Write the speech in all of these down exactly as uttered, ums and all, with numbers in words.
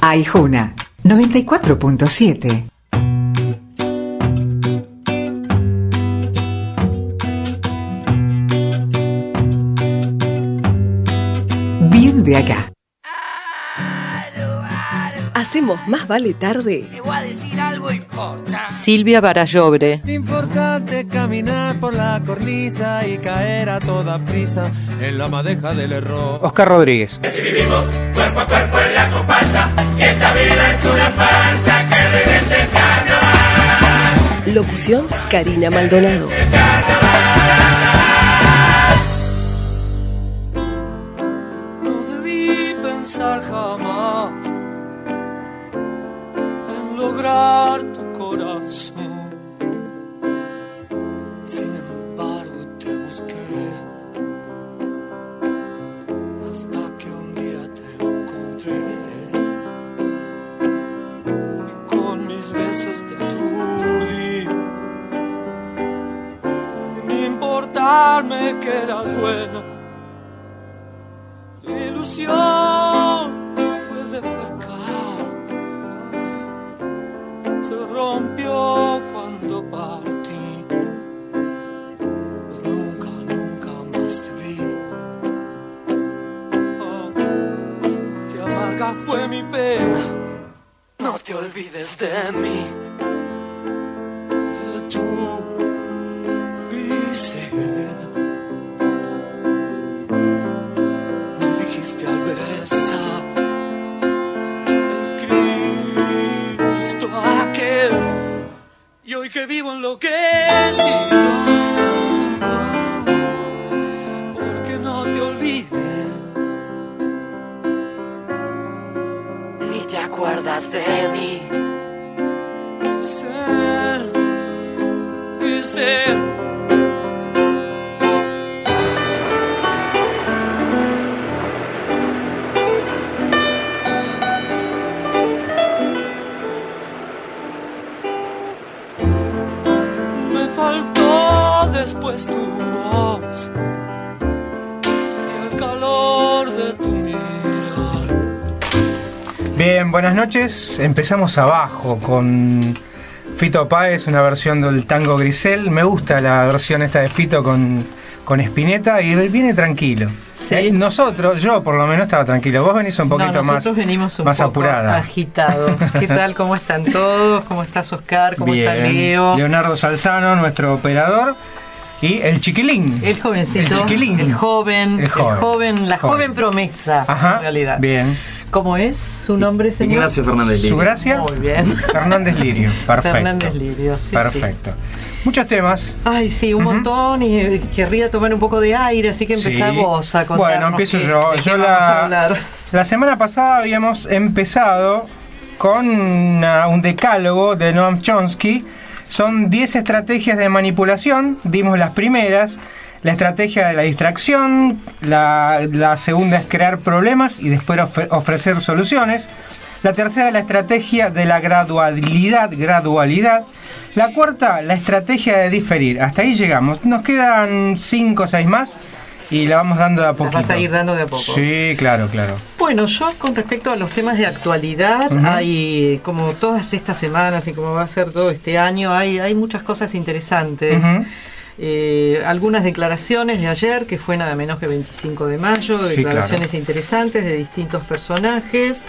Aijuna, noventa y cuatro punto siete. Bien de acá. Hacemos Más Vale Tarde. Te voy a decir algo importante. Silvia Barallobre. Es importante caminar por la cornisa y caer a toda prisa en la madeja del error. Oscar Rodríguez. Si vivimos cuerpo a cuerpo en la comparsa, y esta vida es una farsa, que regrese el carnaval. Locución, Karina Maldonado. El carnaval. No debí pensar jamás en lograr tu corazón. Sin embargo te busqué hasta que un día te encontré y con mis besos te aturdí, sin importarme que eras buena. Tu ilusión fue de mercado, se rompió cuando partí, pues nunca, nunca más te vi. Oh, qué amarga fue mi pena, no te olvides de mí, de tu risa. Me dijiste al besar el Cristo aquel, y hoy que vivo enloquecido, porque no te olvides, ni te acuerdas de mí. Grisel, Grisel. Después tu voz y el calor de tu mirar. Bien, buenas noches. Empezamos abajo con Fito Páez, una versión del tango Grisel. Me gusta la versión esta de Fito con, con Spinetta y viene tranquilo. Sí. Nosotros, yo por lo menos estaba tranquilo. Vos venís un poquito no, más, venimos un más poco apurada. agitados. ¿Qué tal? ¿Cómo están todos? ¿Cómo estás, Oscar? ¿Cómo Bien. está Leo? Leonardo Salzano, nuestro operador. Y el chiquilín. El jovencito. El chiquilín. El joven. El joven. El joven la joven, joven promesa. Ajá, en realidad. Bien. ¿Cómo es su nombre, señor? Ignacio Fernández Lirio. ¿Su gracia? Muy bien. Fernández Lirio. Perfecto. Fernández Lirio, sí. Perfecto. Sí. Muchos temas. Ay, sí, un uh-huh. montón. Y querría tomar un poco de aire, así que empezamos sí. a contarnos. Bueno, empiezo qué, yo. De yo qué la, vamos a hablar. La semana pasada habíamos empezado con una, un decálogo de Noam Chomsky. Son diez estrategias de manipulación, dimos las primeras, la estrategia de la distracción, la, la segunda es crear problemas y después ofre, ofrecer soluciones, la tercera la estrategia de la gradualidad, gradualidad, la cuarta la estrategia de diferir, hasta ahí llegamos, nos quedan cinco o seis más y la vamos dando de a poquito. Las vas a ir dando de a poco. Sí, claro, claro. Bueno, yo con respecto a los temas de actualidad, uh-huh. hay, como todas estas semanas y como va a ser todo este año, hay, hay muchas cosas interesantes. Uh-huh. Eh, algunas declaraciones de ayer, que fue nada menos que veinticinco de mayo, sí, declaraciones claro. interesantes de distintos personajes.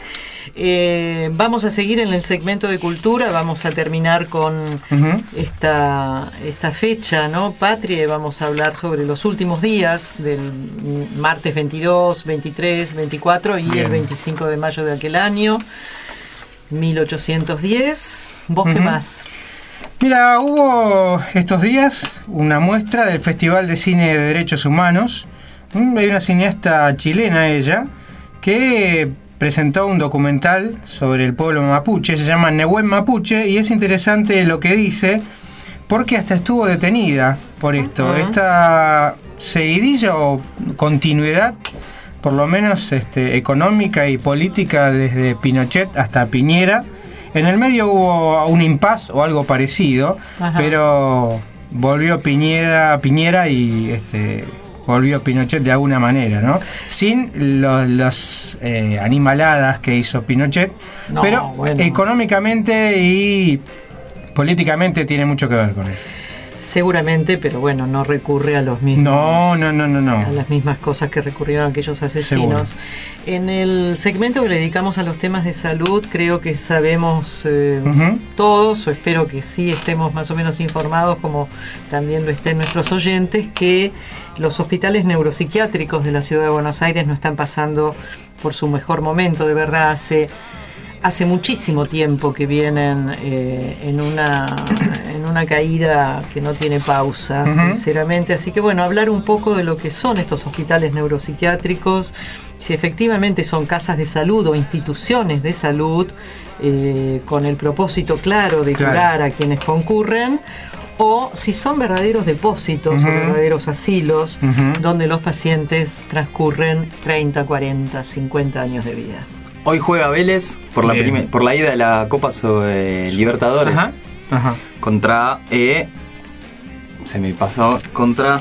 Eh, vamos a seguir en el segmento de cultura, vamos a terminar con uh-huh. esta, esta fecha, ¿no? Patria, vamos a hablar sobre los últimos días del martes veintidós, veintitrés, veinticuatro y Bien. el veinticinco de mayo de aquel año, mil ochocientos diez. ¿Vos uh-huh. qué más? Mira, hubo estos días una muestra del Festival de Cine de Derechos Humanos. Hay una cineasta chilena, ella, que presentó un documental sobre el pueblo mapuche, se llama Nehuen Mapuche, y es interesante lo que dice, porque hasta estuvo detenida por esto. Uh-huh. Esta seguidilla o continuidad, por lo menos este, económica y política, desde Pinochet hasta Piñera. En el medio hubo un impasse o algo parecido, Ajá. pero volvió Piñera, Piñera y este, volvió Pinochet de alguna manera, ¿no? Sin los, los eh, animaladas que hizo Pinochet, no, pero bueno, económicamente y políticamente tiene mucho que ver con eso. Seguramente, pero bueno, no recurre a los mismos. No, no, no, no, no. A las mismas cosas que recurrieron aquellos asesinos. Seguro. En el segmento que le dedicamos a los temas de salud, creo que sabemos eh, uh-huh. todos, o espero que sí estemos más o menos informados, como también lo estén nuestros oyentes, que los hospitales neuropsiquiátricos de la ciudad de Buenos Aires no están pasando por su mejor momento, de verdad. Hace Hace muchísimo tiempo que vienen eh, en una en una caída que no tiene pausa, uh-huh. sinceramente. Así que bueno, hablar un poco de lo que son estos hospitales neuropsiquiátricos, si efectivamente son casas de salud o instituciones de salud eh, con el propósito claro de claro. curar a quienes concurren, o si son verdaderos depósitos uh-huh. o verdaderos asilos uh-huh. donde los pacientes transcurren treinta, cuarenta, cincuenta años de vida. Hoy juega Vélez por la, prime, por la ida de la Copa sobre Libertadores. Ajá, ajá. Contra... Eh, se me pasó. Contra...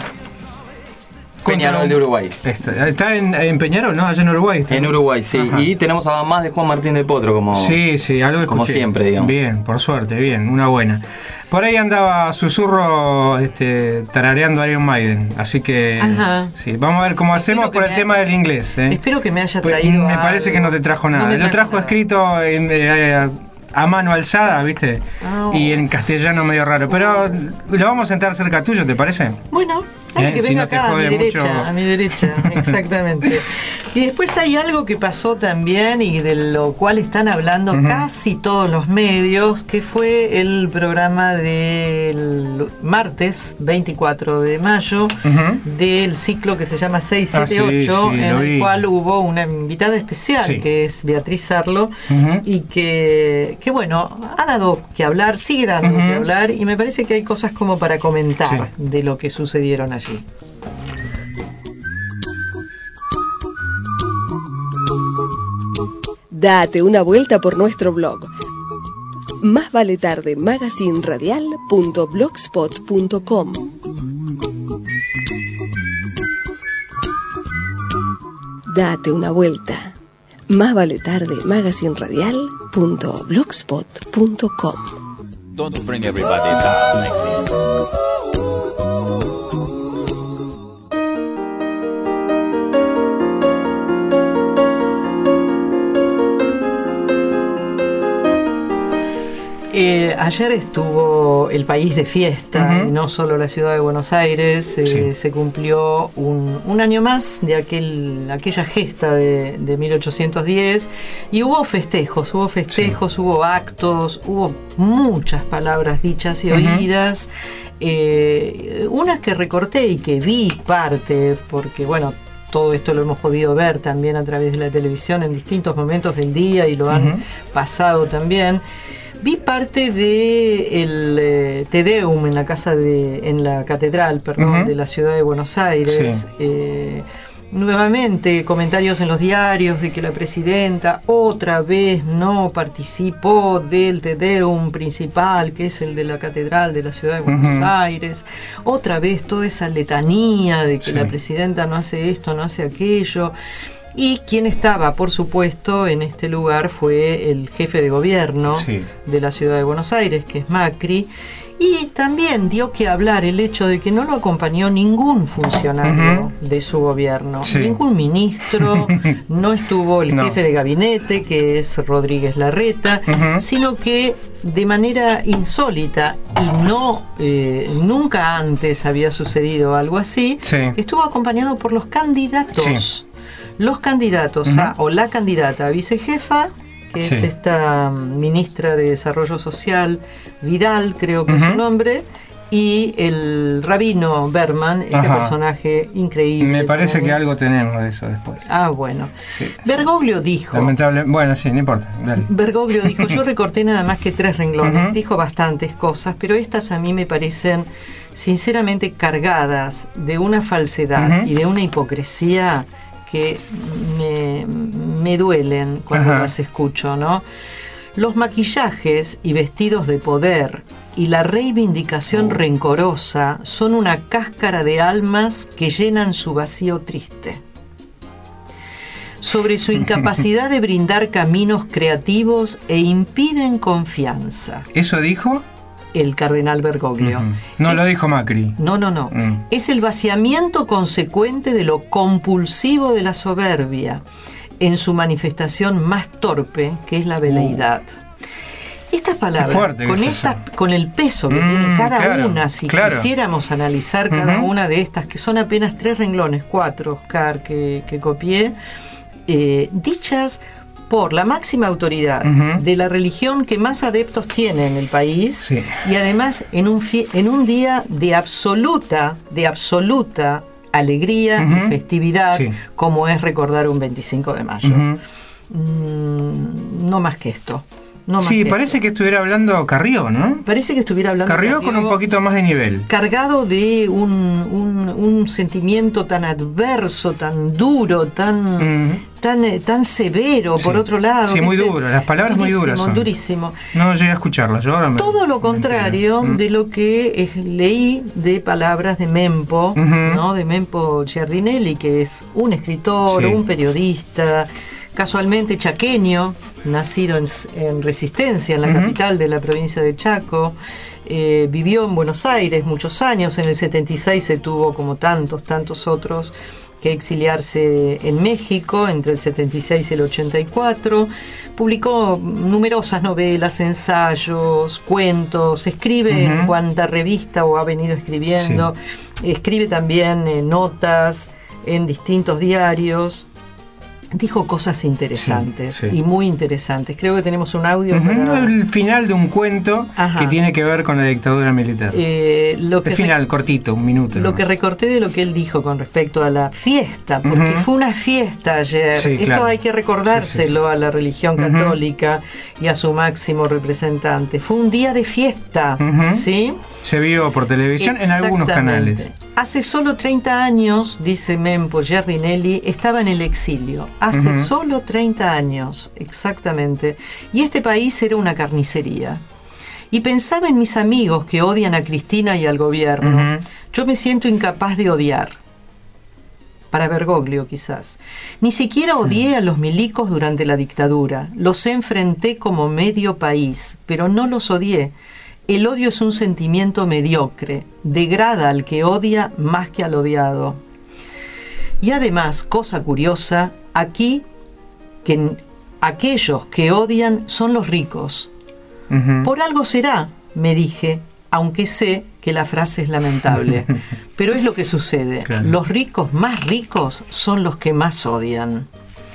Peñarol de Uruguay. Está, está en, en Peñarol, ¿no? Allá en Uruguay. Está. En Uruguay, sí. Ajá. Y tenemos a más de Juan Martín de Potro como... Sí, sí, algo escuché. Como siempre, digamos. Bien, por suerte, bien, una buena. Por ahí andaba Susurro este, tarareando Iron Maiden, así que Ajá. sí, vamos a ver cómo hacemos por el ha... tema del inglés. ¿eh? Espero que me haya traído pues, Me parece algo. que no te trajo nada. No Lo trajo nada. escrito en, eh, a mano alzada, ¿viste? Oh. Y en castellano medio raro. Pero lo vamos a sentar cerca tuyo, ¿te parece? Bueno. Dale, ¿Eh? que venga si no acá a mi derecha, mucho... a mi derecha, exactamente. Y después hay algo que pasó también y de lo cual están hablando uh-huh. casi todos los medios, que fue el programa del martes veinticuatro de mayo uh-huh. del ciclo que se llama seis siete ocho, ah, sí, sí, en el cual hubo una invitada especial sí. que es Beatriz Sarlo uh-huh. y que, que bueno, ha dado que hablar, sigue dando uh-huh. que hablar, y me parece que hay cosas como para comentar sí. de lo que sucedieron allí. Date una vuelta por nuestro blog. Más vale tarde magazine radial punto blogspot punto com. Date una vuelta. Más vale tarde magazine radial punto blogspot punto com. Don't bring everybody down like this. Eh, ayer estuvo el país de fiesta, uh-huh. y no solo la ciudad de Buenos Aires. Eh, sí. Se cumplió un, un año más de aquel, aquella gesta de, de mil ochocientos diez, y hubo festejos, hubo festejos, sí. hubo actos, hubo muchas palabras dichas y uh-huh. oídas. Eh, unas que recorté y que vi parte, porque bueno, todo esto lo hemos podido ver también a través de la televisión en distintos momentos del día y lo han uh-huh. pasado también. Vi parte de el eh, Te Deum en la casa de, en la catedral, perdón, uh-huh. de la ciudad de Buenos Aires. Sí. Eh, nuevamente comentarios en los diarios de que la presidenta otra vez no participó del Te Deum principal, que es el de la catedral de la ciudad de Buenos uh-huh. Aires. Otra vez toda esa letanía de que sí. la presidenta no hace esto, no hace aquello. Y quien estaba, por supuesto, en este lugar fue el jefe de gobierno sí. de la ciudad de Buenos Aires, que es Macri, y también dio que hablar el hecho de que no lo acompañó ningún funcionario uh-huh. de su gobierno, sí. ningún ministro, no estuvo el no. jefe de gabinete, que es Rodríguez Larreta, uh-huh. sino que de manera insólita, y no eh, nunca antes había sucedido algo así, sí. estuvo acompañado por los candidatos. Sí. Los candidatos uh-huh. a, o la candidata a vicejefa, que sí. es esta ministra de Desarrollo Social, Vidal, creo que uh-huh. es su nombre, y el rabino Berman, este Ajá. personaje increíble. Me parece que algo tenemos de eso después. Ah, bueno. Sí. Bergoglio dijo... Lamentable, bueno, sí, no importa. Dale. Bergoglio dijo, yo recorté nada más que tres renglones, uh-huh. dijo bastantes cosas, pero estas a mí me parecen sinceramente cargadas de una falsedad uh-huh. y de una hipocresía que me, me duelen cuando Ajá. las escucho, ¿no? Los maquillajes y vestidos de poder y la reivindicación rencorosa son una cáscara de almas que llenan su vacío triste. Sobre su incapacidad de brindar caminos creativos e impiden confianza. ¿Eso dijo? El cardenal Bergoglio. Uh-huh. No es, lo dijo Macri. No, no, no. Uh. Es el vaciamiento consecuente de lo compulsivo de la soberbia en su manifestación más torpe, que es la veleidad. Uh. Estas palabras, con, esta, con el peso que mm, tiene cada claro, una, si claro. quisiéramos analizar uh-huh. cada una de estas, que son apenas tres renglones, cuatro, Oscar, que, que copié, eh, dichas por la máxima autoridad uh-huh. de la religión que más adeptos tiene en el país, sí. y además en un, fie- en un día de absoluta, de absoluta alegría uh-huh. y festividad, sí. como es recordar un veinticinco de mayo. Uh-huh. Mm, no más que esto. No sí, parece esto. que estuviera hablando Carrió, ¿no? Parece que estuviera hablando Carrió, Carrió con un poquito más de nivel. Cargado de un, un, un sentimiento tan adverso, tan duro, tan, mm. tan, tan severo, sí. por otro lado. Sí, muy duro, las palabras durísimo, muy duras son. Durísimo. No llegué a escucharlas, yo ahora me... Todo lo contrario me de lo que eh, leí de palabras de Mempo, uh-huh. ¿no? De Mempo Giardinelli, que es un escritor, sí. un periodista... casualmente chaqueño, nacido en, en Resistencia, en la uh-huh. capital de la provincia de Chaco, eh, vivió en Buenos Aires muchos años, en el setenta y seis se tuvo, como tantos, tantos otros, que exiliarse en México entre el setenta y seis y el ochenta y cuatro, publicó numerosas novelas, ensayos, cuentos, escribe uh-huh. en cuanta revista o ha venido escribiendo, sí. escribe también eh, notas en distintos diarios. Dijo cosas interesantes, sí, sí. y muy interesantes. Creo que tenemos un audio uh-huh. para... El final de un cuento Ajá. que tiene que ver con la dictadura militar. Eh, lo que el final, re... cortito, un minuto. Lo ¿no? que recorté de lo que él dijo con respecto a la fiesta, porque uh-huh. fue una fiesta ayer. Sí, Esto claro. hay que recordárselo sí, sí, sí. a la religión uh-huh. católica y a su máximo representante. Fue un día de fiesta, uh-huh. ¿sí? Se vio por televisión en algunos canales. Hace solo treinta años, dice Mempo Giardinelli, estaba en el exilio. Hace uh-huh. solo treinta años, exactamente. Y este país era una carnicería. Y pensaba en mis amigos que odian a Cristina y al gobierno. Uh-huh. Yo me siento incapaz de odiar. Para Bergoglio, quizás. Ni siquiera odié a los milicos durante la dictadura. Los enfrenté como medio país, pero no los odié. El odio es un sentimiento mediocre, degrada al que odia más que al odiado. Y además, cosa curiosa, aquí que aquellos que odian son los ricos. Uh-huh. Por algo será, me dije, aunque sé que la frase es lamentable. Pero es lo que sucede. Claro. Los ricos más ricos son los que más odian.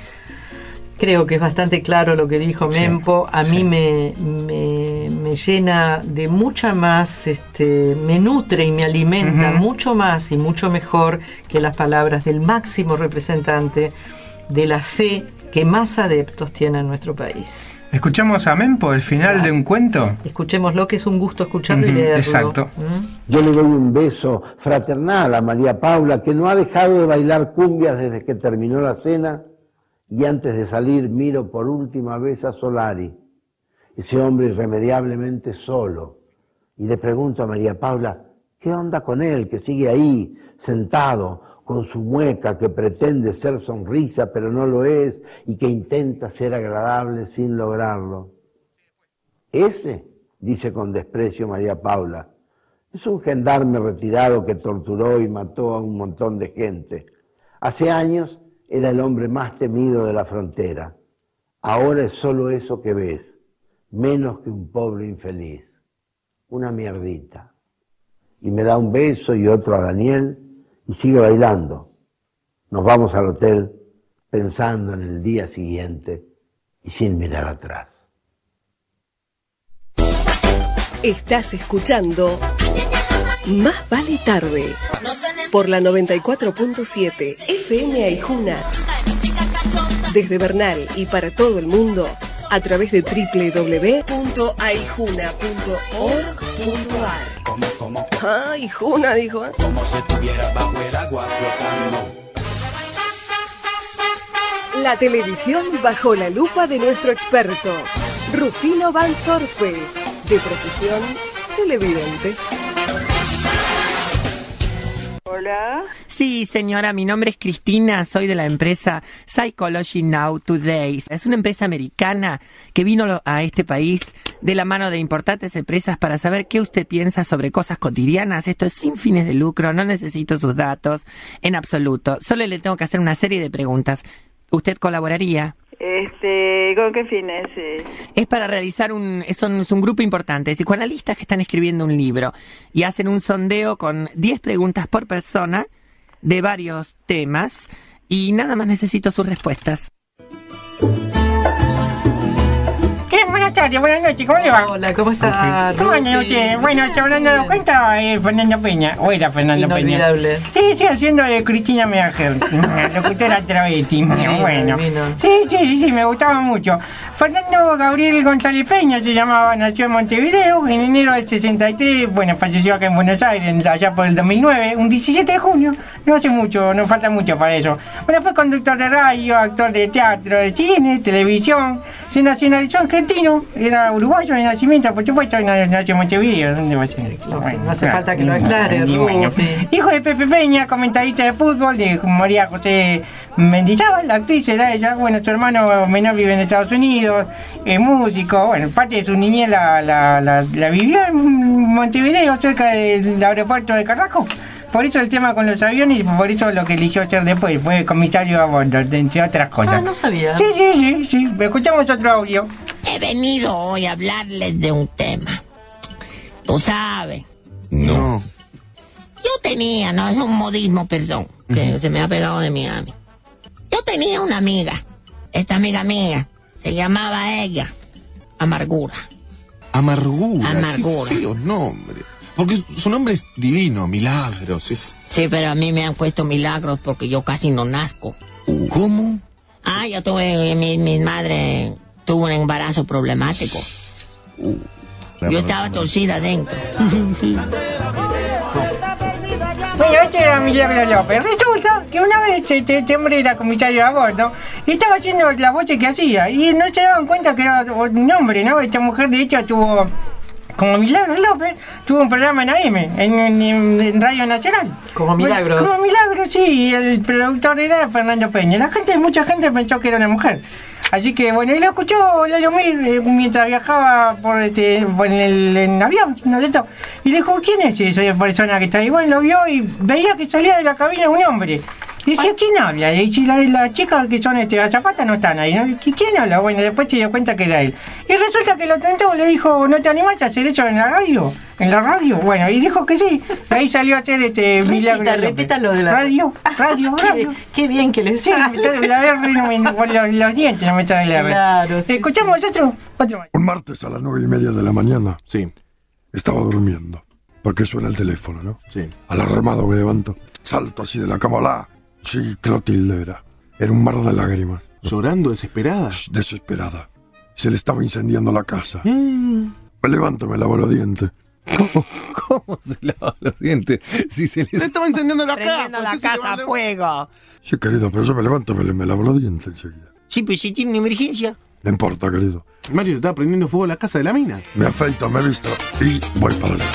Creo que es bastante claro lo que dijo Mempo. Sí, a mí sí. me, me, me llena de mucha más, este, me nutre y me alimenta uh-huh. mucho más y mucho mejor que las palabras del máximo representante de la fe que más adeptos tiene en nuestro país. ¿Escuchamos a Mempo, el final claro. de un cuento? Escuchémoslo, que es un gusto escucharlo uh-huh. y leerlo. Exacto. ¿Mm? Yo le doy un beso fraternal a María Paula, que no ha dejado de bailar cumbias desde que terminó la cena. Y antes de salir miro por última vez a Solari, ese hombre irremediablemente solo, y le pregunto a María Paula, ¿qué onda con él que sigue ahí, sentado, con su mueca que pretende ser sonrisa pero no lo es, y que intenta ser agradable sin lograrlo? Ese, dice con desprecio María Paula, es un gendarme retirado que torturó y mató a un montón de gente. Hace años era el hombre más temido de la frontera. Ahora es solo eso que ves, menos que un pobre infeliz. Una mierdita. Y me da un beso y otro a Daniel y sigue bailando. Nos vamos al hotel pensando en el día siguiente y sin mirar atrás. Estás escuchando Más Vale Tarde por la noventa y cuatro punto siete F M Aijuna, desde Bernal y para todo el mundo a través de doble u doble u doble u punto aijuna punto org punto a r. Ah, Aijuna dijo. ¿eh? Como si estuviera bajo el agua flotando. La televisión bajo la lupa de nuestro experto, Rufino Van Torpe, de profesión televidente. Hola. Sí, señora, mi nombre es Cristina, soy de la empresa Psychology Now Today. Es una empresa americana que vino a este país de la mano de importantes empresas para saber qué usted piensa sobre cosas cotidianas. Esto es sin fines de lucro, no necesito sus datos en absoluto. Solo le tengo que hacer una serie de preguntas. ¿Usted colaboraría? Este, ¿con qué fines? Es, es para realizar un, son, es un grupo importante de psicoanalistas que están escribiendo un libro y hacen un sondeo con diez preguntas por persona de varios temas y nada más necesito sus respuestas. ¿Qué? Buenas tardes, buenas noches, ¿cómo le va? Hola, ¿cómo está? ¿Cómo anda usted? Bueno, se habrán dado cuenta, eh, Fernando Peña, o era Fernando Inolvidable. Peña. Sí, sí, haciendo de Cristina Meager, locutora travesti. Bueno, sí, sí, sí, me gustaba mucho. Fernando Gabriel González Peña se llamaba, nació en Montevideo en enero del sesenta y tres, bueno, falleció acá en Buenos Aires, allá por el dos mil nueve, un diecisiete de junio, no hace mucho, no falta mucho para eso. Bueno, fue conductor de radio, actor de teatro, de cine, televisión, se nacionalizó argentino, era uruguayo de nacimiento, por supuesto, nació en Montevideo, ¿dónde va a ser? Bueno, no hace claro, falta que lo aclare, bueno. Hijo de Pepe Peña, comentarista de fútbol, de María José Mendizábal, la actriz era ella, bueno, su hermano menor vive en Estados Unidos, es músico, bueno, parte de su niñez la, la, la, la vivió en Montevideo, cerca del aeropuerto de Carrasco. Por eso el tema con los aviones y por eso lo que eligió hacer después fue comisario a bordo, entre otras cosas. Ah, no sabía. Sí, sí, sí, sí. Escuchamos otro audio. He venido hoy a hablarles de un tema. ¿Tú sabes? No. Yo tenía, no es un modismo, perdón, que uh-huh. se me ha pegado de Miami. Yo tenía una amiga, esta amiga mía, se llamaba ella Amargura. Amargura. Amargura. Qué feo nombre. Porque su nombre es divino, Milagros. Es... Sí, pero a mí me han puesto Milagros porque yo casi no nazco. ¿Cómo? Ah, yo tuve, mi, mi madre tuvo un embarazo problemático. Uh, yo estaba torcida adentro. Bueno, este era Milagros López. Resulta que una vez este, este hombre era comisario a bordo y estaba haciendo las voces que hacía y no se daban cuenta que era un hombre, ¿no? Esta mujer de hecho tuvo, como Milagros López, tuvo un programa en A M, en, en, en Radio Nacional. Como Milagros. Bueno, como Milagros, sí, y el productor era Fernando Peña. La gente, mucha gente pensó que era una mujer. Así que bueno, y lo escuchó Lalo Mir eh, mientras viajaba por este por el en avión, ¿no es cierto? Y le dijo, ¿quién es esa persona que está ahí? Bueno, lo vio y veía que salía de la cabina un hombre. Y decía, ¿quién habla? Y si las la chicas que son este, azafatas no están ahí, ¿no? ¿Quién habla? Bueno, después se dio cuenta que era él. Y resulta que lo tentó, le dijo, ¿no te animás a hacer eso en la radio? ¿En la radio? Bueno, y dijo que sí. Y ahí salió a hacer este Milagro. Repita, repita lo de la radio. Radio, radio. Qué, qué bien que le sale. Sí, la R no me, los, los dientes no me sale la R. Claro, sí, Escuchamos sí. otro, otro. Un martes a las nueve y media de la mañana. Sí. Estaba durmiendo. Porque suena el teléfono, ¿no? Sí. Alarmado me levanto. Salto así de la cama. ¡Hola! Sí, Clotilde era. Era un mar de lágrimas. ¿Llorando desesperada? Shh, desesperada. Se le estaba incendiando la casa. Mm. Me levanto, me lavo los dientes. ¿Cómo, ¿Cómo se lava los dientes? Si se le estaba incendiando la Prendiendo casa. la casa a fuego. Sí, querido, pero yo me levanto, me, me lavo los dientes enseguida. Sí, pero si tiene una emergencia. No importa, querido. Mario, ¿está prendiendo fuego la casa de la mina? Me afeito, me visto y voy para allá.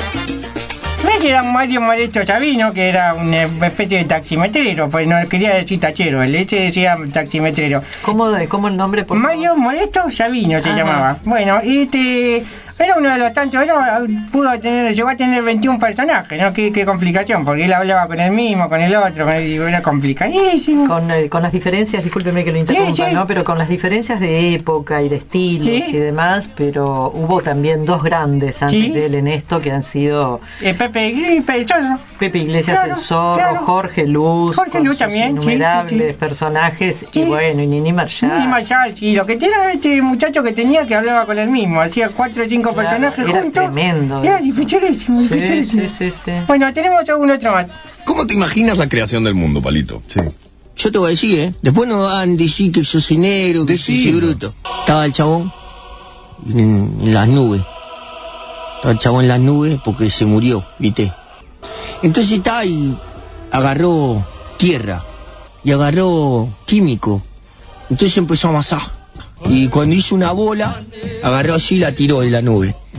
Me era Mario Modesto Sabino, que era una especie de taximetrero, pues no quería decir tachero, él se decía taximetrero. ¿Cómo, cómo el nombre? Por Mario favor? Modesto Sabino se Ajá. llamaba. Bueno, este... Era uno de los tantos, era, pudo tener, llegó a tener veintiún personajes, ¿no? Qué, qué complicación, porque él hablaba con el mismo, con el otro, era complicadísimo. Con, eh, con las diferencias, discúlpeme que lo interrumpa, sí, sí. ¿no? Pero con las diferencias de época y de estilos sí. y demás, pero hubo también dos grandes antes sí. de él en esto que han sido... Eh, Pepe Iglesias, el Zorro. Pepe Iglesias, claro, el Zorro, claro. Jorge Luz, Jorge con Luz sus también, innumerables sí, sí, sí. personajes, sí. y bueno, y Nini Marshall. Nini Marshall, sí, lo que era este muchacho que tenía que hablaba con él mismo, hacía cuatro o cinco claro, personajes era juntos. Tremendo. Era dificilísimo, sí, dificilísimo. Sí, sí, sí. Bueno, tenemos algún otro más. ¿Cómo te imaginas la creación del mundo, Palito? Sí. Yo te voy a decir, ¿eh? Después no van a decir que yo soy negro, que Decilo. soy bruto. Estaba el chabón en, en las nubes. Estaba el chabón en las nubes porque se murió, ¿viste? Entonces está y agarró tierra y agarró químico. Entonces empezó a amasar. Y cuando hizo una bola, agarró así y la tiró de la nube.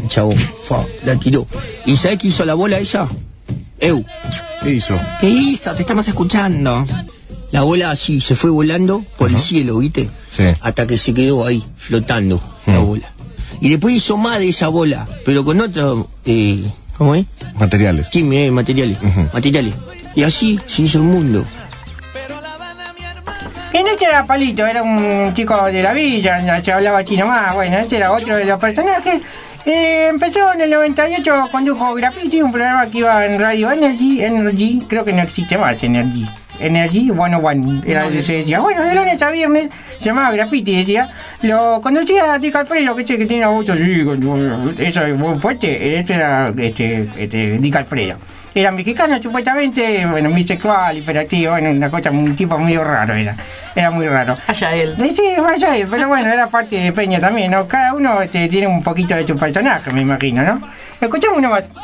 chabón. Fa, la tiró. ¿Y sabés qué hizo la bola esa? Eu. ¿Qué hizo? ¿Qué hizo? Te estamos escuchando. La bola así se fue volando por uh-huh. el cielo, ¿viste? Sí. Hasta que se quedó ahí, flotando, uh-huh. la bola. Y después hizo más de esa bola, pero con otro, eh, ¿cómo es? Materiales. Química, eh, materiales. Uh-huh. Materiales. Y así se hizo el mundo. Y no, este era Palito, era un chico de la villa, se hablaba chino más. Bueno, este era otro de los personajes. Eh, empezó en el noventa y ocho, condujo Graffiti, un programa que iba en Radio Energy, Energy, creo que no existe más Energy. Energy ciento uno era, no, se decía, bueno, de lunes a viernes se llamaba Graffiti, decía, lo conducía Dick Alfredo, que, que tiene una voz así, eso es muy fuerte, este era este, este, Dick Alfredo. Era mexicano supuestamente, bueno, bisexual, hiperactivo, bueno, una cosa, un tipo muy raro era, era muy raro. Allá él. Sí, allá él, pero bueno, era parte de Peña también, ¿no? Cada uno este, tiene un poquito de su personaje, me imagino, ¿no? Escuchamos uno más.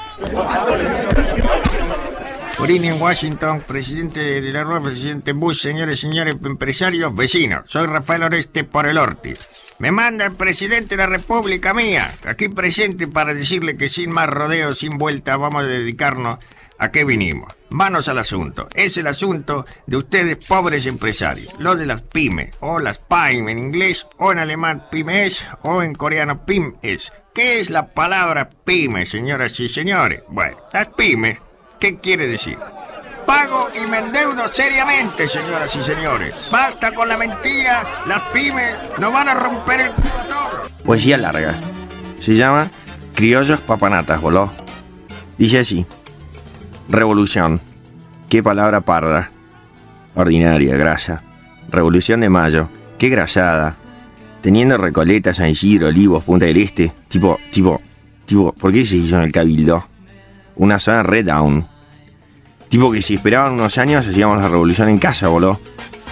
Morín en Washington, presidente de la Rueda, presidente Bush, señores y señores empresarios, vecinos. Soy Rafael Oreste por el Orti. Me manda el presidente de la República mía, aquí presente para decirle que sin más rodeos, sin vuelta, vamos a dedicarnos a qué vinimos. Manos al asunto. Es el asunto de ustedes, pobres empresarios. Lo de las pymes, o las pyme en inglés, o en alemán pymes, o en coreano pymes. ¿Qué es la palabra pyme, señoras y señores? Bueno, las pymes, ¿qué quiere decir? Pago y me endeudo seriamente, señoras y señores. Basta con la mentira, las pymes nos van a romper el culo a todos. Poesía larga. Se llama Criollos Papanatas, voló. Dice así. Revolución. Qué palabra parda. Ordinaria, grasa. Revolución de Mayo. Qué grasada. Teniendo Recoleta, San Isidro, Olivos, Punta del Este. Tipo, tipo, tipo, ¿por qué se hizo en el Cabildo? Una zona red down. Tipo que si esperaban unos años hacíamos la revolución en casa, voló.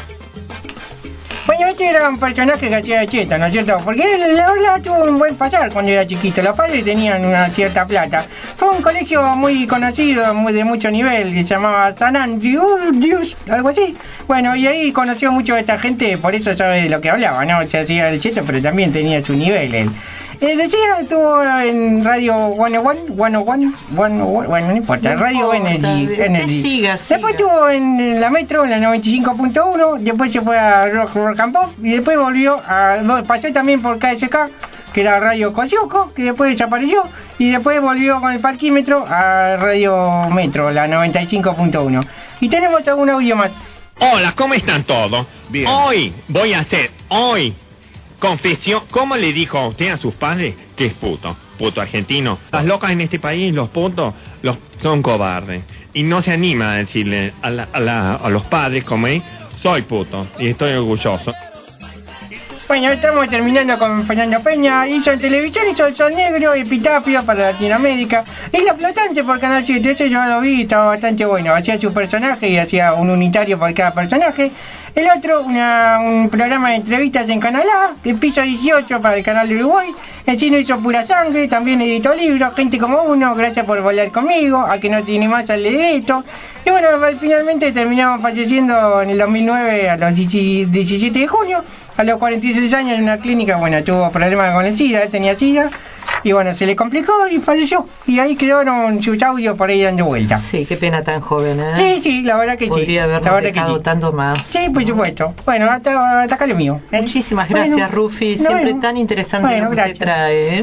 Bueno, este era un personaje que hacía de cheta, ¿no es cierto? Porque él, la verdad, tuvo un buen pasar cuando era chiquito. Los padres tenían una cierta plata. Fue un colegio muy conocido, muy de mucho nivel, que se llamaba San Andrews, algo así. Bueno, y ahí conoció mucho a esta gente, por eso sabe de lo que hablaba, ¿no? Se hacía el cheto, pero también tenía su nivel él. Eh, decía, estuvo en Radio ciento uno, ciento uno, ciento uno, bueno, no importa, no Radio importa, Energy. Energy. Siga, siga. Después estuvo en, en la Metro, en la noventa y cinco punto uno, después se fue a Rock, Rock and Pop, y después volvió a, pasó también por K S K, que era Radio Kosciuszko, que después desapareció, y después volvió con el parquímetro a Radio Metro, la noventa y cinco punto uno. Y tenemos algún audio más. Hola, ¿cómo están todos? Bien. Hoy voy a hacer, hoy... confesión, ¿cómo le dijo a usted a sus padres que es puto? Puto argentino. Las locas en este país, los putos, los son cobardes. Y no se anima a decirle a, la, a, la, a los padres como es, soy puto y estoy orgulloso. Bueno, estamos terminando con Fernando Peña. Hizo en televisión, hizo El Sol Negro, Epitafio para Latinoamérica. Y La Flotante por Canal siete. Ese yo lo vi, estaba bastante bueno. Hacía su personaje y hacía un unitario por cada personaje. El otro, una, un programa de entrevistas en Canal A, el piso dieciocho para el canal de Uruguay. El chino hizo Pura Sangre, también editó libros, Gente como Uno, Gracias por volar conmigo, A que no tiene más al esto. Y bueno, finalmente terminamos falleciendo en el dos mil nueve, a los diecisiete de junio, a los cuarenta y seis años en una clínica. Bueno, tuvo problemas con el SIDA, él tenía SIDA. Y bueno, se le complicó y falleció. Y ahí quedaron sus audios por ahí dando vuelta. Sí, qué pena tan joven, ¿eh? Sí, sí, la verdad que Podría sí. Podría habernos la verdad dejado que sí. tanto más. Sí, por supuesto. Bueno, hasta, hasta acá lo mío. ¿eh? Muchísimas gracias, bueno, Rufi. Siempre bueno, tan interesante bueno, lo que gracias. Te trae, ¿eh?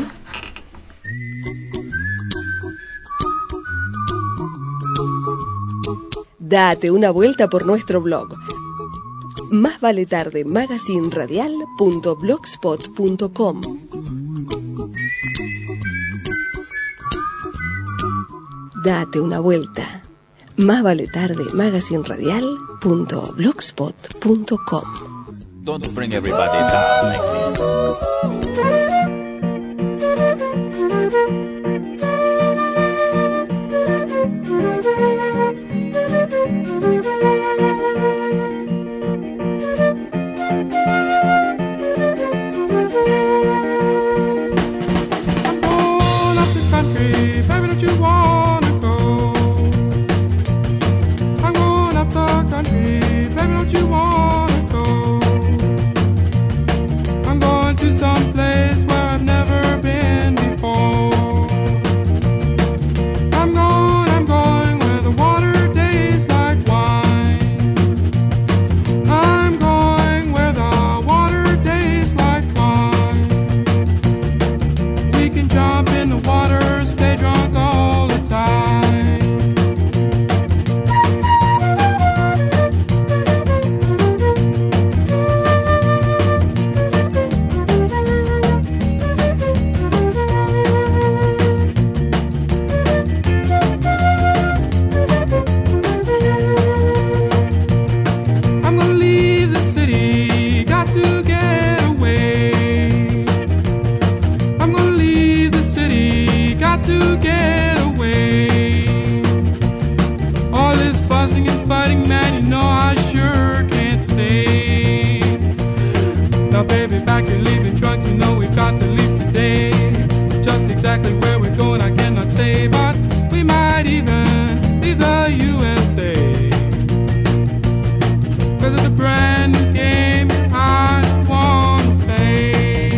Date una vuelta por nuestro blog. Más vale tarde magazine radial punto blogspot punto com. Date una vuelta. Más vale tarde magazine radial punto blogspot punto com. Don't bring everybody down like this. You wanna go? I'm truck, you know we've got to leave today. Just exactly where we're going I cannot say, but we might even leave the U S A. Cause it's a brand new game I wanna play.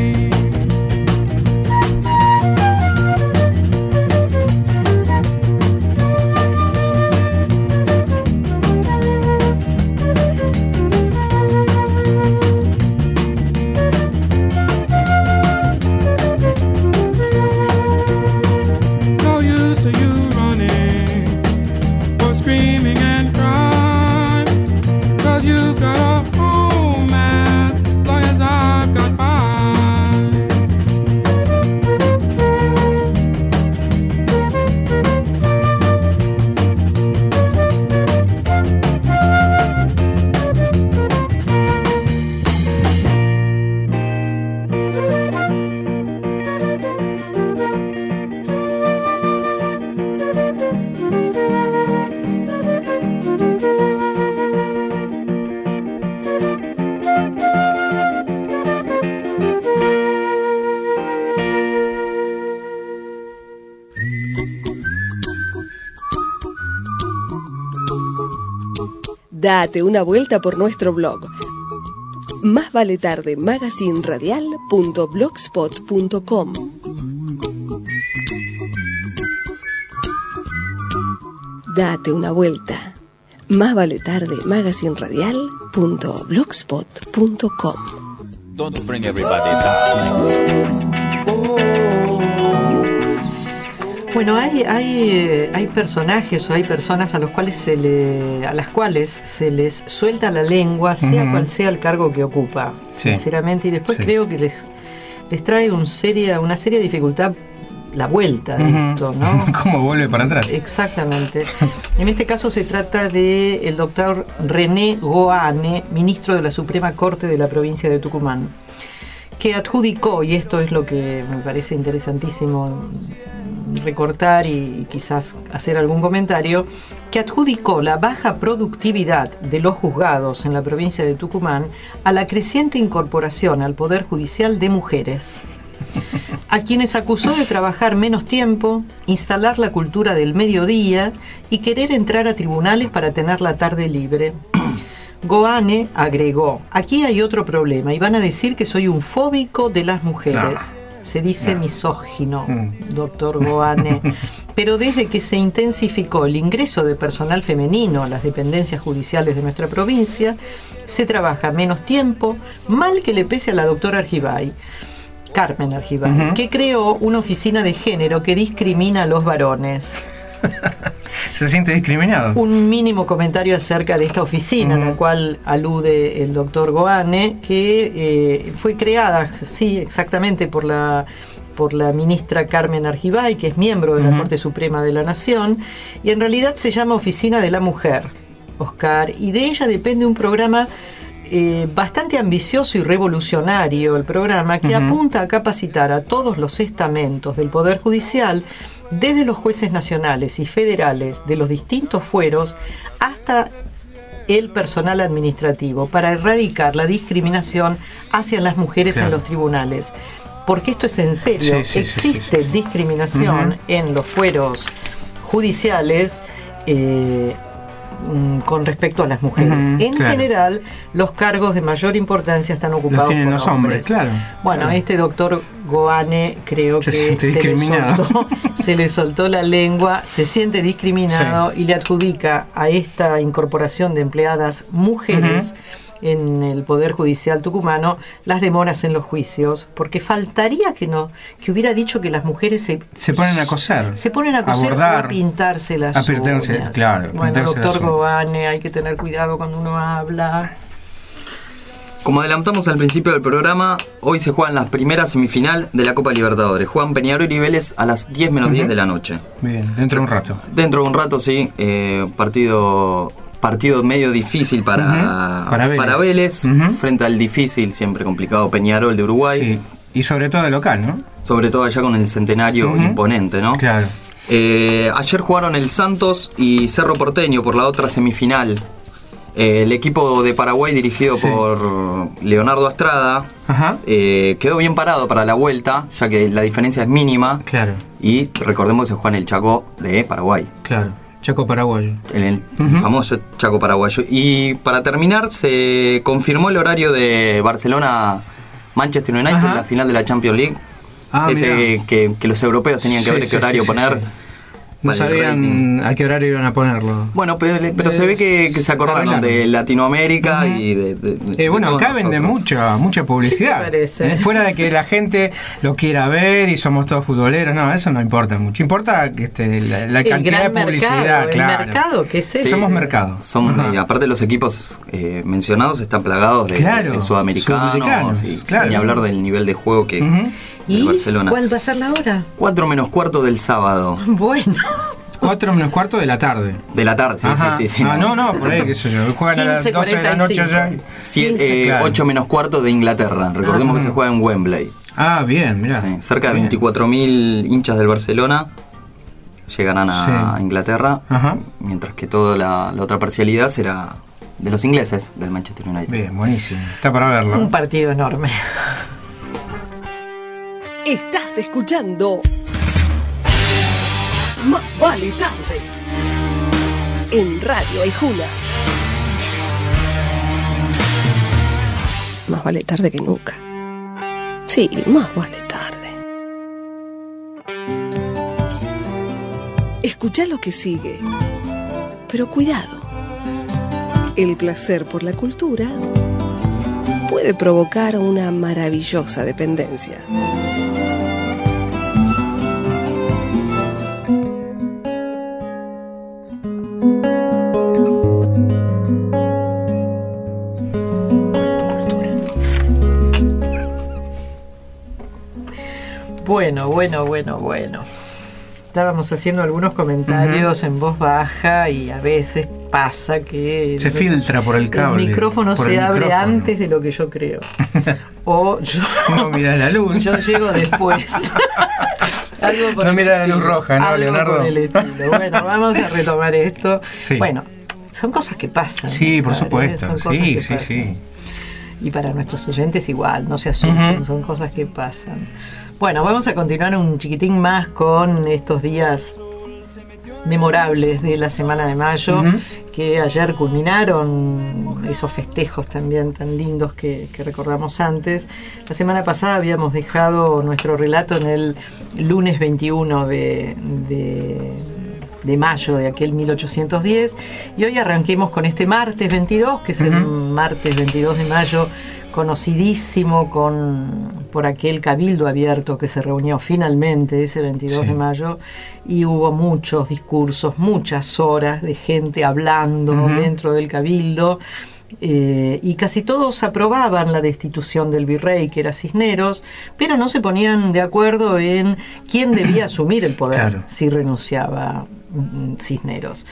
Date una vuelta por nuestro blog. Más vale tarde magazine radial punto blogspot punto com. Date una vuelta. Más vale tarde magazine radial punto blogspot punto com. Don't bring everybody down. Bueno, hay, hay, hay personajes o hay personas a los cuales se le, a las cuales se les suelta la lengua, sea uh-huh. cual sea el cargo que ocupa, sí. sinceramente, y después sí. creo que les, les trae un seria, una seria dificultad la vuelta de uh-huh. esto, ¿no? ¿Cómo vuelve para atrás? Exactamente. En este caso se trata de el doctor René Goane, ministro de la Suprema Corte de la provincia de Tucumán, que adjudicó, y esto es lo que me parece interesantísimo recortar y quizás hacer algún comentario, que adjudicó la baja productividad de los juzgados en la provincia de Tucumán a la creciente incorporación al Poder Judicial de mujeres, a quienes acusó de trabajar menos tiempo, instalar la cultura del mediodía y querer entrar a tribunales para tener la tarde libre. Goane agregó: aquí hay otro problema y van a decir que soy un fóbico de las mujeres. No. Se dice no. misógino, doctor Goane. Pero desde que se intensificó el ingreso de personal femenino a las dependencias judiciales de nuestra provincia, se trabaja menos tiempo, mal que le pese a la doctora Argibay, Carmen Argibay, uh-huh. que creó una oficina de género que discrimina a los varones. ¿Se siente discriminado? Un mínimo comentario acerca de esta oficina, uh-huh. a la cual alude el doctor Goane, que eh, fue creada, sí, exactamente por la, por la ministra Carmen Argibay, que es miembro de la uh-huh. Corte Suprema de la Nación, y en realidad se llama Oficina de la Mujer, Oscar, y de ella depende un programa eh, bastante ambicioso y revolucionario, el programa que uh-huh. apunta a capacitar a todos los estamentos del Poder Judicial, desde los jueces nacionales y federales de los distintos fueros hasta el personal administrativo, para erradicar la discriminación hacia las mujeres claro. en los tribunales. Porque esto es en serio, sí, sí, existe sí, sí, sí. discriminación uh-huh. en los fueros judiciales eh, con respecto a las mujeres. Uh-huh, en claro. general, los cargos de mayor importancia están ocupados por los hombres. hombres claro, bueno, claro. este doctor Goane creo se que se le, soltó, se le soltó la lengua, se siente discriminado sí. y le adjudica a esta incorporación de empleadas mujeres uh-huh. en el Poder Judicial tucumano las demoras en los juicios, porque faltaría que no que hubiera dicho que las mujeres se, se ponen a coser, se ponen a coser abordar, o a pintarse las a pintarse, uñas. Claro, bueno, doctor Goane, hay que tener cuidado cuando uno habla. Como adelantamos al principio del programa, hoy se juegan las primeras semifinal de la Copa Libertadores. Juegan Peñarol y Vélez a las diez menos diez uh-huh. de la noche. Bien, dentro de un rato. Dentro de un rato, sí. Eh, partido partido medio difícil para, uh-huh. para Vélez, para Vélez uh-huh. frente al difícil, siempre complicado Peñarol de Uruguay. Sí. Y sobre todo de local, ¿no? Sobre todo allá con el centenario uh-huh. imponente, ¿no? Claro. Eh, ayer jugaron el Santos y Cerro Porteño por la otra semifinal. Eh, el equipo de Paraguay, dirigido sí. por Leonardo Astrada, eh, quedó bien parado para la vuelta, ya que la diferencia es mínima. Claro. Y recordemos que se juega en el Chaco de Paraguay. Claro. Chaco paraguayo. En el uh-huh. famoso Chaco paraguayo. Y para terminar, se confirmó el horario de Barcelona-Manchester United, uh-huh. la final de la Champions League. Ah, Ese que, que los europeos tenían que sí, ver sí, qué horario sí, poner. Sí, sí. No sabían a qué horario iban a ponerlo. Bueno, pero, pero eh, se ve que, que se acordaron de Latinoamérica uh-huh. y de... de, de eh, bueno, acá vende mucha, mucha publicidad. ¿Eh? Fuera de que la gente lo quiera ver y somos todos futboleros, no, eso no importa mucho. Importa que este, la, la cantidad de publicidad, mercado, claro. El mercado, ¿qué es eso? Sí, somos mercado. Son, uh-huh. y aparte los equipos eh, mencionados están plagados de, claro, de, de sudamericanos, sudamericanos y claro. Sin hablar del nivel de juego que... Uh-huh. ¿Y Barcelona. ¿Cuál va a ser la hora? Cuatro menos cuarto del sábado. Bueno. Cuatro menos cuarto de la tarde. De la tarde, sí, Ajá. sí, sí. Ah, no, no, por ahí, qué sé yo. Juegan quince, a las doce de la noche ya. Siete, eh, claro. ocho menos cuarto de Inglaterra. Recordemos Ajá. que se juega en Wembley. Ah, bien, mirá. Sí, cerca de veinticuatro mil hinchas del Barcelona llegarán a sí. Inglaterra. Ajá. Mientras que toda la, la otra parcialidad será de los ingleses, del Manchester United. Bien, buenísimo. Está para verlo. Un partido enorme. Estás escuchando Más vale tarde en Radio Aijuna. Más vale tarde que nunca. Sí, más vale tarde. Escucha lo que sigue, pero cuidado. El placer por la cultura puede provocar una maravillosa dependencia. Bueno, bueno, bueno, bueno. Estábamos haciendo algunos comentarios uh-huh. en voz baja y a veces pasa que... Se el, filtra por el cable. El micrófono se abre micrófono. Antes de lo que yo creo. O yo... No mira la luz. Yo llego después. Algo por no mira la luz roja, ¿no, algo Leonardo? Por el estilo. Bueno, vamos a retomar esto. Sí. Bueno, son cosas que pasan. Sí, por supuesto. Son sí, que sí, pasan. sí. Y para nuestros oyentes igual, no se asusten, uh-huh. son cosas que pasan. Bueno, vamos a continuar un chiquitín más con estos días memorables de la semana de mayo, uh-huh. que ayer culminaron esos festejos también tan lindos que, que recordamos antes. La semana pasada habíamos dejado nuestro relato en el lunes veintiuno de... de de mayo de aquel mil ochocientos diez, y hoy arranquemos con este martes veintidós, que es uh-huh. el martes veintidós de mayo, conocidísimo con, por aquel cabildo abierto que se reunió finalmente ese veintidós sí. de mayo, y hubo muchos discursos, muchas horas de gente hablando uh-huh. dentro del cabildo, eh, y casi todos aprobaban la destitución del virrey, que era Cisneros, pero no se ponían de acuerdo en quién debía asumir el poder claro. si renunciaba Cisneros.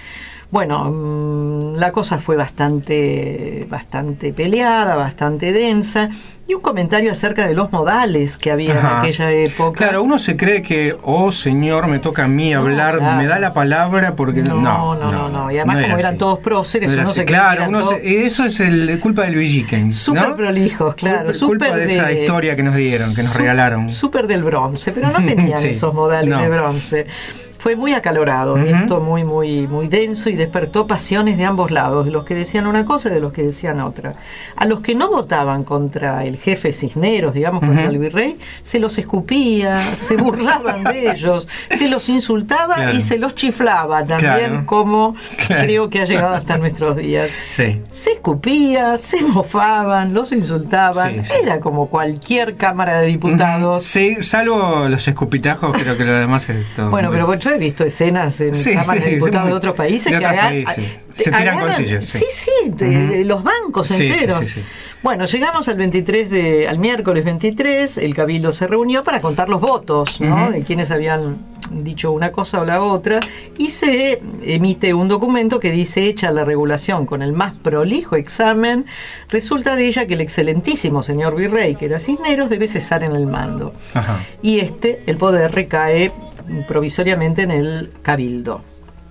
Bueno, la cosa fue bastante, bastante peleada, bastante densa, y un comentario acerca de los modales que había Ajá. en aquella época. Claro, uno se cree que, oh señor, me toca a mí hablar, no, claro. me da la palabra porque no. No, no, no, no, no. Y además, no como eran así. Todos próceres, no uno se cree claro, que uno todo... se, eso es el culpa del Villiquen. Súper ¿no? prolijos, claro. Culpa, culpa super de esa de, historia que nos dieron, que nos su, regalaron. Súper del bronce, pero no tenían sí. esos modales no. de bronce. Fue muy acalorado, uh-huh. esto muy, muy, muy denso, y despertó pasiones de ambos lados, de los que decían una cosa y de los que decían otra. A los que no votaban contra el jefe Cisneros, digamos, uh-huh. contra el virrey, se los escupía, se burlaban de ellos, se los insultaba claro. y se los chiflaba también, claro. como claro. creo que ha llegado hasta nuestros días. Sí. Se escupía, se mofaban, los insultaban, sí, sí. era como cualquier cámara de diputados. Uh-huh. Sí, salvo los escupitajos, creo que lo demás es todo. Bueno, pero yo he visto escenas en sí, cámaras sí, de diputados sí, de otros países de que otros hagan, países. Se tiran agarran, con sillas. Sí, sí, sí de, uh-huh. de los bancos sí, enteros. Sí, sí, sí. Bueno, llegamos al veintitrés de, al miércoles veintitrés, el Cabildo se reunió para contar los votos, ¿no? Uh-huh. de quienes habían dicho una cosa o la otra, y se emite un documento que dice: hecha la regulación con el más prolijo examen, resulta de ella que el excelentísimo señor virrey, que era Cisneros, debe cesar en el mando. Ajá. Y este, el poder recae provisoriamente en el Cabildo.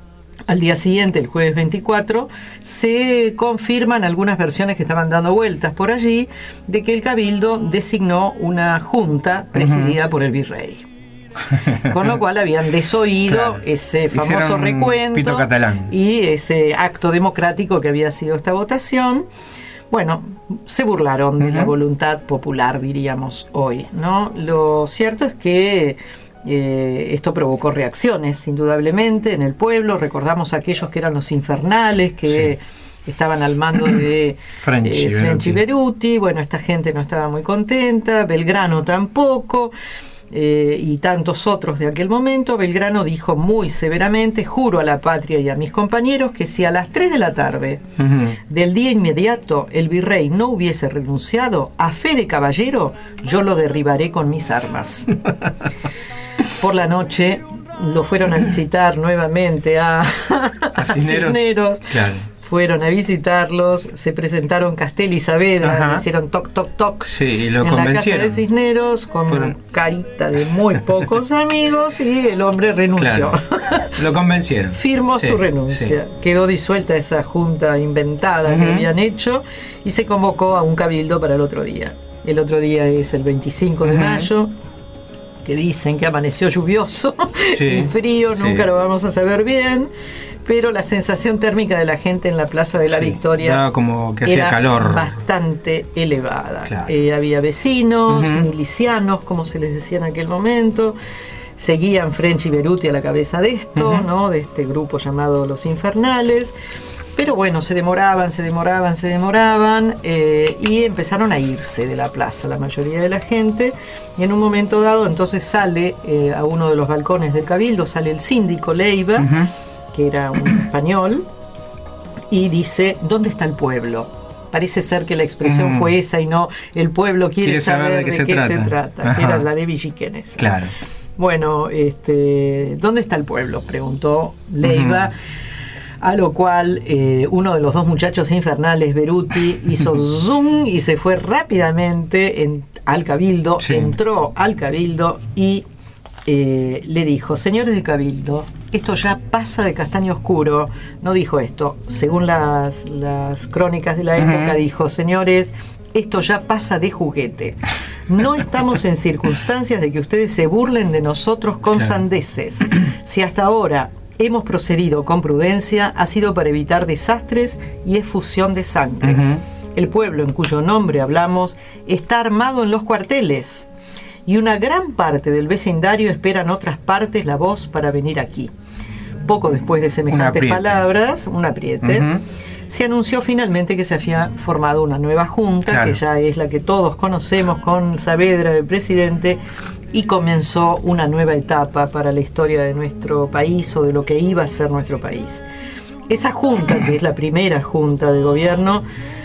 Al día siguiente, el jueves veinticuatro, se confirman algunas versiones que estaban dando vueltas por allí de que el Cabildo designó una junta presidida uh-huh. por el virrey. Con lo cual habían desoído claro. ese famoso Hicieron recuento pito catalán. Y ese acto democrático que había sido esta votación. Bueno, se burlaron uh-huh. de la voluntad popular, diríamos hoy, ¿no? Lo cierto es que eh, esto provocó reacciones, indudablemente, en el pueblo. Recordamos a aquellos que eran los infernales, que sí. estaban al mando de French eh, y Beruti. Bueno, esta gente no estaba muy contenta, Belgrano tampoco. Eh, y tantos otros de aquel momento. Belgrano dijo muy severamente: juro a la patria y a mis compañeros que si a las tres de la tarde uh-huh. del día inmediato el virrey no hubiese renunciado, a fe de caballero, yo lo derribaré con mis armas. Por la noche lo fueron a visitar nuevamente a, a Cisneros, Cisneros. Claro. Fueron a visitarlos, se presentaron Castelli y Saavedra, hicieron toc, toc, toc sí, y lo en convencieron. La casa de Cisneros, con Fueron... carita de muy pocos amigos, y el hombre renunció. Claro. Lo convencieron. Firmó sí, su renuncia. Sí. Quedó disuelta esa junta inventada uh-huh. que habían hecho, y se convocó a un cabildo para el otro día. El otro día es el veinticinco de uh-huh. mayo, que dicen que amaneció lluvioso sí. y frío, sí. nunca lo vamos a saber bien. Pero la sensación térmica de la gente en la Plaza de la sí, Victoria como que hacía era calor. Bastante elevada. Claro. Eh, había vecinos, uh-huh. milicianos, como se les decía en aquel momento. Seguían French y Beruti a la cabeza de esto, uh-huh. ¿no? De este grupo llamado Los Infernales. Pero bueno, se demoraban, se demoraban, se demoraban eh, y empezaron a irse de la plaza la mayoría de la gente. Y en un momento dado, entonces sale eh, a uno de los balcones del Cabildo, sale el síndico Leiva, uh-huh. que era un español, y dice: ¿dónde está el pueblo? Parece ser que la expresión mm. fue esa y no el pueblo quiere, quiere saber, saber de, qué, de se, qué trata. se trata, que era la de Villiquenes. Claro. Bueno, este, ¿dónde está el pueblo?, preguntó Leiva. Uh-huh. A lo cual eh, uno de los dos muchachos infernales, Beruti, hizo zoom y se fue rápidamente en, al Cabildo, sí. entró al Cabildo y eh, le dijo: señores de Cabildo, esto ya pasa de castaño oscuro. No dijo esto, según las, las crónicas de la época, uh-huh. dijo: señores, esto ya pasa de juguete. No estamos en circunstancias de que ustedes se burlen de nosotros con claro. sandeces. Si hasta ahora hemos procedido con prudencia, ha sido para evitar desastres y efusión de sangre. Uh-huh. El pueblo en cuyo nombre hablamos está armado en los cuarteles, y una gran parte del vecindario espera en otras partes la voz para venir aquí. Poco después de semejantes palabras, un apriete, uh-huh. se anunció finalmente que se había formado una nueva junta, claro. que ya es la que todos conocemos, con Saavedra el presidente, y comenzó una nueva etapa para la historia de nuestro país, o de lo que iba a ser nuestro país. Esa junta, que es la primera junta de gobierno,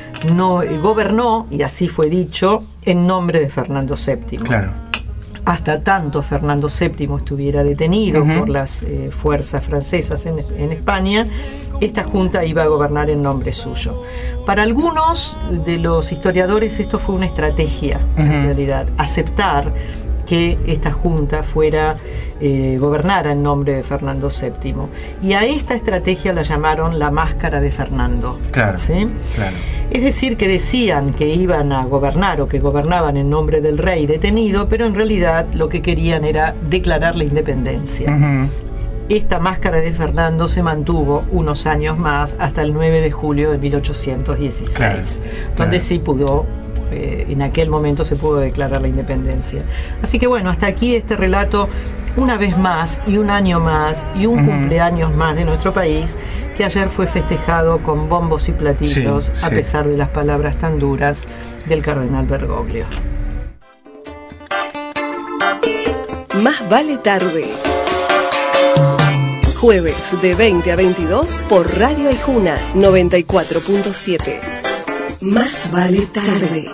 no eh, gobernó, y así fue dicho, en nombre de Fernando séptimo. Claro. Hasta tanto Fernando séptimo estuviera detenido uh-huh. por las eh, fuerzas francesas en, en España, esta junta iba a gobernar en nombre suyo. Para algunos de los historiadores esto fue una estrategia, uh-huh. en realidad, aceptar que esta junta fuera eh, gobernara en nombre de Fernando séptimo. Y a esta estrategia la llamaron la máscara de Fernando. Claro, ¿sí? claro. Es decir, que decían que iban a gobernar, o que gobernaban en nombre del rey detenido, pero en realidad lo que querían era declarar la independencia. Uh-huh. Esta máscara de Fernando se mantuvo unos años más, hasta el nueve de julio de mil ochocientos dieciséis, claro, donde claro. sí pudo, eh, en aquel momento se pudo declarar la independencia. Así que bueno, hasta aquí este relato, una vez más, y un año más, y un uh-huh. cumpleaños más de nuestro país, que ayer fue festejado con bombos y platillos, sí, a sí. pesar de las palabras tan duras del cardenal Bergoglio. Más vale tarde. Jueves de veinte a veintidós por Radio Aijuna noventa y cuatro punto siete. Más vale tarde.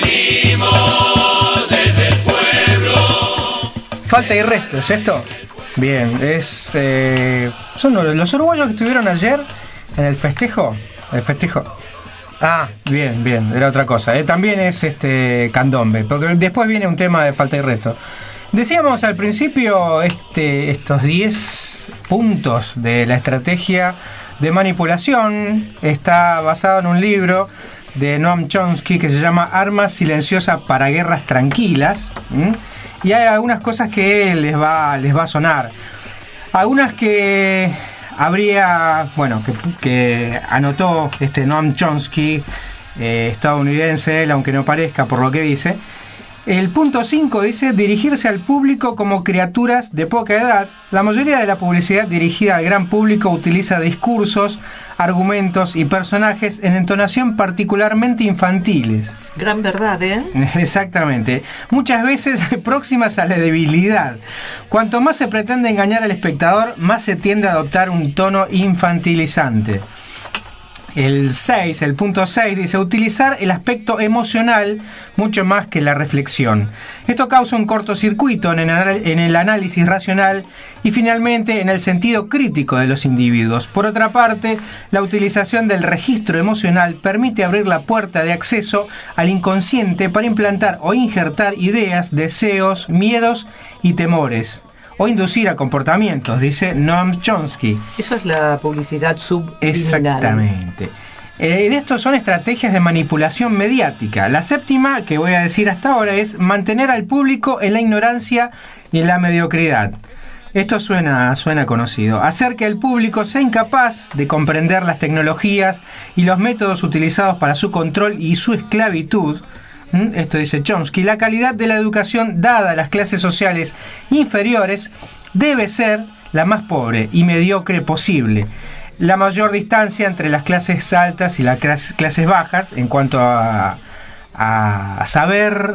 Falta y resto, ¿es esto? Bien, es eh, son los, los uruguayos que estuvieron ayer en el festejo. El festejo. Ah, bien, bien, era otra cosa. Eh. También es este candombe, porque después viene un tema de falta y resto. Decíamos al principio este, estos diez puntos de la estrategia de manipulación. Está basado en un libro de Noam Chomsky que se llama Armas silenciosas para guerras tranquilas. ¿Mm? Y hay algunas cosas que les va, les va a sonar. Algunas que habría, bueno, que, que anotó este Noam Chomsky, eh, estadounidense, él, aunque no parezca por lo que dice. El punto cinco dice dirigirse al público como criaturas de poca edad. La mayoría de la publicidad dirigida al gran público utiliza discursos, argumentos y personajes en entonación particularmente infantiles. Gran verdad, ¿eh? Exactamente. Muchas veces próximas a la debilidad. Cuanto más se pretende engañar al espectador, más se tiende a adoptar un tono infantilizante. El seis, el punto seis dice utilizar el aspecto emocional mucho más que la reflexión. Esto causa un cortocircuito en el, en el análisis racional y finalmente en el sentido crítico de los individuos. Por otra parte, la utilización del registro emocional permite abrir la puerta de acceso al inconsciente para implantar o injertar ideas, deseos, miedos y temores. O inducir a comportamientos, dice Noam Chomsky. Eso es la publicidad subliminal. Exactamente. Eh, de estos son estrategias de manipulación mediática. La séptima, que voy a decir hasta ahora, es mantener al público en la ignorancia y en la mediocridad. Esto suena, suena conocido. Hacer que el público sea incapaz de comprender las tecnologías y los métodos utilizados para su control y su esclavitud. Esto dice Chomsky. La calidad de la educación dada a las clases sociales inferiores debe ser la más pobre y mediocre posible. La mayor distancia entre las clases altas y las clases bajas en cuanto a, a saber,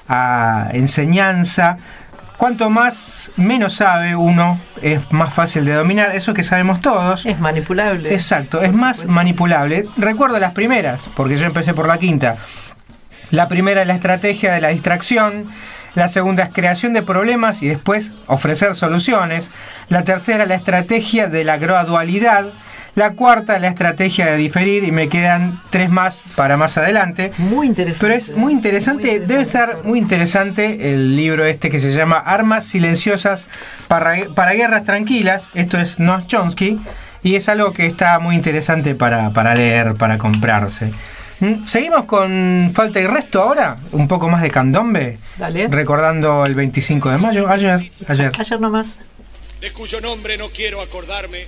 a enseñanza. Cuanto más menos sabe uno, es más fácil de dominar. Eso que sabemos todos. Es manipulable. Exacto, es más manipulable. Recuerdo las primeras, porque yo empecé por la quinta. La primera es la estrategia de la distracción, la segunda es creación de problemas y después ofrecer soluciones, la tercera la estrategia de la gradualidad, la cuarta la estrategia de diferir y me quedan tres más para más adelante. Muy interesante. Pero es muy interesante, muy interesante. Debe estar muy interesante el libro este que se llama Armas silenciosas para, para guerras tranquilas. Esto es Noam Chomsky y es algo que está muy interesante para, para leer, para comprarse. Seguimos con Falta y Resto ahora, un poco más de candombe. Dale. Recordando el veinticinco de mayo, ayer, ayer. Ayer nomás. De cuyo nombre no quiero acordarme,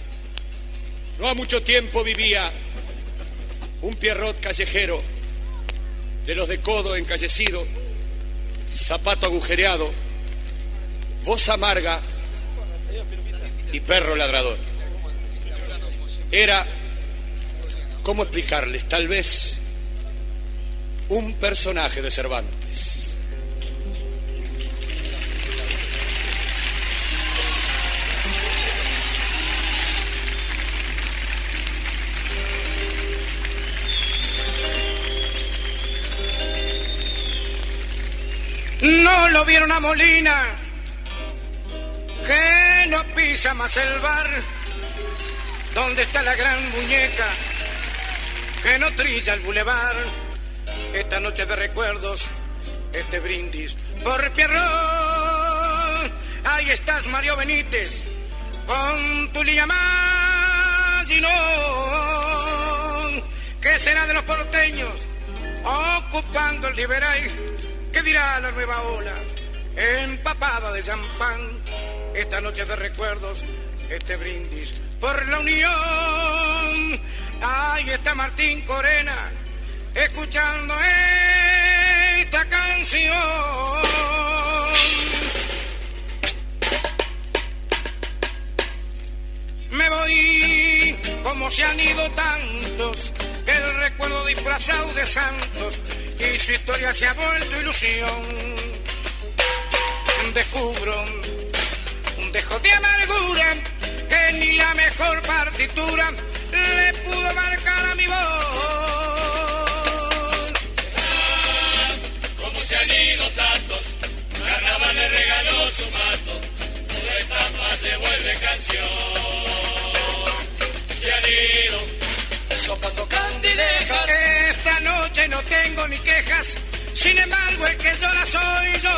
no ha mucho tiempo vivía un Pierrot callejero, de los de codo encallecido, zapato agujereado, voz amarga y perro ladrador. Era, ¿cómo explicarles? Tal vez un personaje de Cervantes. No lo vieron a Molina, que no pisa más el bar, donde está la gran muñeca, que no trilla el bulevar. Esta noche de recuerdos, este brindis por Pierrot. Ahí estás, Mario Benítez, con tu línea más y no. ¿Qué será de los porteños ocupando el Liberay? ¿Qué dirá la nueva ola empapada de champán? Esta noche de recuerdos, este brindis por la unión. Ahí está Martín Corena, escuchando esta canción. Me voy como se han ido tantos, que el recuerdo disfrazado de santos y su historia se ha vuelto ilusión. Descubro un dejo de amargura que ni la mejor partitura le pudo marcar a mi voz. Como se han ido tantos, Carnaval le regaló su manto, su estampa se vuelve canción. Se han ido sopando candilejas. Esta noche no tengo ni quejas, sin embargo el que llora soy yo.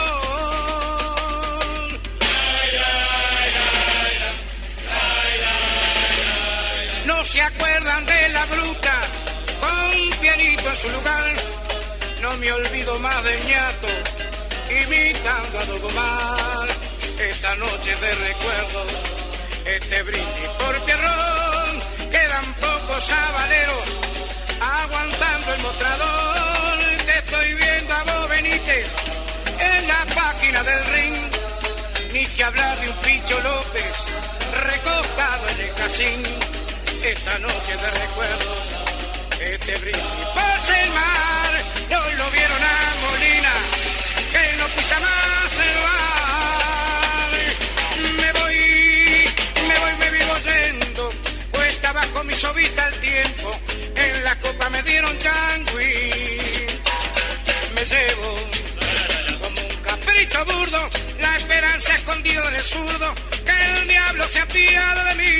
No se acuerdan de la bruta con pianito en su lugar. No me olvido más del ñato imitando a Don Omar. Esta noche de recuerdos, este brindis por Pierrón. Quedan pocos sabaleros aguantando el mostrador. Te estoy viendo a vos, Benítez, en la página del ring. Ni que hablar de un Picho López recostado en el casín. Esta noche de recuerdos, este brindis por Selmar. No lo vieron a Molina, que no pisa más el bar. Me voy, me voy, me vivo yendo, cuesta abajo mi sovita el tiempo. En la copa me dieron changui. Me llevo como un capricho burdo la esperanza escondida en el zurdo, que el diablo se apiade de mí.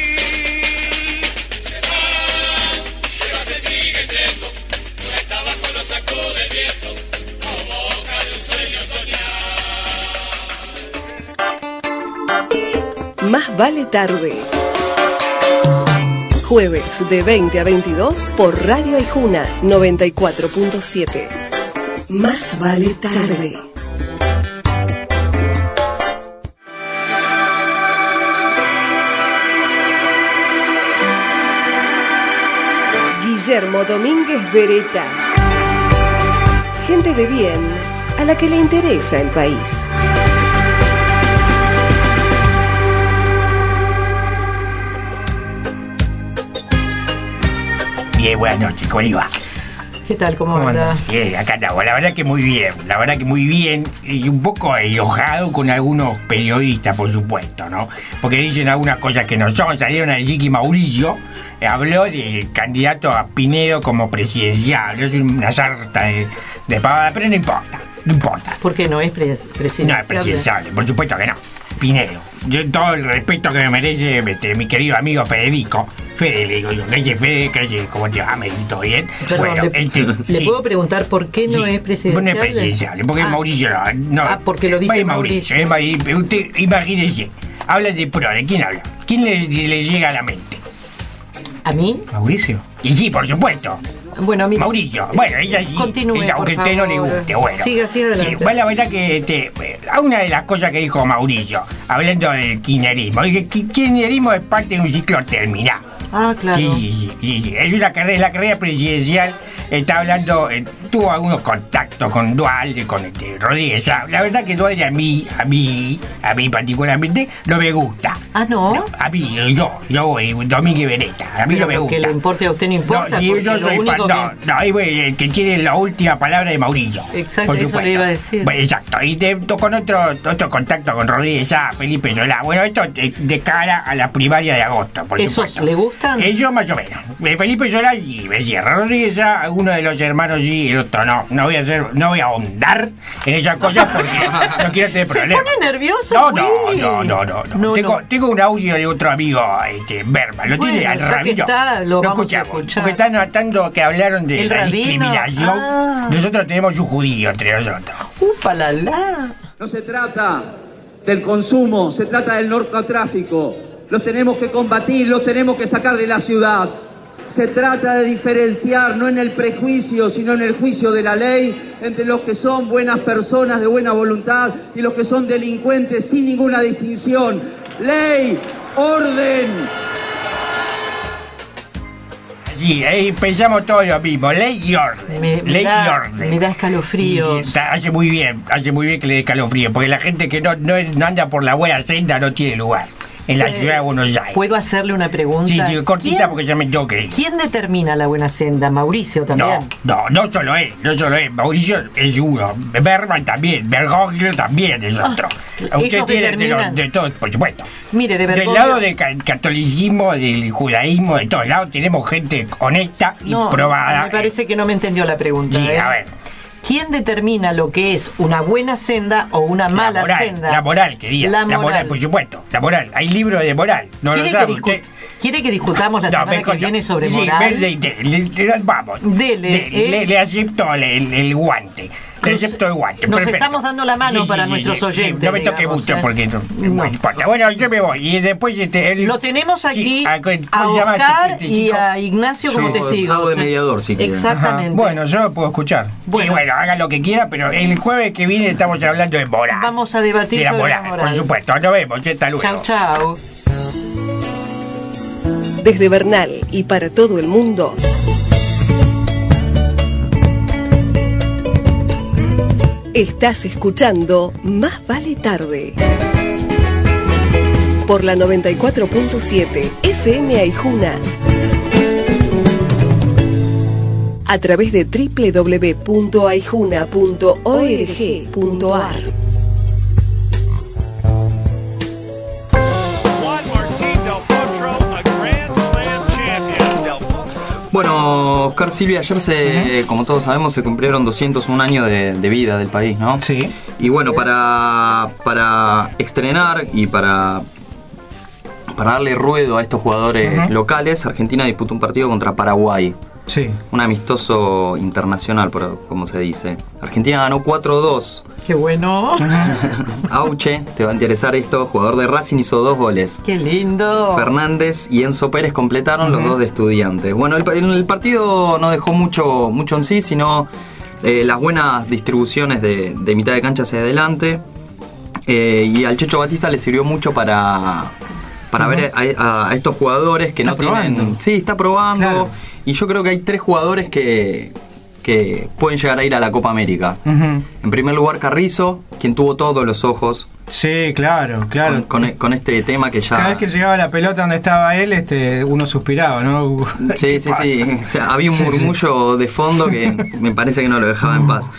Se sigue yendo, cuesta abajo lo sacude el viento, como boca de un sueño otoñal. Más vale tarde. Jueves de veinte a veintidós por Radio Aijuna noventa y cuatro punto siete. Más vale tarde. Guillermo Domínguez Beretta. Gente de bien a la que le interesa el país. Bien, buenas noches, ¿cómo le va? ¿Qué tal? ¿Cómo, ¿Cómo anda? Bien, acá andamos, la verdad que muy bien, la verdad que muy bien, y un poco enojado con algunos periodistas, por supuesto, ¿no? Porque dicen algunas cosas que no son. Salieron a decir que Mauricio habló de candidato a Pinedo como presidencial. Es una sarta de, de pavada, pero no importa, no importa. ¿Por qué no es pres presidencial? No es presidencial, por supuesto que no. Pinedo. Yo todo el respeto que me merece este, mi querido amigo Federico. Fede, le digo yo, ¿qué dice Fede? ¿Qué dice? ¿Cómo te va? ¿Me grito bien? Perdón, bueno, le, este, ¿le sí. puedo preguntar por qué no sí, es presidencial? No es presidencial, porque ah. Mauricio no, no. Ah, porque lo dice Mauricio. Mauricio. Mauricio. Usted, imagínese, habla de pro, ¿de quién habla? ¿Quién le, le llega a la mente? ¿A mí? Mauricio. Y sí, por supuesto. Bueno, mira, Mauricio, bueno, ella sí. Continúe, ella, aunque a usted no le guste, bueno. Siga, siga adelante. Sí, bueno, la verdad que este, una de las cosas que dijo Mauricio, hablando del kirchnerismo, dije que el kirchnerismo es parte de un ciclo terminado. Ah, claro. Sí, sí, sí, sí. Es una carrera, la carrera presidencial. Está hablando, eh, tuvo algunos contactos con Dualde, con este Rodríguez. La, la verdad que Dualde a mí, a mí, a mí particularmente, no me gusta. Ah, ¿no? no a mí, yo, yo, eh, Domínguez Beretta, a mí pero no me gusta. Que le importe a usted no importa. No, sí, yo soy fan, no, que... no, no, el que tiene la última palabra de Mauricio. Exacto, eso le iba a decir. Bueno, exacto, y te, con otro, otro contacto con Rodríguez, ya, Felipe Solá. Bueno, esto de, de cara a la primaria de agosto, por ¿Esos supuesto. le gustan? Ellos más o menos. Felipe Solá y Becerra. Rodríguez ya, uno de los hermanos sí, el otro no. No voy a hacer, no voy a ahondar en esas cosas porque no quiero tener problemas. ¿Se pone nervioso? No, no, no, no, no, no. no, tengo, no. tengo un audio de otro amigo, este, Berman. ¿Lo bueno, tiene al rabino? Está, lo no vamos escuchamos, a escuchar. Porque están notando que hablaron de ¿El la rabino? discriminación. Ah. Nosotros tenemos un judío entre nosotros. ¡Upalala! No se trata del consumo, se trata del narcotráfico. Los tenemos que combatir, los tenemos que sacar de la ciudad. Se trata de diferenciar, no en el prejuicio, sino en el juicio de la ley, entre los que son buenas personas de buena voluntad y los que son delincuentes sin ninguna distinción. Ley, orden. Sí, ahí pensamos todo lo mismo, ley y orden. Me, me ley da, y orden. Me da escalofríos. Sí, hace muy bien, hace muy bien que le dé escalofrío, porque la gente que no, no, no anda por la buena senda no tiene lugar. En la eh, ciudad de Buenos Aires. ¿Puedo hacerle una pregunta? Sí, sí, cortita porque ya me tengo que ir. ¿Quién determina la buena senda? ¿Mauricio también? No, no, no solo él, no solo él. Mauricio es uno. Berman también, Bergoglio también es otro. Ah, Usted tiene de, lo, de todo, por supuesto. Mire, de Bergoglio... Del lado del catolicismo, del judaísmo, de todos lados tenemos gente honesta y no, probada. Me parece que no me entendió la pregunta. Sí, ¿eh? a ver. ¿Quién determina lo que es una buena senda o una La mala moral, senda? la moral, quería. La La moral. moral, por supuesto. La moral. Hay libros de moral. No lo ¿Quiere, que sabe discu- usted. ¿Quiere que discutamos la No, semana mejor que no. viene sobre Sí, moral? le- le- le- le- vamos. Dele, Le, ¿eh? le- le acepto el, el- el guante. Le Nos- acepto el guante. nos perfecto. estamos dando la mano para nuestros oyentes, No me toque digamos, mucho ¿eh? porque no, No. no importa. Bueno, yo me voy. Y después este, el- Lo tenemos aquí Sí, a, ¿cómo se llama Oscar este- este y chico? a Ignacio como Yo testigos. hago de mediador, si quiere. Exactamente. Ajá. Bueno, yo puedo escuchar. Bueno. bueno, haga lo que quiera, pero el jueves que viene estamos hablando de moral. Vamos a debatir de la sobre moral, la moral. por supuesto. Nos vemos. Hasta luego. Chau, chau. Desde Bernal y para todo el mundo. Estás escuchando Más Vale Tarde. Por la noventa y cuatro punto siete F M Aijuna. A través de doble u doble u doble u punto aijuna punto org punto a r. Bueno, Oscar Silvia, ayer se, uh-huh. como todos sabemos, se cumplieron doscientos un años de, de vida del país, ¿no? Sí. Y bueno, para, para estrenar y para, para darle ruedo a estos jugadores uh-huh. locales, Argentina disputó un partido contra Paraguay. Sí. Un amistoso internacional, por, como se dice. Argentina ganó cuatro dos. ¡Qué bueno! Auche, te va a interesar esto, jugador de Racing hizo dos goles. ¡Qué lindo! Fernández y Enzo Pérez completaron uh-huh. los dos de Estudiantes. Bueno, el, el partido no dejó mucho, mucho en sí, sino eh, las buenas distribuciones de, de mitad de cancha hacia adelante. Eh, y al Checho Batista le sirvió mucho para, para uh-huh. ver a, a estos jugadores que está no probando. tienen... Sí, está probando. Claro. Y yo creo que hay tres jugadores que, que pueden llegar a ir a la Copa América. Uh-huh. En primer lugar, Carrizo, quien tuvo todos los ojos. Sí, claro, claro. Con, con, con este tema que ya... Cada vez que llegaba la pelota donde estaba él, este, uno suspiraba, ¿no? Sí, sí, sí. O sea, había un sí, murmullo sí. de fondo que me parece que no lo dejaba en paz.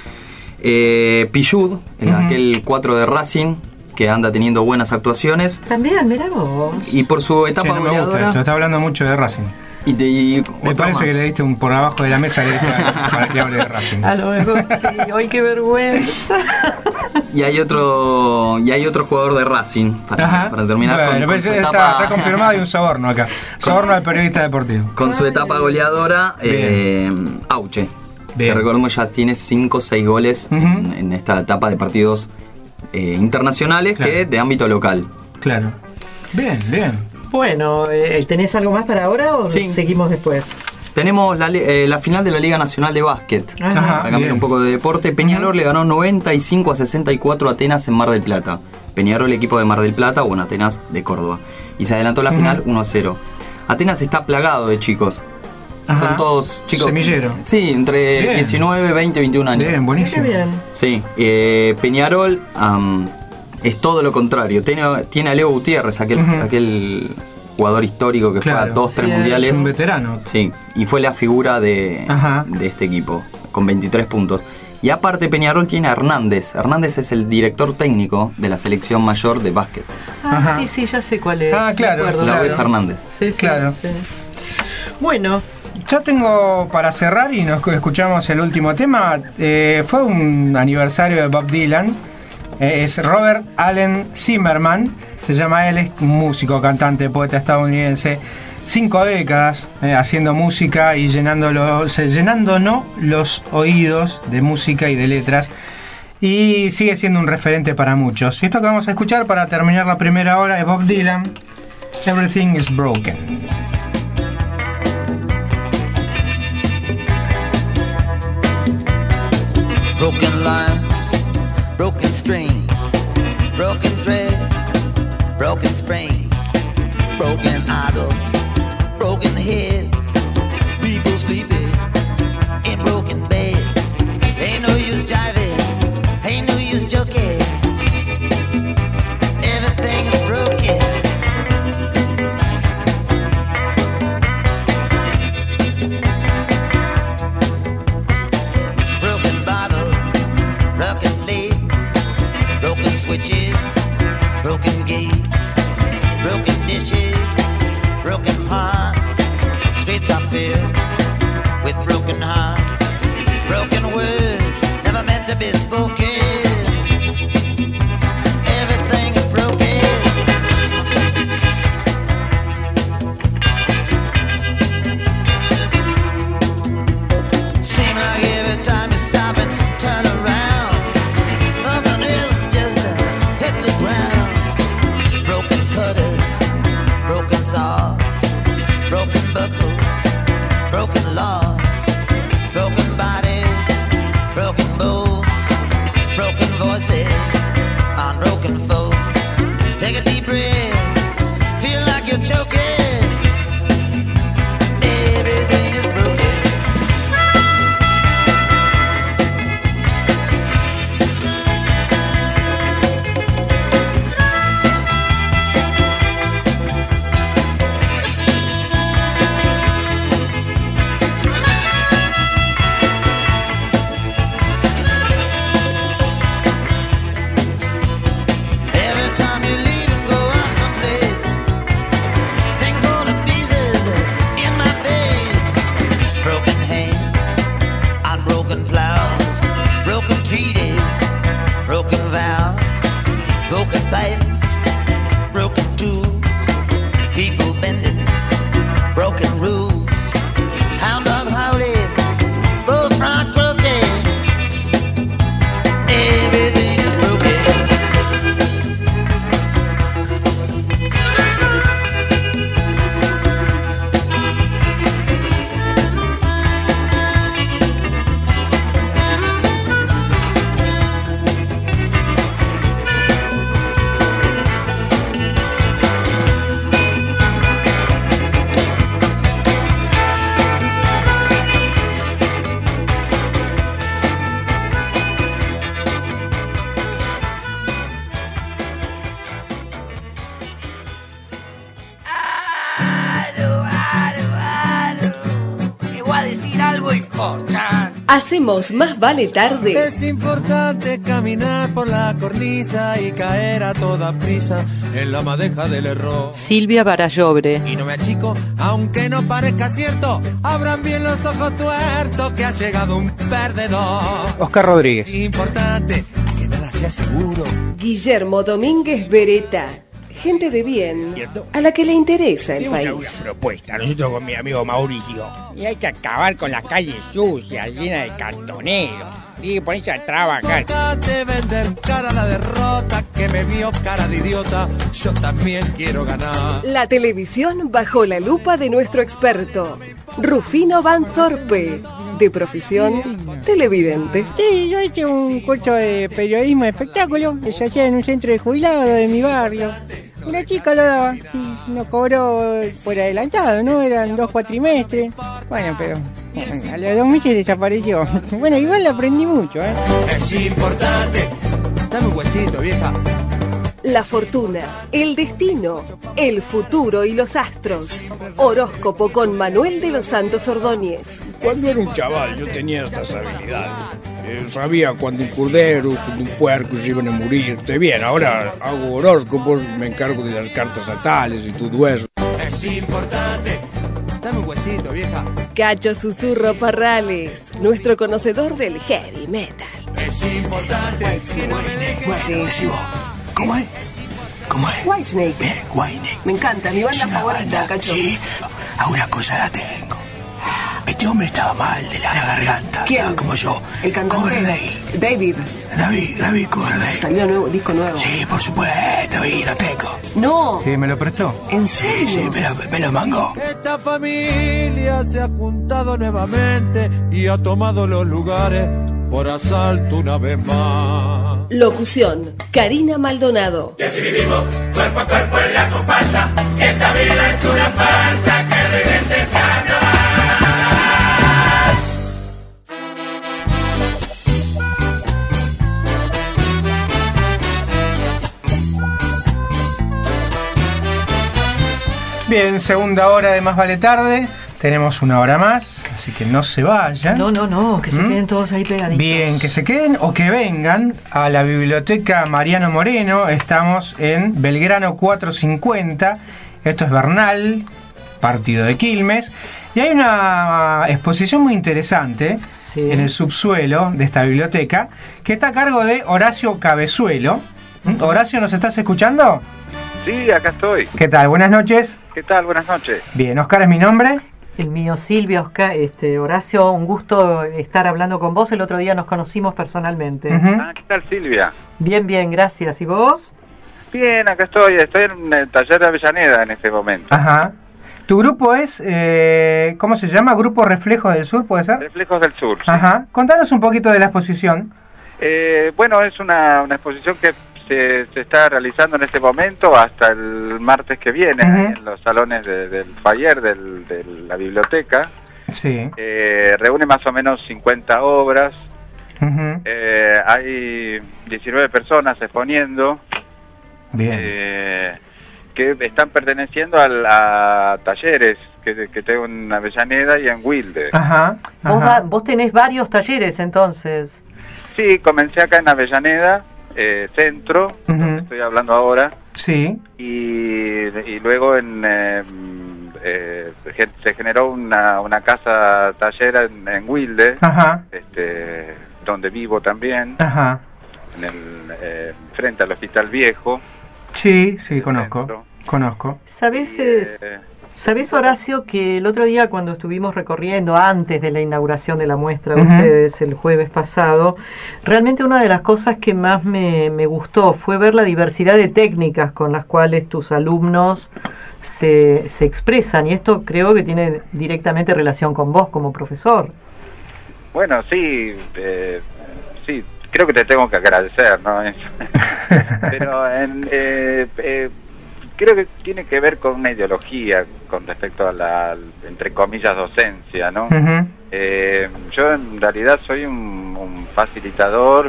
Eh, Pichud, en uh-huh. aquel cuatro de Racing, que anda teniendo buenas actuaciones. También, mirá vos. Y por su etapa sí, no goleadora... me gusta esto, está hablando mucho de Racing. Y te, y me parece más. Que le diste un por abajo de la mesa le diste a, para que hable de Racing. A lo mejor sí, ¡ay, qué vergüenza! Y hay otro y hay otro jugador de Racing para, para terminar bueno, con, con su está, etapa. Está confirmado y un soborno acá. Soborno al periodista deportivo. Con su etapa goleadora, eh, Auche. Bien. Que recordemos ya tiene cinco o seis goles uh-huh. en, en esta etapa de partidos eh, internacionales claro. que de ámbito local. Claro. Bien, bien. Bueno, eh, ¿tenés algo más para ahora o sí. seguimos después? Tenemos la, eh, la final de la Liga Nacional de Básquet. Ajá, para cambiar bien. un poco de deporte. Peñarol uh-huh. le ganó noventa y cinco a sesenta y cuatro a Atenas en Mar del Plata. Peñarol, equipo de Mar del Plata, bueno, Atenas de Córdoba. Y se adelantó la uh-huh. final uno a cero. Atenas está plagado de chicos. Ajá. Son todos chicos. Semillero. Sí, entre bien. diecinueve, veinte, veintiún años. Bien, buenísimo. Qué bien. Sí, eh, Peñarol... Um, es todo lo contrario. Tiene, tiene a Leo Gutiérrez, aquel, uh-huh. aquel jugador histórico que claro, fue a dos, sí, tres mundiales. Es un veterano. Sí, y fue la figura de, de este equipo, con veintitrés puntos. Y aparte Peñarol tiene a Hernández. Hernández es el director técnico de la selección mayor de básquet. Ah, Ajá. sí, sí, ya sé cuál es. Ah, claro. Acuerdo, la claro. Hernández. Sí, sí, claro. Sí. Bueno. Yo tengo para cerrar y nos escuchamos el último tema. Eh, fue un aniversario de Bob Dylan. Es Robert Allen Zimmerman, se llama él, es músico, cantante, poeta estadounidense. Cinco décadas eh, haciendo música y llenándolos, llenándonos los oídos de música y de letras. Y sigue siendo un referente para muchos. Y esto que vamos a escuchar para terminar la primera hora es Bob Dylan, Everything is Broken. Broken lines, broken strings, broken threads, broken springs, broken idols, broken heads, people sleeping in broken beds. Ain't no use jiving, ain't no use joking. Everything is broken. Broken bottles, broken plates, broken switches, broken gates, broken dishes, broken pots. Streets are filled with broken hearts, broken words never pipes, broken tools, people bending, broken rules, hound dog howling, bullfrog croaking, everything is broken. Hacemos Más Vale Tarde. Es importante caminar por la cornisa y caer a toda prisa en la madeja del error. Silvia Barallobre. Y no me achico, aunque no parezca cierto, abran bien los ojos tuertos que ha llegado un perdedor. Oscar Rodríguez. Es importante que nada sea seguro. Guillermo Domínguez Beretta. Gente de bien, a la que le interesa el Tengo una, país. una propuesta, nosotros con mi amigo Mauricio. Y hay que acabar con las calles sucias, llenas de cartoneros. Tiene que ponerse a trabajar. Importante vender cara a la derrota, que me vio cara de idiota, yo también quiero ganar. La televisión bajo la lupa de nuestro experto, Rufino Van Thorpe, de profesión televidente. Sí, yo hice un curso de periodismo de espectáculo que se hacía en un centro de jubilados de mi barrio. Una chica lo daba y nos cobró por adelantado, ¿no? Eran dos cuatrimestres. Bueno, pero bueno, a los dos meses desapareció. Bueno, igual le aprendí mucho, ¿eh? Es importante. Dame un huesito, vieja. La fortuna, el destino, el futuro y los astros. Horóscopo con Manuel de los Santos Ordóñez. Cuando era un chaval yo tenía estas habilidades. Eh, sabía cuando un cordero, cuando un puerco se iban a morir. Estoy bien, ahora hago horóscopos, me encargo de las cartas natales y todo eso. Es importante. Dame un huesito, vieja. Cacho Susurro Parrales, nuestro conocedor del heavy metal. Es importante que no me dejes. ¿Cómo es? ¿Cómo es? Whitesnake. Bien, Whitesnake. Me encanta, mi banda Es una favorita, banda, Cacho. sí. Alguna cosa la tengo. Este hombre estaba mal de la garganta. ¿Quién? Estaba como yo. El cantante. Coverdale. David. David, David Coverdale. Salió nuevo, disco nuevo. Sí, por supuesto, y lo tengo. No. Sí, me lo prestó. ¿En Sí, serio? sí, me lo, me lo mangó. Esta familia se ha juntado nuevamente y ha tomado los lugares por asalto una vez más. Locución, Karina Maldonado. Y así vivimos, cuerpo a cuerpo en la comparsa. Y esta vida es una farsa, que regrese el carnaval. Bien, segunda hora de Más Vale Tarde. Tenemos una hora más, así que no se vayan. No, no, no, que se ¿Mm? queden todos ahí pegaditos. Bien, que se queden o que vengan a la Biblioteca Mariano Moreno. Estamos en Belgrano cuatrocientos cincuenta. Esto es Bernal, partido de Quilmes. Y hay una exposición muy interesante Sí. en el subsuelo de esta biblioteca que está a cargo de Horacio Cabezuelo. ¿Mm? Horacio, ¿nos estás escuchando? Sí, acá estoy. ¿Qué tal? Buenas noches. ¿Qué tal? Buenas noches. Bien, Oscar es mi nombre. El mío, Silvia, Oscar, este, Horacio, un gusto estar hablando con vos. El otro día nos conocimos personalmente. Uh-huh. Ah, ¿qué tal, Silvia? Bien, bien, gracias. ¿Y vos? Bien, acá estoy. Estoy en el taller de Avellaneda en este momento. Ajá. Tu grupo es, eh, ¿cómo se llama? Grupo Reflejos del Sur, ¿puede ser? Reflejos del Sur. Sí. Ajá. Contanos un poquito de la exposición. Eh, bueno, es una, una exposición que se, se está realizando en este momento hasta el martes que viene, Uh-huh. ahí en los salones de, del Fayer, del, de la biblioteca. Sí. Eh, reúne más o menos cincuenta obras. Uh-huh. Eh, hay diecinueve personas exponiendo. Bien. Eh, que están perteneciendo a, a talleres que, que tengo en Avellaneda y en Wilde. Ajá. Vos, ajá. da- vos tenés varios talleres entonces. Sí, comencé acá en Avellaneda, eh, centro, Ujú. donde estoy hablando ahora, Sí. y, y luego en eh, eh, gen- se generó una, una casa tallera en, en Wilde, Ajá. este, donde vivo también, Ajá. en el, eh, frente al Hospital Viejo. Sí, sí, conozco, conozco. ¿Sabes, es, ¿Sabes, Horacio, que el otro día cuando estuvimos recorriendo, antes de la inauguración de la muestra de uh-huh. ustedes, el jueves pasado, realmente una de las cosas que más me, me gustó fue ver la diversidad de técnicas con las cuales tus alumnos se, se expresan, y esto creo que tiene directamente relación con vos como profesor. Bueno, sí, eh, sí, creo que te tengo que agradecer, ¿no? Pero en, eh, eh, creo que tiene que ver con una ideología con respecto a la, entre comillas, docencia, ¿no? Uh-huh. Eh, yo en realidad soy un, un facilitador,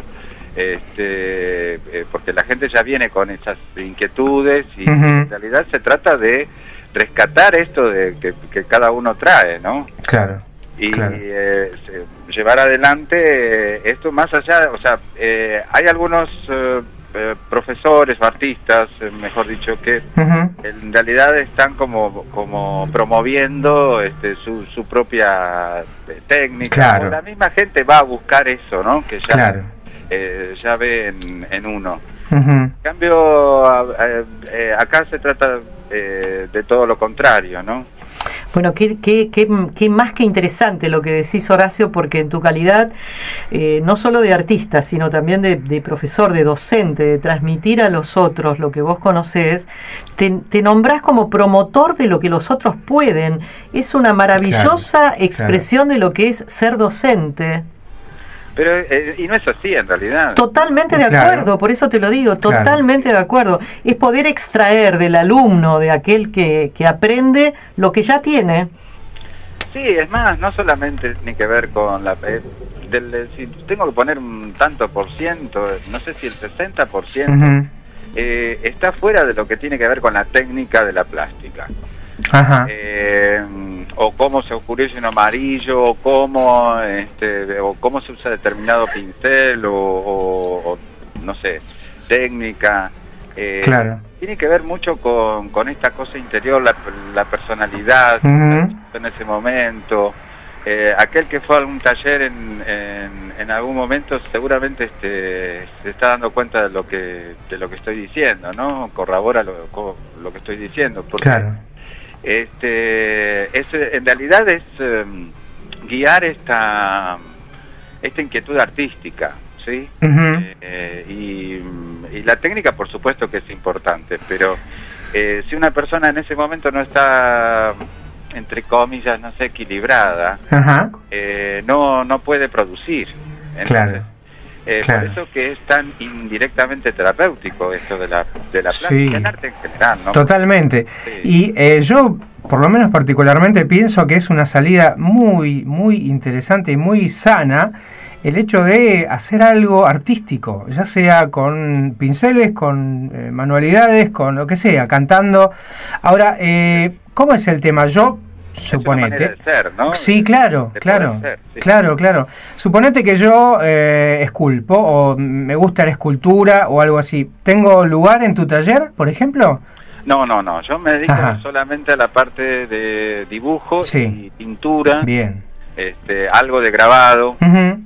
este, eh, porque la gente ya viene con esas inquietudes y uh-huh. en realidad se trata de rescatar esto de que, que cada uno trae, ¿no? Claro. Y claro. eh, llevar adelante eh, esto más allá, o sea, eh, hay algunos eh, eh, profesores o artistas, eh, mejor dicho, que uh-huh. en realidad están como como promoviendo este, su, su propia eh, técnica. Claro. La misma gente va a buscar eso, ¿no? Que ya, claro. eh, ya ve en, en uno. Uh-huh. En cambio, eh, eh, acá se trata eh, de todo lo contrario, ¿no? Bueno, qué, qué, qué, qué más que interesante lo que decís, Horacio, porque en tu calidad, eh, no solo de artista, sino también de, de profesor, de docente, de transmitir a los otros lo que vos conocés, te, te nombrás como promotor de lo que los otros pueden. Es una maravillosa claro, expresión claro. de lo que es ser docente. Pero, eh, y no es así en realidad. Totalmente de claro. acuerdo, por eso te lo digo, totalmente claro. de acuerdo. Es poder extraer del alumno, de aquel que, que aprende, lo que ya tiene. Sí, es más, no solamente tiene que ver con la... Eh, del, si tengo que poner un tanto por ciento, no sé si el sesenta por ciento, uh-huh. eh, está fuera de lo que tiene que ver con la técnica de la plástica. Ajá. Eh, o cómo se oscurece un amarillo, o cómo, este, o cómo se usa determinado pincel, o, o, o no sé, técnica. Eh, claro. Tiene que ver mucho con, con esta cosa interior, la, la personalidad uh-huh. en ese momento. Eh, aquel que fue a algún taller en, en, en algún momento seguramente este, se está dando cuenta de lo que de lo que estoy diciendo, ¿no? Corrobora lo, lo que estoy diciendo. Porque, claro. Este, es, en realidad es um, guiar esta esta inquietud artística, ¿sí? Uh-huh. Eh, y, y la técnica, por supuesto que es importante, pero eh, si una persona en ese momento no está, entre comillas, no sé, equilibrada, uh-huh. eh, no no puede producir. Entonces, claro. Eh, claro. Por eso que es tan indirectamente terapéutico esto de la de la plástica, sí. en arte en general, ¿no? Totalmente. Sí. Y eh, yo, por lo menos particularmente, pienso que es una salida muy, muy interesante y muy sana el hecho de hacer algo artístico, ya sea con pinceles, con eh, manualidades, con lo que sea, cantando. Ahora, eh, ¿cómo es el tema? Yo suponete. De ser, ¿no? Sí, claro, de claro, ser, sí. claro, claro. Suponete que yo eh, esculpo o me gusta la escultura o algo así. ¿Tengo lugar en tu taller, por ejemplo? No, no, no. Yo me dedico Ajá. solamente a la parte de dibujo sí. y pintura. Bien. Este, algo de grabado, uh-huh.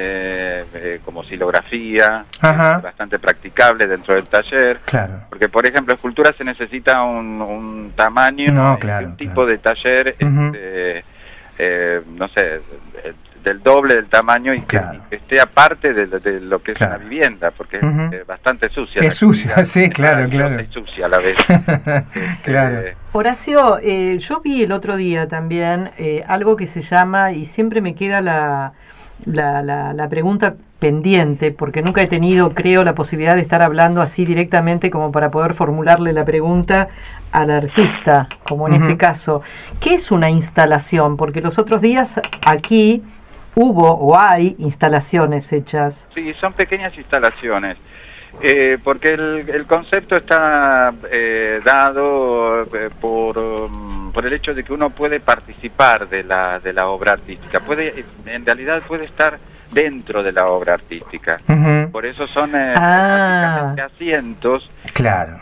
eh, eh, como silografía, Ajá. bastante practicable dentro del taller. Claro. Porque, por ejemplo, escultura se necesita un, un tamaño, no, y claro, un tipo claro. de taller, uh-huh. este, eh, no sé, del doble del tamaño y que, claro. y que esté aparte de, de lo que es claro. una vivienda, porque uh-huh. es eh, bastante sucia. Es sucia, sí, claro, claro. Es sucia a la vez. este, claro. Horacio, eh, yo vi el otro día también eh, algo que se llama, y siempre me queda la, la, la, la pregunta pendiente, porque nunca he tenido, creo, la posibilidad de estar hablando así directamente como para poder formularle la pregunta al artista, como en uh-huh. este caso. ¿Qué es una instalación? Porque los otros días aquí hubo o hay instalaciones hechas. Sí, son pequeñas instalaciones. Eh, porque el, el concepto está eh, dado eh, por, um, por el hecho de que uno puede participar de la, de la obra artística, puede, en realidad puede estar dentro de la obra artística. Uh-huh. Por eso son eh, ah. asientos, claro.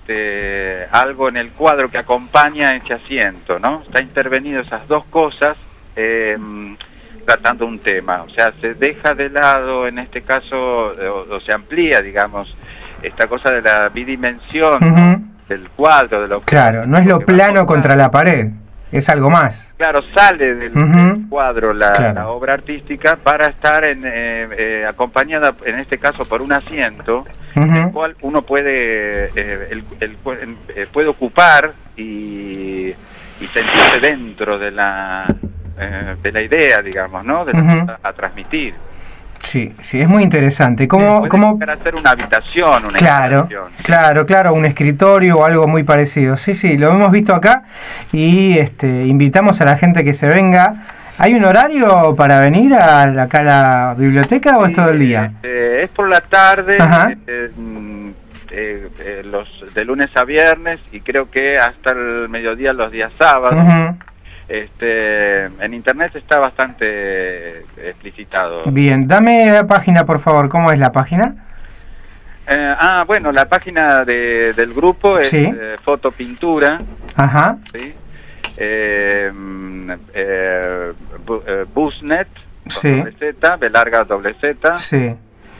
este, algo en el cuadro que acompaña ese asiento, ¿no? Está intervenido esas dos cosas eh, tratando un tema, o sea, se deja de lado, en este caso, o, o se amplía, digamos, esta cosa de la bidimensión, Ujú. ¿no? Del cuadro, de lo Claro, no es lo plano contra la pared, es algo más. Claro, sale del, Ujú. del cuadro la, Claro. la obra artística para estar en, eh, eh, acompañada, en este caso, por un asiento, Ujú. el cual uno puede eh, el, el- eh, puede ocupar y, y sentirse dentro de la eh, de la idea, digamos, ¿no? De la Ujú. cosa a transmitir. Sí, sí, es muy interesante. ¿Cómo, Puede cómo... llegar a ser una habitación, una Claro, instalación. claro, claro, un escritorio o algo muy parecido. Sí, sí, lo hemos visto acá y este, invitamos a la gente que se venga. ¿Hay un horario para venir a la, acá a la biblioteca o es todo el día? Eh, es por la tarde, Ajá. eh, mm, eh, eh, los de lunes a viernes y creo que hasta el mediodía los días sábados. Ujú. Este, en internet está bastante explicitado. Bien, dame la página, por favor. ¿Cómo es la página? Eh, ah, bueno, la página de, del grupo es Sí. eh, Fotopintura, Ajá, ¿sí? Eh, mm, eh, bu- eh, Busnet, con Sí. doble Z, B larga doble Z. sí.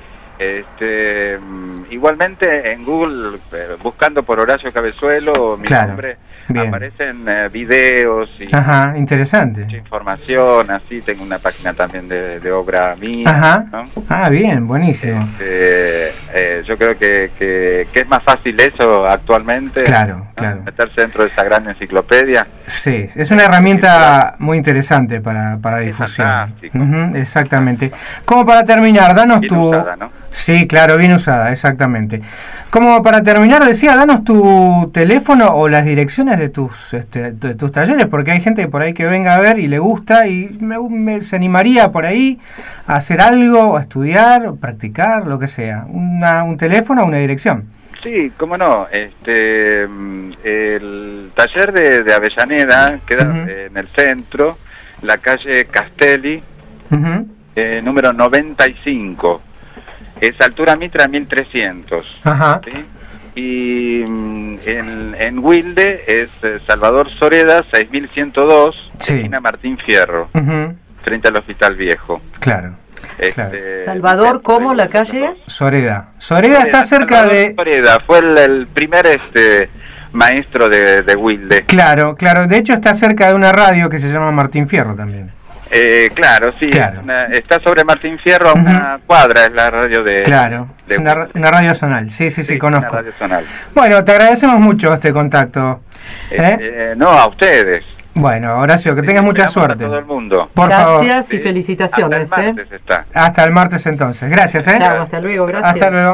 Este, mm, igualmente en Google, eh, buscando por Horacio Cabezuelo, mi Claro, nombre, bien. aparecen eh, videos y Ajá, interesante. mucha información, así, tengo una página también de, de obra mía, Ajá. ¿no? Ah, bien, buenísimo. Eh, eh, yo creo que, que, que es más fácil eso actualmente, Claro, ¿no? claro. Meterse dentro de esa gran enciclopedia. Sí, es una herramienta muy interesante para, para difusión. fantástico. Ujú, exactamente. Como para terminar, danos Bien tu... usada, ¿no? Sí, claro, bien usada, exactamente. Como para terminar, decía, danos tu teléfono o las direcciones de tus este, de tus talleres, porque hay gente por ahí que venga a ver y le gusta y me, me- se animaría por ahí a hacer algo, a estudiar, o practicar, lo que sea. Una, un teléfono o una dirección. Sí, cómo no. Este, mm, el taller de, de Avellaneda queda Ujú. eh, en el centro, la calle Castelli, Ujú. eh, número noventa y cinco. Es altura Mitra mil trescientos. Ajá. ¿Sí? Y mm, en, en Wilde es eh, Salvador Soreda seis mil ciento dos, Sí. esquina Martín Fierro, Ujú. frente al Hospital Viejo. Claro. Este, Salvador, ¿cómo la calle? Soreda. Soreda está cerca Salvador de... Soreda fue el, el primer este maestro de, de Wilde. Claro, claro. De hecho está cerca de una radio que se llama Martín Fierro también. Eh, claro, sí. Claro. Una- está sobre Martín Fierro a una cuadra, es la radio de... Claro. de Es una, ra- una radio zonal. Sí, sí, sí, una conozco. radio zonal. Bueno, te agradecemos mucho este contacto. ¿Eh? Eh, no, a ustedes. Bueno, Horacio, que tengas mucha Esperamos suerte. a todo el mundo. Por favor. Gracias y felicitaciones. Hasta el ¿eh? martes está. Hasta el martes entonces. Gracias, ¿eh? Chao, hasta luego, gracias. Hasta luego.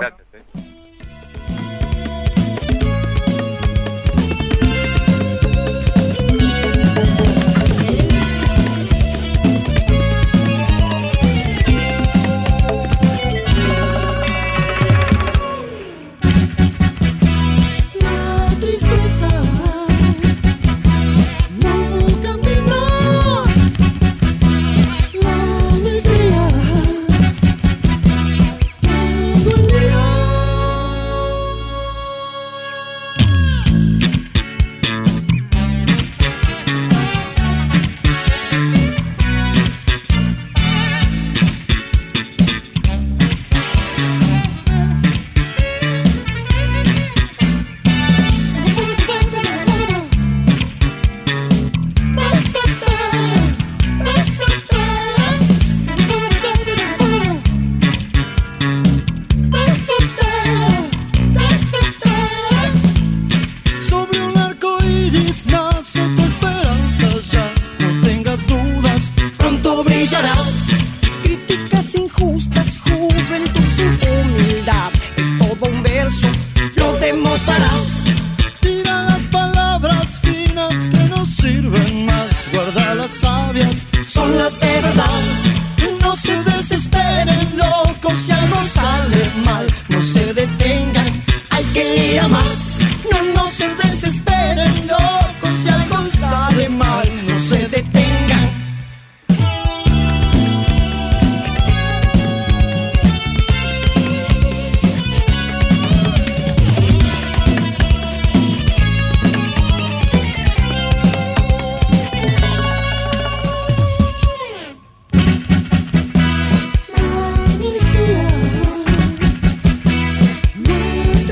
La tristeza no caminó, la alegría todo el día. Sobre un arco iris nace tu esperanza, ya no tengas dudas, pronto brillarás. Críticas injustas, juventud sin humildad, es todo un verso, lo demostrarás. Tira las palabras finas que no sirven más, guarda las sabias, son las de verdad. No se desesperen, locos, si algo sale mal, no se detengan, hay que ir a más. No, no se desesperen, locos, si algo sale mal, no se detengan. La energía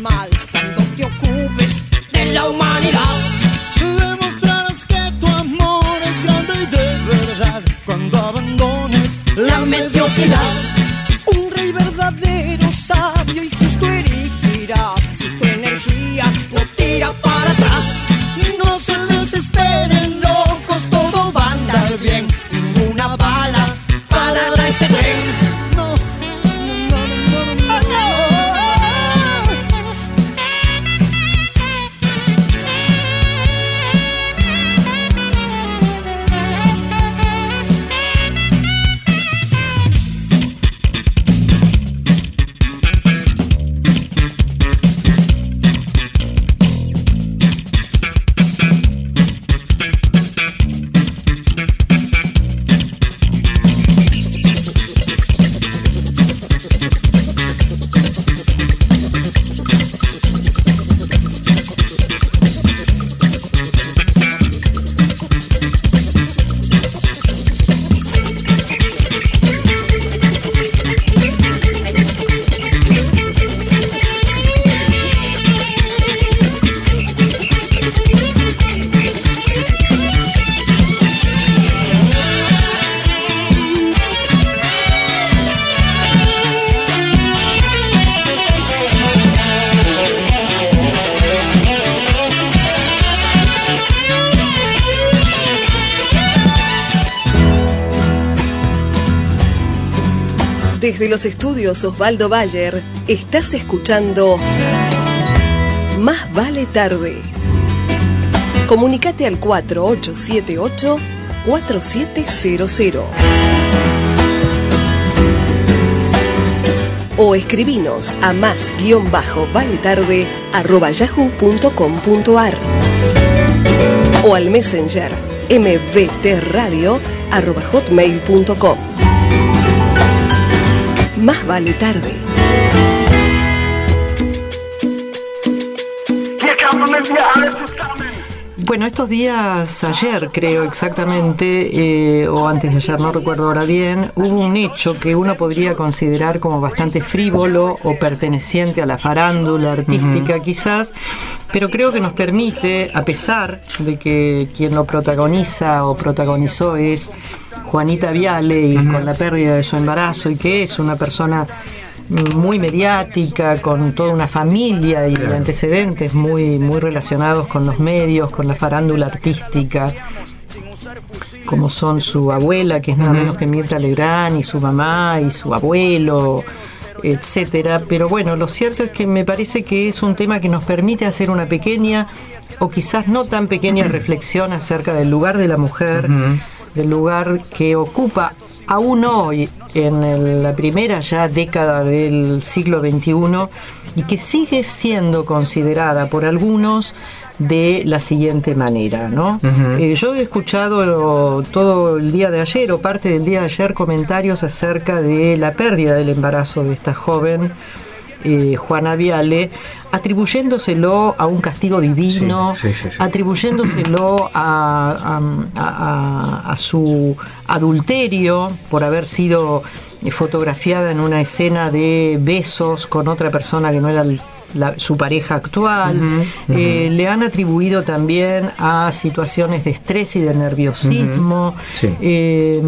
mal cuando te ocupes de la humanidad. Demostrarás que tu amor es grande y de verdad cuando abandones la mediocridad. Un rey verdadero, sabio y justo erigirás si tu energía no tira para atrás. No se desesperen, locos, todo va a andar bien. Ninguna bala parará este tren. No, no, no, no, no, no, no. Desde los estudios Osvaldo Bayer, estás escuchando Más Vale Tarde. Comunicate al cuatro ocho siete ocho, cuatro siete cero cero o escribinos a más guión bajo valetarde arroba yahoo punto com punto ar o al messenger mvtradio arroba hotmail punto com. Más vale tarde. Bueno, estos días, ayer creo exactamente, eh, o antes de ayer, no recuerdo ahora bien, hubo un hecho que uno podría considerar como bastante frívolo o perteneciente a la farándula artística, uh-huh. quizás, pero creo que nos permite, a pesar de que quien lo protagoniza o protagonizó es Juanita Viale y uh-huh. con la pérdida de su embarazo, y que es una persona muy mediática, con toda una familia y claro. antecedentes muy, muy relacionados con los medios, con la farándula artística, como son su abuela, que es nada uh-huh. menos que Mirta Legrand, y su mamá, y su abuelo, etcétera. Pero bueno, lo cierto es que me parece que es un tema que nos permite hacer una pequeña, o quizás no tan pequeña, uh-huh. reflexión acerca del lugar de la mujer, uh-huh. del lugar que ocupa aún hoy en el, la primera ya década del siglo veintiuno, y que sigue siendo considerada por algunos de la siguiente manera, ¿no? Uh-huh. Eh, yo he escuchado todo el día de ayer o parte del día de ayer comentarios acerca de la pérdida del embarazo de esta joven eh, Juana Viale, atribuyéndoselo a un castigo divino, sí, sí, sí, sí. atribuyéndoselo a, a, a, a su adulterio por haber sido fotografiada en una escena de besos con otra persona que no era el, la, su pareja actual. Uh-huh, uh-huh. Eh, le han atribuido también a situaciones de estrés y de nerviosismo. Uh-huh, sí. eh,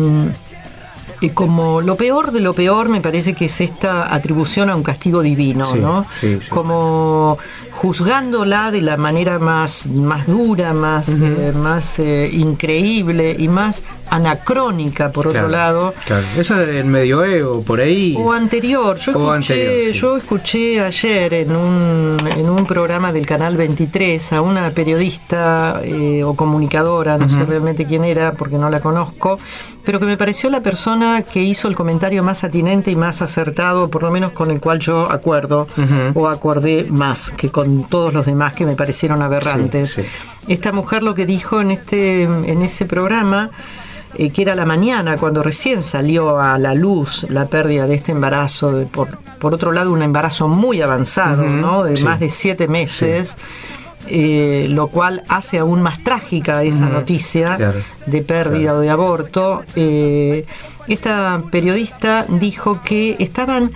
Y como lo peor de lo peor me parece que es esta atribución a un castigo divino, sí, ¿no? Sí, sí, como juzgándola de la manera más, más dura, más, uh-huh. eh, más eh, increíble y más anacrónica, por claro, otro lado. Claro. Eso es del medioevo, por ahí. O anterior. Yo escuché, anterior, sí. yo escuché ayer en un, en un programa del Canal veintitrés a una periodista eh, o comunicadora, no uh-huh. sé realmente quién era porque no la conozco, pero que me pareció la persona que hizo el comentario más atinente y más acertado, por lo menos con el cual yo acuerdo uh-huh. o acordé más que con todos los demás que me parecieron aberrantes. Sí, sí. Esta mujer lo que dijo en este en ese programa, eh, que era la mañana, cuando recién salió a la luz la pérdida de este embarazo, de, por, por otro lado un embarazo muy avanzado, uh-huh. ¿no? De sí. más de siete meses. Sí. Eh, lo cual hace aún más trágica esa uh-huh. noticia claro. de pérdida claro. o de aborto. Eh, esta periodista dijo que estaban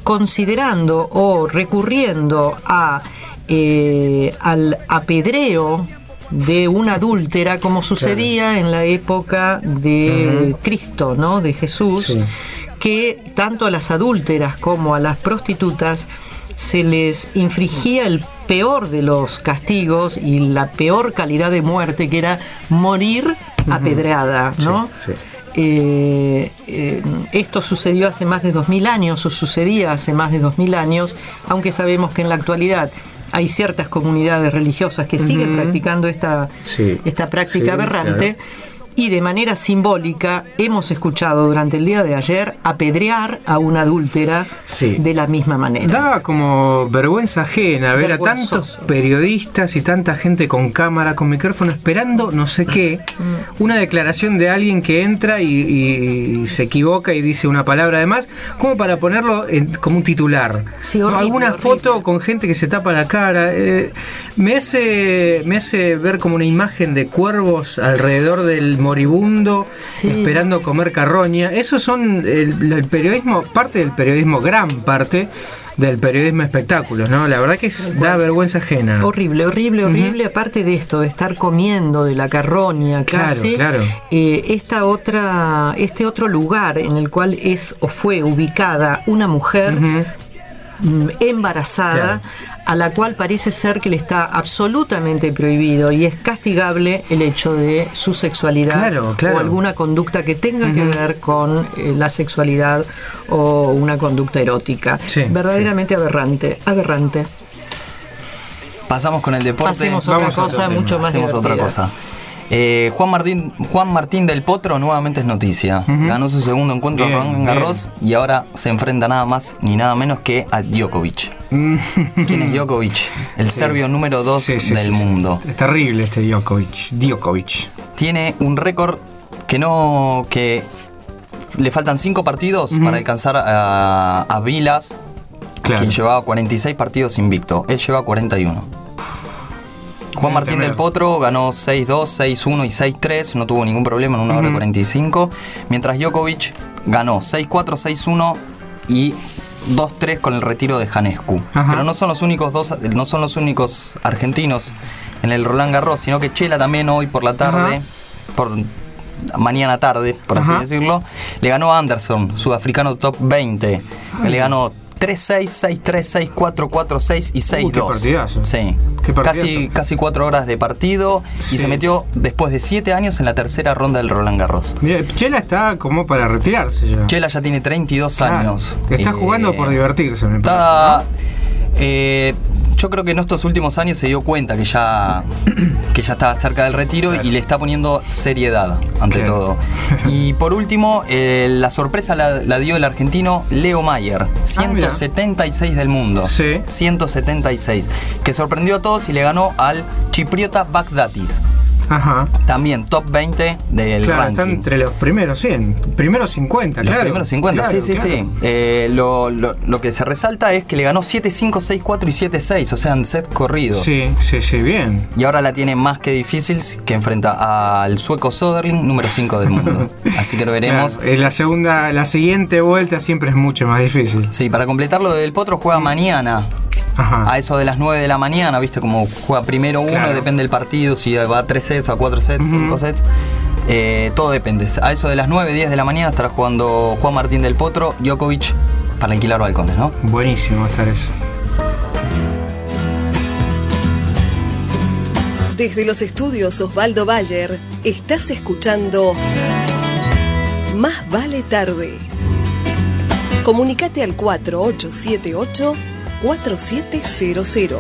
considerando o recurriendo a eh, al apedreo de una adúltera, como sucedía claro. en la época de uh-huh. Cristo, ¿no? De Jesús, sí. que tanto a las adúlteras como a las prostitutas se les infligía el peor de los castigos y la peor calidad de muerte, que era morir uh-huh. apedreada, ¿no? Sí, sí. Eh, eh, esto sucedió hace más de dos mil años, o sucedía hace más de dos mil años, aunque sabemos que en la actualidad hay ciertas comunidades religiosas que uh-huh. siguen practicando esta, sí. esta práctica sí, aberrante. Claro. Y de manera simbólica hemos escuchado durante el día de ayer apedrear a una adúltera sí. de la misma manera. Daba como vergüenza ajena ver a tantos periodistas y tanta gente con cámara, con micrófono, esperando no sé qué, mm. una declaración de alguien que entra y, y se equivoca y dice una palabra además, como para ponerlo en, como un titular. Sí, horrible, ¿no? Alguna horrible. foto con gente que se tapa la cara. Eh, me hace, me hace ver como una imagen de cuervos alrededor del moribundo, sí. esperando comer carroña. Esos son el, el periodismo, parte del periodismo, gran parte del periodismo espectáculos, ¿no? La verdad que es, da vergüenza ajena. Horrible, horrible, horrible. Uh-huh. Aparte de esto, de estar comiendo de la carroña, casi, claro, claro. Eh, esta otra, este otro lugar en el cual es o fue ubicada una mujer uh-huh. embarazada, claro. a la cual parece ser que le está absolutamente prohibido y es castigable el hecho de su sexualidad claro, claro. o alguna conducta que tenga uh-huh. que ver con eh, la sexualidad o una conducta erótica. Sí, verdaderamente sí. aberrante, aberrante. Pasamos con el deporte. Pasemos otra Vamos cosa otro mucho más Hacemos divertida. otra cosa. Eh, Juan Martín, Juan Martín del Potro nuevamente es noticia. Uh-huh. Ganó su segundo encuentro bien, Roland Garros y ahora se enfrenta nada más ni nada menos que a Djokovic. ¿Quién es Djokovic? El sí. serbio número dos sí, sí, del sí, mundo. Es terrible este Djokovic. Djokovic. Tiene un récord que no. que le faltan cinco partidos uh-huh. para alcanzar a, a Vilas, claro. quien llevaba cuarenta y seis partidos invicto. Él lleva cuarenta y uno. Juan Martín del Potro ganó seis dos, seis uno y seis tres, no tuvo ningún problema en una hora uh-huh. cuarenta y cinco, mientras Djokovic ganó seis cuatro, seis uno y dos tres con el retiro de Janescu. Ajá. Pero no son los únicos dos, no son los únicos argentinos en el Roland Garros, sino que Chela también hoy por la tarde, Ajá. por mañana tarde, por Ajá. así decirlo, le ganó a Anderson, sudafricano top veinte, que le ganó tres seis, seis tres, seis cuatro, cuatro seis y seis dos. Uh, qué partidazo. Sí. Qué partidazo. Casi, casi cuatro horas de partido sí. y se metió después de siete años en la tercera ronda del Roland Garros. Mira, Chela está como para retirarse ya. Chela ya tiene treinta y dos claro. años. Está eh, jugando por divertirse, me está, parece, ¿no? Eh, yo creo que en estos últimos años se dio cuenta que ya que ya estaba cerca del retiro claro. y le está poniendo seriedad ante claro. todo. Y por último, eh, la sorpresa la, la dio el argentino Leo Mayer, ciento setenta y seis ah, del mundo. Sí. ciento setenta y seis, que sorprendió a todos y le ganó al chipriota Baghdatis. Ajá. También top veinte del claro, ranking. Están entre los primeros cien, primeros cincuenta, los claro. primeros cincuenta, claro, sí, sí, claro. sí. Eh, lo, lo, lo que se resalta es que le ganó siete cinco, seis cuatro y siete seis, o sea, en set corridos. Sí, sí, sí, bien. Y ahora la tiene más que difícil, que enfrenta al sueco Söderling, número cinco del mundo. Así que lo veremos. Claro, la segunda, la siguiente vuelta siempre es mucho más difícil. Sí, para completarlo, Del Potro juega mañana. Ajá. A eso de las nueve de la mañana, viste, como juega primero uno, claro. depende del partido, si va a tres sets o a cuatro sets, uh-huh. cinco sets, eh, todo depende. A eso de las nueve, diez de la mañana estará jugando Juan Martín del Potro, Djokovic, para alquilar balcones, ¿no? Buenísimo estar eso. Desde los estudios Osvaldo Bayer, estás escuchando Más Vale Tarde. Comunicate al cuatro ocho siete ocho, cuatro siete cero cero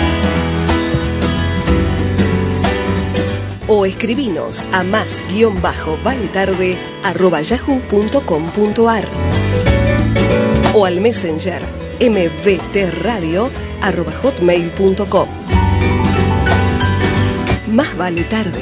o escribinos a más guión bajo valetarde arroba yahoo punto com punto ar o al messenger mvtradio arroba hotmail punto com. Más vale tarde.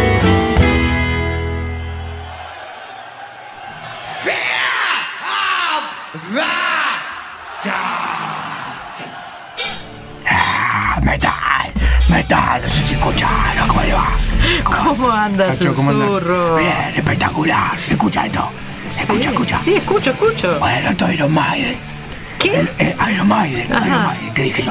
Metal, metal, no sé si escuchan, ¿cómo le va? ¿Cómo, ¿Cómo anda, Cacho, susurro? Bien, espectacular. ¿Escucha esto? Sí, Escucha, escucha. Sí, escucho, escucho. Bueno, esto es Iron Maiden. ¿Qué? El, el Iron Maiden, Iron Maiden, ¿qué dije yo?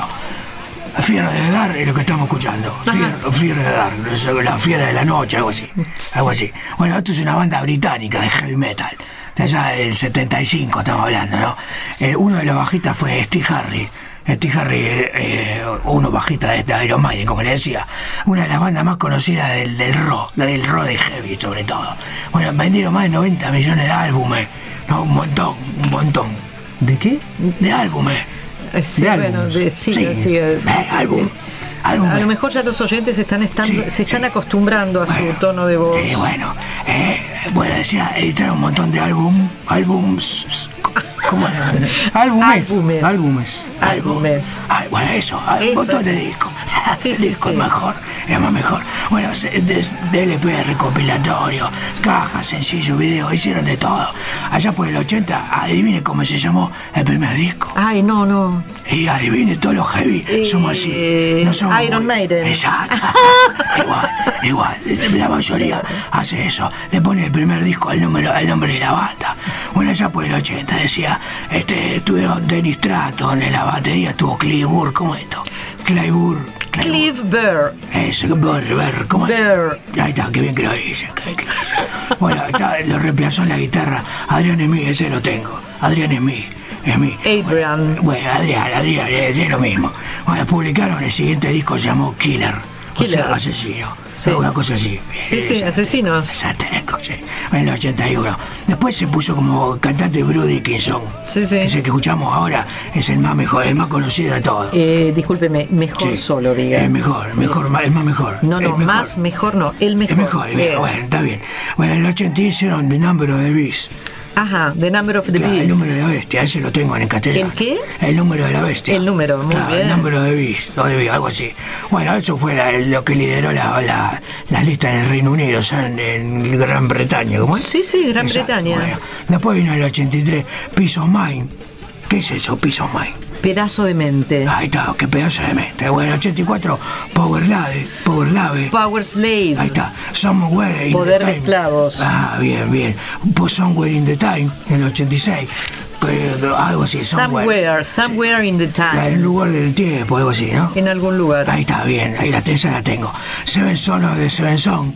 La fiera de dar es lo que estamos escuchando. Fiera, fiera de dar, la fiera de la noche, algo así. Algo así. Bueno, esto es una banda británica de heavy metal. De allá del setenta y cinco estamos hablando, ¿no? Eh, uno de los bajistas fue Steve Harris. Steve Harris, eh, uno bajista de, de Iron Maiden, como le decía. Una de las bandas más conocidas del, del rock, del rock de heavy sobre todo. Bueno, vendieron más de noventa millones de álbumes. No, un montón, un montón. ¿De qué? De álbumes. Sí, de bueno, álbumes. de, sí, sí, sí, eh, álbum. Álbumes. A lo mejor ya los oyentes están estando, Sí, se están acostumbrando a bueno, su tono de voz. Sí, bueno. Eh, bueno, decía, editaron un montón de álbum, álbums. ¿Cómo era? Álbumes. Álbumes. Álbumes. Álbumes. Ay, bueno, eso, un Eso montón es. de discos. Sí, El sí, disco sí. es mejor, es más mejor. Bueno, se- de, de L P recopilatorio, cajas, sencillo, video, hicieron de todo. Allá por el ochenta, adivine cómo se llamó el primer disco. Ay, no, no. Y adivine, todos los heavy somos así. Eh, No somos Iron muy- Maiden. Exacto. igual, igual. La mayoría hace eso. Le pone el primer disco al número, al nombre de la banda. Bueno, allá por el ochenta decía, este, estuvieron Dennis Stratton en la batería, estuvo Clive Burr, ¿cómo es esto? Clive Burr. Clive Burr. Eso, Burr, Burr, ¿cómo es? Burr. Ahí está, qué bien que lo dice, qué bien que lo dice. Bueno, está, lo reemplazó en la guitarra Adrián Smith, ese lo tengo. Adrián Smith. Smith. Adrian. Bueno, Adrián, Adrián, es, es lo mismo. Bueno, publicaron el siguiente disco, se llamó Killer. O sea, Killers. asesino. Sí. Una cosa así. Sí, sí, asesinos. Exacto, sí. En el ochenta y uno. Después se puso como cantante Bruce Dickinson. Sí, sí. Que es el que escuchamos ahora, es el más mejor, el más conocido de todos. Eh, discúlpeme, mejor Sí. solo, diga. El mejor, mejor, ma- el más mejor. No, el no, mejor. más, mejor no, el mejor. El mejor, el mejor. Yes. Bueno, está bien. Bueno, en el ochenta hicieron The Number of the Beast. Ajá, The Number of the Claro, el Beast. número de la bestia, ese lo tengo en castellano. ¿El qué? El número de la bestia. El número, muy Claro, bien. El número de Beast, o de Beast, algo así. Bueno, eso fue la- lo que lideró la, la, la lista en el Reino Unido, o sea, en, en Gran Bretaña, ¿cómo es? Sí, sí, Gran Exacto, Bretaña. bueno. Después vino el ochenta y tres, Peace of Mind. ¿Qué es eso, Peace of Mind? Pedazo de mente. Ahí está, qué pedazo de mente. Bueno, el ochenta y cuatro, Power Lave, Power Lave. Power Slave. Ahí está, Somewhere in Poder the de Time. esclavos. Ah, bien, bien. Pues Somewhere in the Time, en el ochenta y seis. Eh, algo así, Somewhere, somewhere in the En time. el lugar del tiempo, algo así, ¿no? En algún lugar. Ahí está, bien, ahí la esa la tengo. Seven Son of the Seven Son.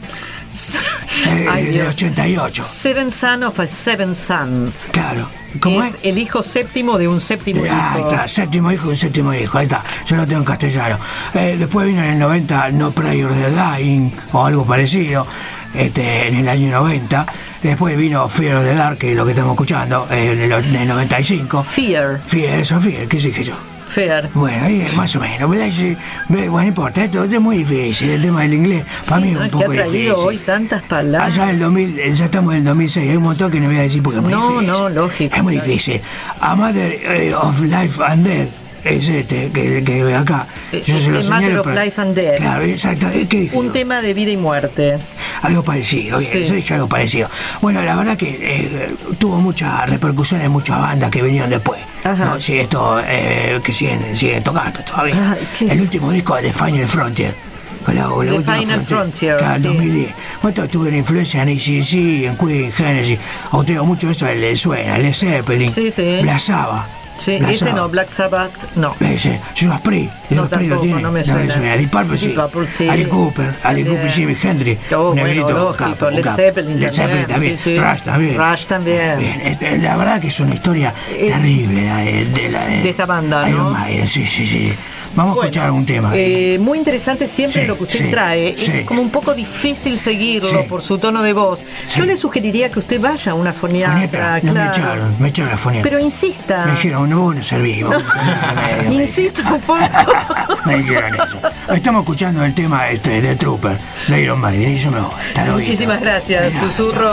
Eh, Ay, del Dios. ochenta y ocho. Seven Son of a Seven Son. Claro. ¿Cómo es? Es el hijo séptimo de un séptimo Eh, Ahí hijo. está, séptimo hijo y un séptimo hijo, ahí está, yo lo tengo en castellano. Eh, después vino en el noventa No Prayer the Dying o algo parecido, este, en el año noventa. Después vino Fear of the Dark, que es lo que estamos escuchando, eh, en el, en el noventa y cinco. Fear. Fear, eso, Fear, ¿qué dije yo? Fear. Bueno, ahí es más o menos, ¿verdad? Sí, ve- bueno, no importa, esto, esto es muy difícil, el tema del inglés, para mí es ¿no? un que poco ha traído difícil. hoy tantas palabras. Allá en el dos mil, ya estamos en el dos mil seis, hay un montón que no voy a decir porque es muy No, difícil. no, lógico, Es muy claro. difícil. A Mother eh, of Life and Death es este, que, que ve acá. Yo se lo The Matter señalo, of pero- Life and Death. Claro, exacto. ¿Qué dije Un yo? tema de vida y muerte. Algo parecido, bien, Sí. yo dije algo parecido. Bueno, la verdad que eh, tuvo mucha repercusión en muchas bandas que vinieron después. Ajá. ¿no? Sí, esto, eh, que siguen, siguen tocando todavía. Ay, ¿qué? El último disco de Final Frontier. Con la, con la The última Final Frontier, Claro, en sí. dos mil diez. Bueno, tuvieron influencia en A C D C, en Queen, Genesis. A usted mucho eso le suena, Led Zeppelin, Sí, sí. Black Sabbath. Sí, Black ese Sabbath. no, Black Sabbath, no. Ese, Judas Priest, No, Judas Priest lo tampoco, tiene. no me suena. Deep Purple sí. Deep Purple, sí. Ali Cooper, Ali También. Cooper, Jimi Hendrix, Oh, bueno, negrito, lógico, capo, un Led capo. Zeppelin Led Zeppelin también, también, sí, sí. Rush también. Rush también. Bien, este, la verdad que es una historia Eh, terrible la de, de la de, de esta banda, Iron ¿no? Maiden, sí, sí, sí. Vamos Bueno, a escuchar algún tema. Eh, muy interesante siempre Sí, lo que usted sí, trae. Es sí. como un poco difícil seguirlo Sí. por su tono de voz. Sí. Yo le sugeriría que usted vaya a una foniatra, Foniatra, no me claro. echaron, me echaron la foniatra. Pero insista. Me dijeron, no, vos no servís. vos no tenés remedio, me Insista un poco. Me dijeron eso. Estamos escuchando el tema este de Trooper, de Iron Maiden, y yo me voy. Hasta luego. Muchísimas gracias, Venga, susurro.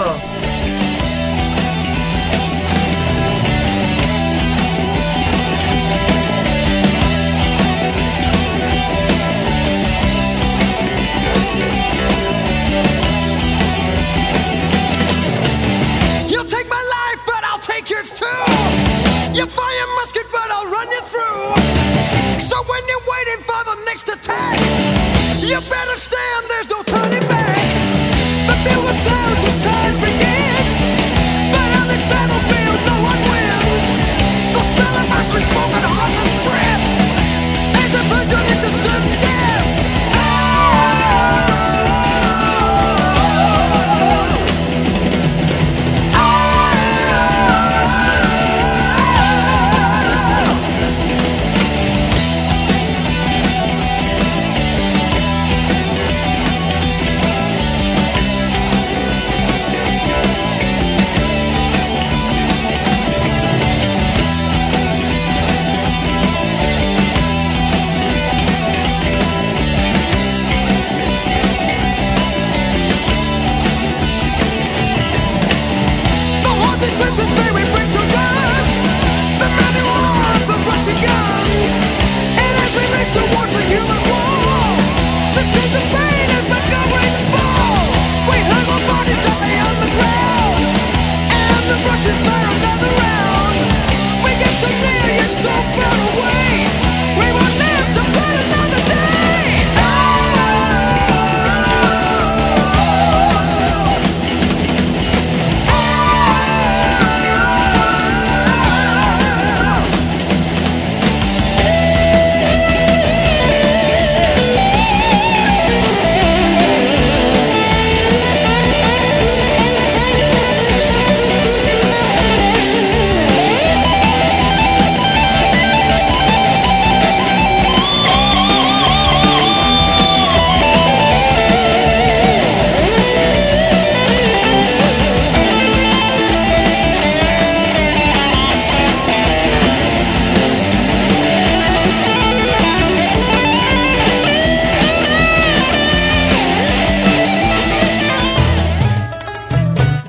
You'll take my life, but I'll take yours too. You fire musket, but I'll run you through. So when you're waiting for the next attack, you better stand, there's no turning back. The bugle sounds, the times begin.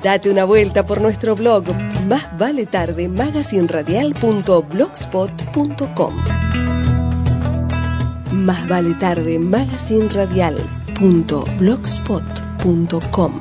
Date una vuelta por nuestro blog Más Vale Tarde magazine radial punto blogspot punto com. Más Vale Tarde magazine radial punto blogspot punto com.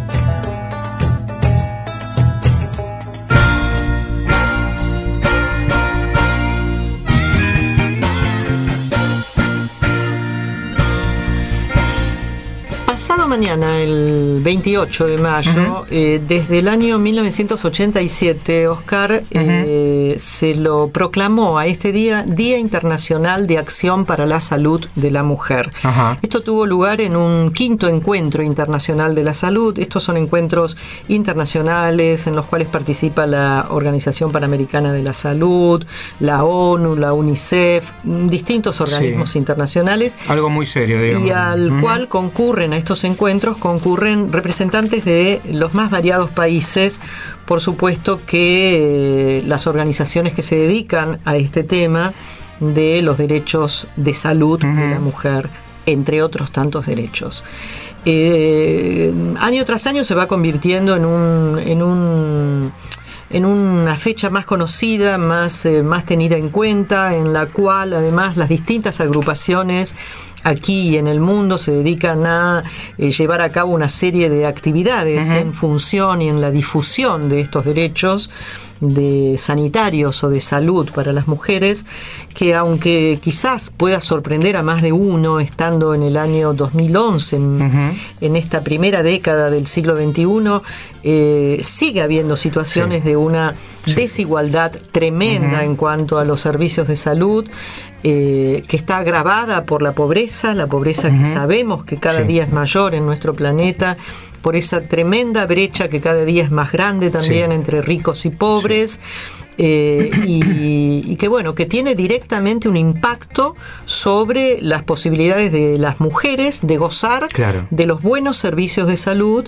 Pasado mañana, el veintiocho de mayo, uh-huh. eh, desde el año mil novecientos ochenta y siete, Oscar, uh-huh. eh, se lo proclamó a este día Día Internacional de Acción para la Salud de la Mujer. Uh-huh. Esto tuvo lugar en un quinto encuentro internacional de la salud. Estos son encuentros internacionales en los cuales participa la Organización Panamericana de la Salud, la ONU, la UNICEF, distintos organismos sí. internacionales. Algo muy serio, digamos. Y al uh-huh. cual concurren a estos encuentros concurren representantes de los más variados países. Por supuesto que eh, las organizaciones que se dedican a este tema de los derechos de salud uh-huh. de la mujer, entre otros tantos derechos. Eh, año tras año se va convirtiendo en un... En un en una fecha más conocida, más, eh, más tenida en cuenta, en la cual además las distintas agrupaciones aquí en el mundo se dedican a eh, llevar a cabo una serie de actividades uh-huh. en función y en la difusión de estos derechos de sanitarios o de salud para las mujeres, que aunque quizás pueda sorprender a más de uno estando en el año dos mil once, en, uh-huh. en esta primera década del siglo veintiuno, eh, sigue habiendo situaciones sí. de una sí. desigualdad tremenda uh-huh. en cuanto a los servicios de salud, eh, que está agravada por la pobreza, la pobreza uh-huh. que sabemos que cada sí. día es mayor en nuestro planeta, por esa tremenda brecha que cada día es más grande también sí. entre ricos y pobres, sí. eh, y, y que bueno, que tiene directamente un impacto sobre las posibilidades de las mujeres de gozar claro. de los buenos servicios de salud,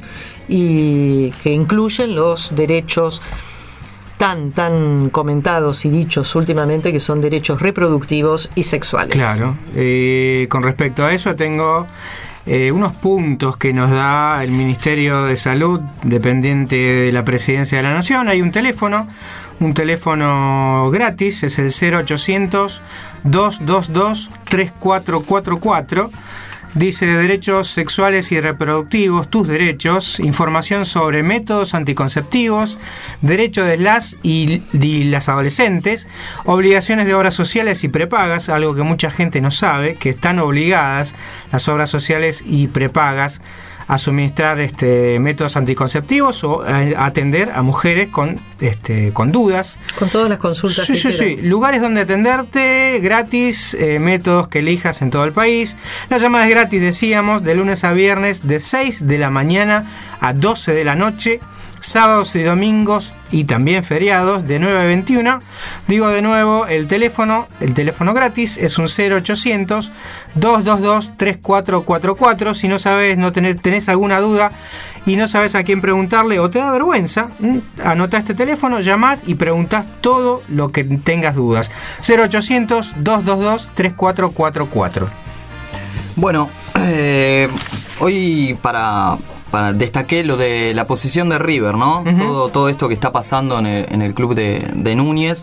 y que incluyen los derechos tan, tan comentados y dichos últimamente, que son derechos reproductivos y sexuales. Claro, eh, con respecto a eso tengo eh, unos puntos que nos da el Ministerio de Salud, dependiente de la Presidencia de la Nación. Hay un teléfono, un teléfono gratis, es el cero ochocientos, dos dos dos, tres cuatro cuatro cuatro. Dice: de derechos sexuales y reproductivos, tus derechos, información sobre métodos anticonceptivos, derecho de las y, y las adolescentes, obligaciones de obras sociales y prepagas, algo que mucha gente no sabe, que están obligadas las obras sociales y prepagas a suministrar este, métodos anticonceptivos o a atender a mujeres con, este, con dudas. Con todas las consultas sí, que sí, quieran. Sí, lugares donde atenderte, gratis, eh, métodos que elijas en todo el país. Las llamadas gratis, decíamos, de lunes a viernes, de seis de la mañana a doce de la noche, sábados y domingos y también feriados de nueve a veintiuno. Digo de nuevo, el teléfono, el teléfono gratis es un cero ochocientos, dos dos dos, tres cuatro cuatro cuatro. Si no sabes, no tenés, tenés alguna duda y no sabes a quién preguntarle o te da vergüenza, anota este teléfono, llamás y preguntás todo lo que tengas dudas. cero ochocientos, dos dos dos, tres cuatro cuatro cuatro. Bueno, eh, hoy para... Para, destaqué lo de la posición de River, ¿no? Uh-huh. Todo, todo esto que está pasando en el, en el club de, de Núñez,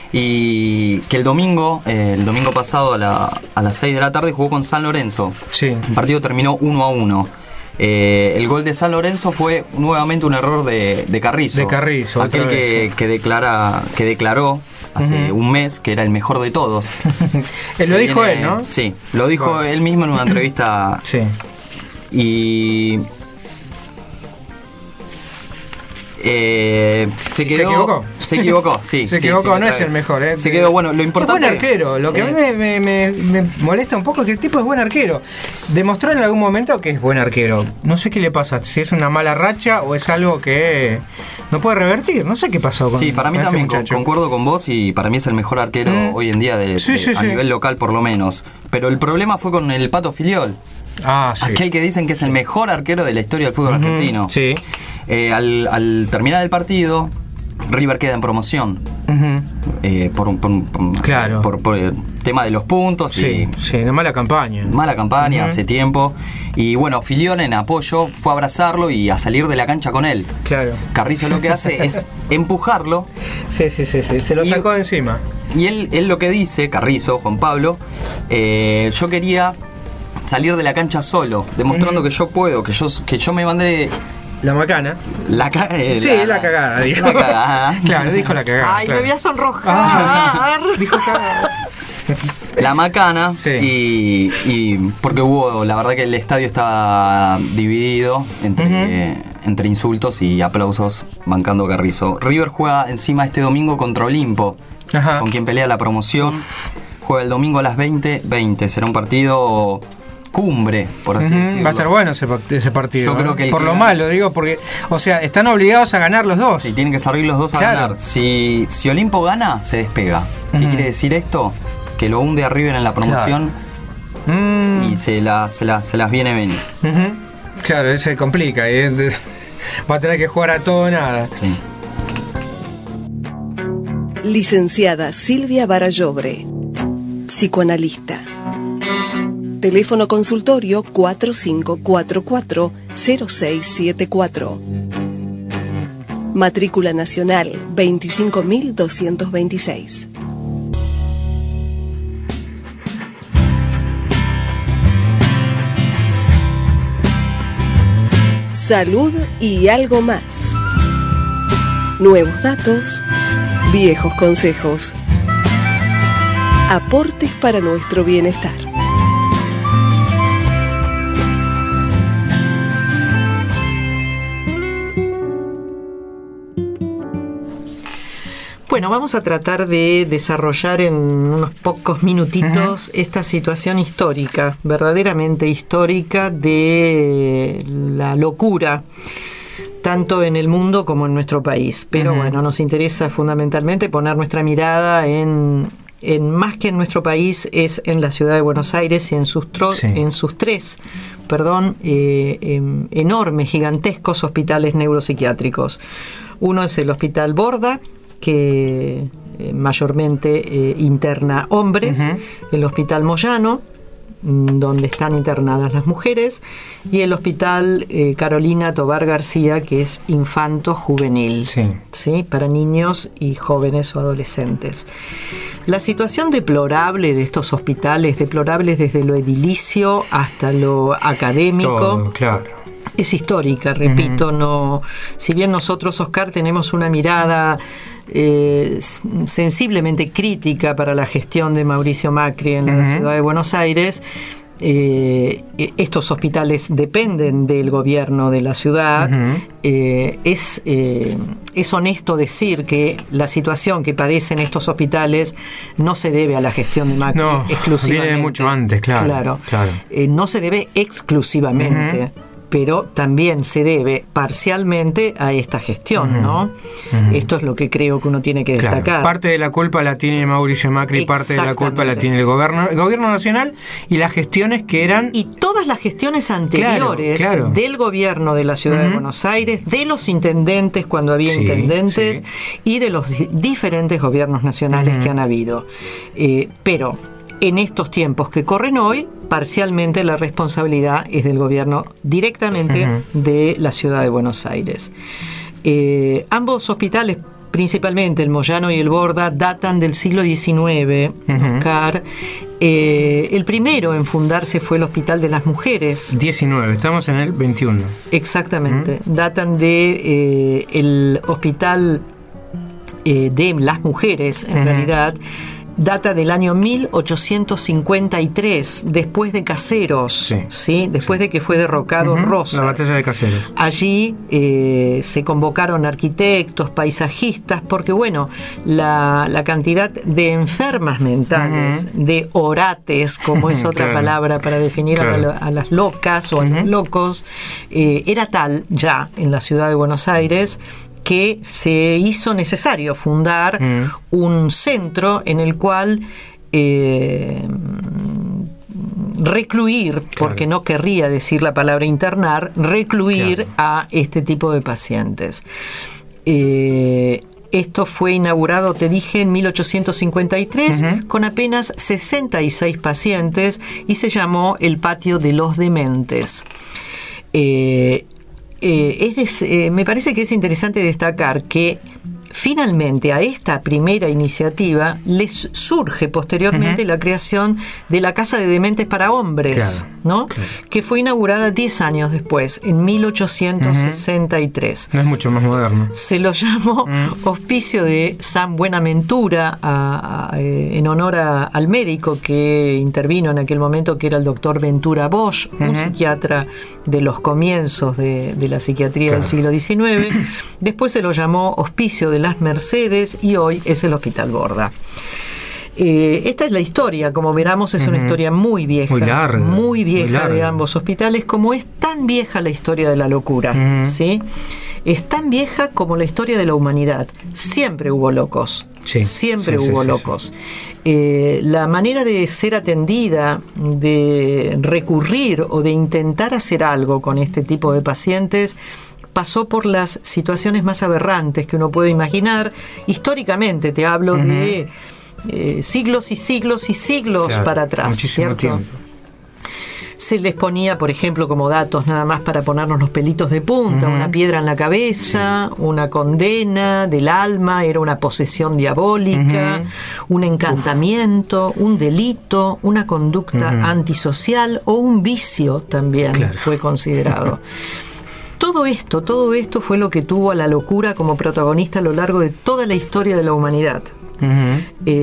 y que el domingo, eh, el domingo pasado a, la, a las seis de la tarde jugó con San Lorenzo. Sí. El partido terminó uno a uno. Eh, el gol de San Lorenzo fue nuevamente un error de, de Carrizo. De Carrizo. Aquel que, que, declara, que declaró hace uh-huh. un mes que era el mejor de todos. Él lo dijo viene, él, ¿no? Sí, lo dijo oh. él mismo en una entrevista. Sí. Y... Eh, se, quedó, ¿Se equivocó? Se equivocó, sí. Se sí, equivocó, sí, no es el mejor, ¿eh? Se quedó, bueno, lo importante... Es buen arquero, lo que eh, a mí me, me, me molesta un poco es que el tipo es buen arquero. Demostró en algún momento que es buen arquero. No sé qué le pasa, si es una mala racha o es algo que no puede revertir. No sé qué pasó con Sí, para mí con también, este concuerdo con vos, y para mí es el mejor arquero mm. hoy en día de, sí, de, sí, a sí. nivel local por lo menos. Pero el problema fue con el Pato Filiol. Ah, sí. Aquel que dicen que es el mejor arquero de la historia del fútbol uh-huh. argentino. Sí. Eh, al, al terminar el partido, River queda en promoción. Uh-huh. eh, por, un, por, un, por, claro. por, por el tema de los puntos. Sí, y sí, una mala campaña. Mala campaña, Uh-huh. hace tiempo. Y bueno, Filión en apoyo fue a abrazarlo y a salir de la cancha con él. Claro. Carrizo lo que hace es empujarlo. Sí, sí, sí, sí, se lo sacó de encima. Y él, él lo que dice, Carrizo, Juan Pablo, eh, yo quería salir de la cancha solo, demostrando uh-huh. que yo puedo, que yo, que yo me mandé... La macana. La ca eh, Sí, la, la cagada, dijo. La cagada. Claro, dijo la cagada. Ay, claro. me voy a sonrojar. Ah, dijo cagada. La macana. Sí. Y, y porque hubo, la verdad que el estadio estaba dividido entre, uh-huh. eh, entre insultos y aplausos bancando a Carrizo. River juega encima este domingo contra Olimpo, Ajá. con quien pelea la promoción. Juega el domingo a las veinte veinte. Será un partido... cumbre, por así uh-huh. decirlo. Va a estar bueno ese, ese partido. Yo ¿eh? creo que por que lo gana... malo, digo, porque, o sea, están obligados a ganar los dos. Sí, tienen que salir los dos a claro. ganar. Si, si Olimpo gana, se despega. Uh-huh. ¿Qué quiere decir esto? Que lo hunde a River en la promoción claro. mm. y se, la, se, la, se las viene a venir. Uh-huh. Claro, eso se complica. ¿eh? Va a tener que jugar a todo o nada. Sí. Licenciada Silvia Barallobre, psicoanalista. Teléfono consultorio cuatro cinco cuatro cuatro cero seis siete cuatro. Matrícula nacional veinticinco mil doscientos veintiséis. Salud y algo más. Nuevos datos, viejos consejos. Aportes para nuestro bienestar. Bueno, vamos a tratar de desarrollar en unos pocos minutitos uh-huh. esta situación histórica, verdaderamente histórica, de la locura, tanto en el mundo como en nuestro país. Pero uh-huh. bueno, nos interesa fundamentalmente poner nuestra mirada en, en más que en nuestro país, es en la ciudad de Buenos Aires y en sus, tro- sí. en sus tres perdón, eh, eh, enormes, gigantescos hospitales neuropsiquiátricos. Uno es el Hospital Borda, que eh, mayormente eh, interna hombres, uh-huh. el Hospital Moyano, donde están internadas las mujeres, y el Hospital eh, Carolina Tobar García, que es infanto-juvenil, sí. ¿sí? para niños y jóvenes o adolescentes. La situación deplorable de estos hospitales, deplorables desde lo edilicio hasta lo académico, todo, claro. es histórica, repito. Uh-huh. no, si bien nosotros, Oscar, tenemos una mirada eh, sensiblemente crítica para la gestión de Mauricio Macri en uh-huh. la ciudad de Buenos Aires, eh, estos hospitales dependen del gobierno de la ciudad. Uh-huh. eh, es, eh, es honesto decir que la situación que padecen estos hospitales no se debe a la gestión de Macri no, exclusivamente. Viene mucho antes, claro. claro, claro. Eh, no se debe exclusivamente. Uh-huh. Pero también se debe parcialmente a esta gestión, uh-huh. ¿no? Uh-huh. Esto es lo que creo que uno tiene que destacar. Claro. Parte de la culpa la tiene Mauricio Macri, parte de la culpa la tiene el gobierno, el gobierno nacional y las gestiones que eran... Y todas las gestiones anteriores claro, claro. del gobierno de la ciudad uh-huh. de Buenos Aires, de los intendentes cuando había sí, intendentes, sí. y de los diferentes gobiernos nacionales uh-huh. que han habido. Eh, pero... en estos tiempos que corren hoy, parcialmente la responsabilidad es del gobierno directamente uh-huh. de la ciudad de Buenos Aires. Eh, ambos hospitales, principalmente el Moyano y el Borda, datan del siglo diecinueve. Uh-huh. Oscar. Eh, el primero en fundarse fue el Hospital de las Mujeres. diecinueve, estamos en el veintiuno. Exactamente. Uh-huh. Datan de eh, el Hospital eh, de las Mujeres, en uh-huh. realidad. Data del año mil ochocientos cincuenta y tres, después de Caseros, sí, ¿sí? después sí. de que fue derrocado uh-huh. Rosas. La batalla de Caseros. Allí eh, se convocaron arquitectos, paisajistas, porque bueno, la, la cantidad de enfermas mentales, uh-huh. de orates, como es otra claro. palabra para definir claro. a, la, a las locas o uh-huh. a los locos, eh, era tal ya en la ciudad de Buenos Aires que se hizo necesario fundar mm. un centro en el cual eh, recluir, claro. porque no querría decir la palabra internar, recluir claro. a este tipo de pacientes. Eh, Esto fue inaugurado, te dije, en mil ochocientos cincuenta y tres, uh-huh. con apenas sesenta y seis pacientes, y se llamó el Patio de los Dementes. Eh, eh, es de, eh, me parece que es interesante destacar que finalmente a esta primera iniciativa les surge posteriormente uh-huh. la creación de la Casa de Dementes para Hombres, claro, ¿no? Claro. Que fue inaugurada diez años después, en mil ochocientos sesenta y tres. Uh-huh. No es mucho más moderno. Se lo llamó uh-huh. Hospicio de San Buenaventura a, a, en honor a, al médico que intervino en aquel momento, que era el doctor Ventura Bosch, uh-huh. un psiquiatra de los comienzos de, de la psiquiatría claro. del siglo diecinueve. Después se lo llamó Hospicio de Las Mercedes y hoy es el Hospital Borda. Eh, esta es la historia, como veramos, es uh-huh. una historia muy vieja, muy larga, muy vieja muy larga. de ambos hospitales, como es tan vieja la historia de la locura, uh-huh. ¿sí? Es tan vieja como la historia de la humanidad. Siempre hubo locos, sí. siempre sí, hubo sí, locos. Sí. Eh, la manera de ser atendida, de recurrir o de intentar hacer algo con este tipo de pacientes pasó por las situaciones más aberrantes que uno puede imaginar. Históricamente te hablo uh-huh. de eh, siglos y siglos y siglos claro, para atrás, ¿cierto? Tiempo. Se les ponía, por ejemplo, como datos nada más para ponernos los pelitos de punta, uh-huh. una piedra en la cabeza, sí. una condena del alma, era una posesión diabólica, uh-huh. un encantamiento, Uf. un delito, una conducta uh-huh. antisocial o un vicio también claro. fue considerado. Todo esto, todo esto fue lo que tuvo a la locura como protagonista a lo largo de toda la historia de la humanidad. Uh-huh.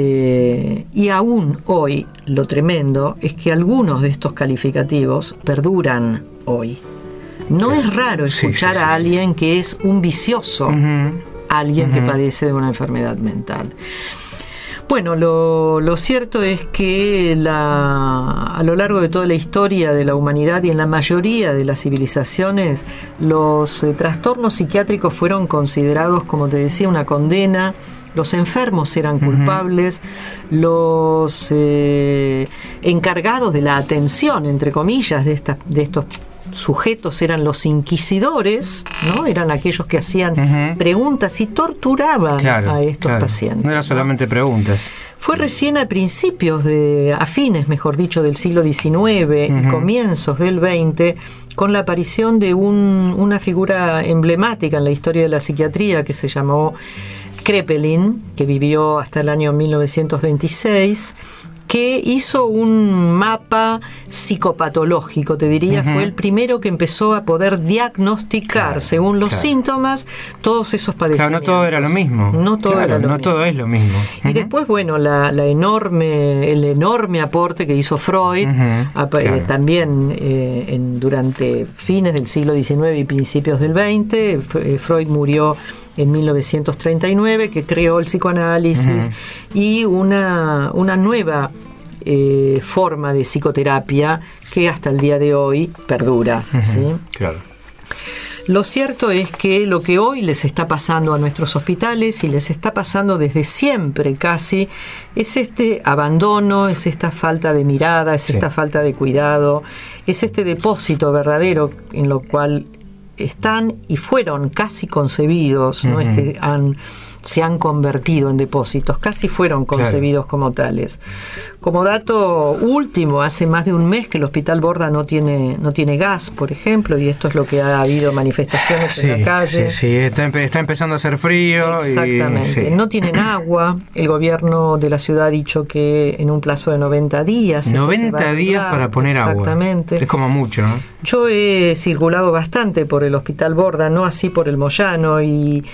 Eh, y aún hoy, lo tremendo es que algunos de estos calificativos perduran hoy. No claro. es raro escuchar sí, sí, a alguien sí. que es un vicioso, uh-huh. alguien uh-huh. que padece de una enfermedad mental. Bueno, lo, lo cierto es que la, a lo largo de toda la historia de la humanidad y en la mayoría de las civilizaciones, los eh, trastornos psiquiátricos fueron considerados, como te decía, una condena. Los enfermos eran culpables, uh-huh. los eh, encargados de la atención, entre comillas, de, esta, de estos sujetos eran los inquisidores, ¿no? Eran aquellos que hacían uh-huh. preguntas y torturaban claro, a estos claro. pacientes. No eran solamente preguntas. Fue recién a principios de, a fines, mejor dicho, del siglo diecinueve uh-huh. y comienzos del veinte, con la aparición de un, una figura emblemática en la historia de la psiquiatría que se llamó Kraepelin, que vivió hasta el año mil novecientos veintiséis, que hizo un mapa psicopatológico, te diría, uh-huh. fue el primero que empezó a poder diagnosticar, claro, según los claro. síntomas, todos esos padecimientos. Claro, no todo era lo mismo. No todo claro, era lo no mismo. todo es lo mismo. Y uh-huh. después, bueno, la, la enorme, el enorme aporte que hizo Freud, uh-huh. a, claro. eh, también eh, en, durante fines del siglo diecinueve y principios del veinte. F- Freud murió en mil novecientos treinta y nueve, que creó el psicoanálisis uh-huh. y una, una nueva eh, forma de psicoterapia que hasta el día de hoy perdura. Uh-huh. ¿Sí? Claro. Lo cierto es que lo que hoy les está pasando a nuestros hospitales y les está pasando desde siempre casi es este abandono, es esta falta de mirada, es sí. esta falta de cuidado, es este depósito verdadero en lo cual están y fueron casi concebidos, no uh-huh. es que han, se han convertido en depósitos, casi fueron concebidos claro. como tales. Como dato último, hace más de un mes que el Hospital Borda no tiene no tiene gas, por ejemplo, y esto es lo que ha habido manifestaciones sí, en la calle. Sí, sí, está, está empezando a hacer frío. Exactamente. Y, sí. No tienen agua. El gobierno de la ciudad ha dicho que en un plazo de noventa días. noventa días para poner agua. Exactamente. Es como mucho, ¿no? Yo he circulado bastante por el Hospital Borda, no así por el Moyano, y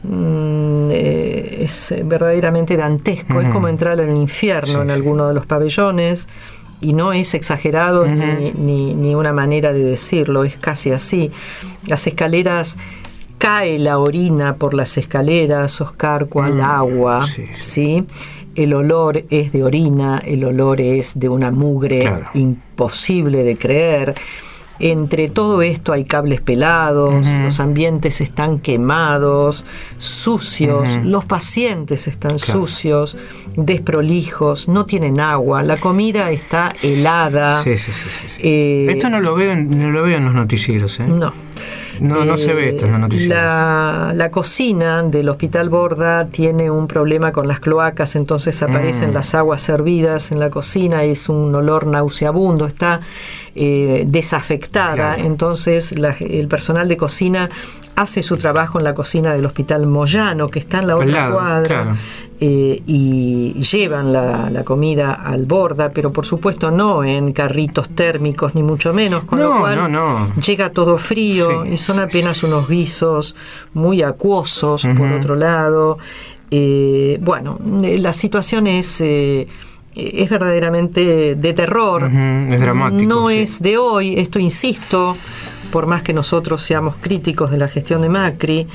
mm, eh, es verdaderamente dantesco. Uh-huh. Es como entrar en el infierno sí, en alguno de los pabellones, y no es exagerado uh-huh. ni, ni, ni una manera de decirlo, es casi así. Las escaleras, cae la orina por las escaleras, oscarcua el uh-huh. agua, sí, sí. ¿sí? El olor es de orina, el olor es de una mugre claro. imposible de creer. Entre todo esto hay cables pelados, uh-huh. los ambientes están quemados, sucios, uh-huh. los pacientes están claro. sucios, desprolijos, no tienen agua, la comida está helada. Sí, sí, sí, sí, sí. Eh, esto no lo veo en, no lo veo en los noticieros, ¿eh? No. No, no eh, se ve esto en los noticieros. La, la cocina del Hospital Borda tiene un problema con las cloacas, entonces aparecen mm. las aguas servidas en la cocina, es un olor nauseabundo, está eh, desafectada, claro. entonces la, el personal de cocina hace su trabajo en la cocina del Hospital Moyano, que está en la otra lado, cuadra, claro. eh, y llevan la, la comida al Borda, pero por supuesto no en carritos térmicos, ni mucho menos, con no, lo cual no, no. llega todo frío, sí, y son sí, apenas sí. unos guisos muy acuosos, uh-huh. por otro lado. Eh, bueno, la situación es... Eh, es verdaderamente de terror. Uh-huh. Es dramático. No sí. es de hoy, esto insisto, por más que nosotros seamos críticos de la gestión de Macri.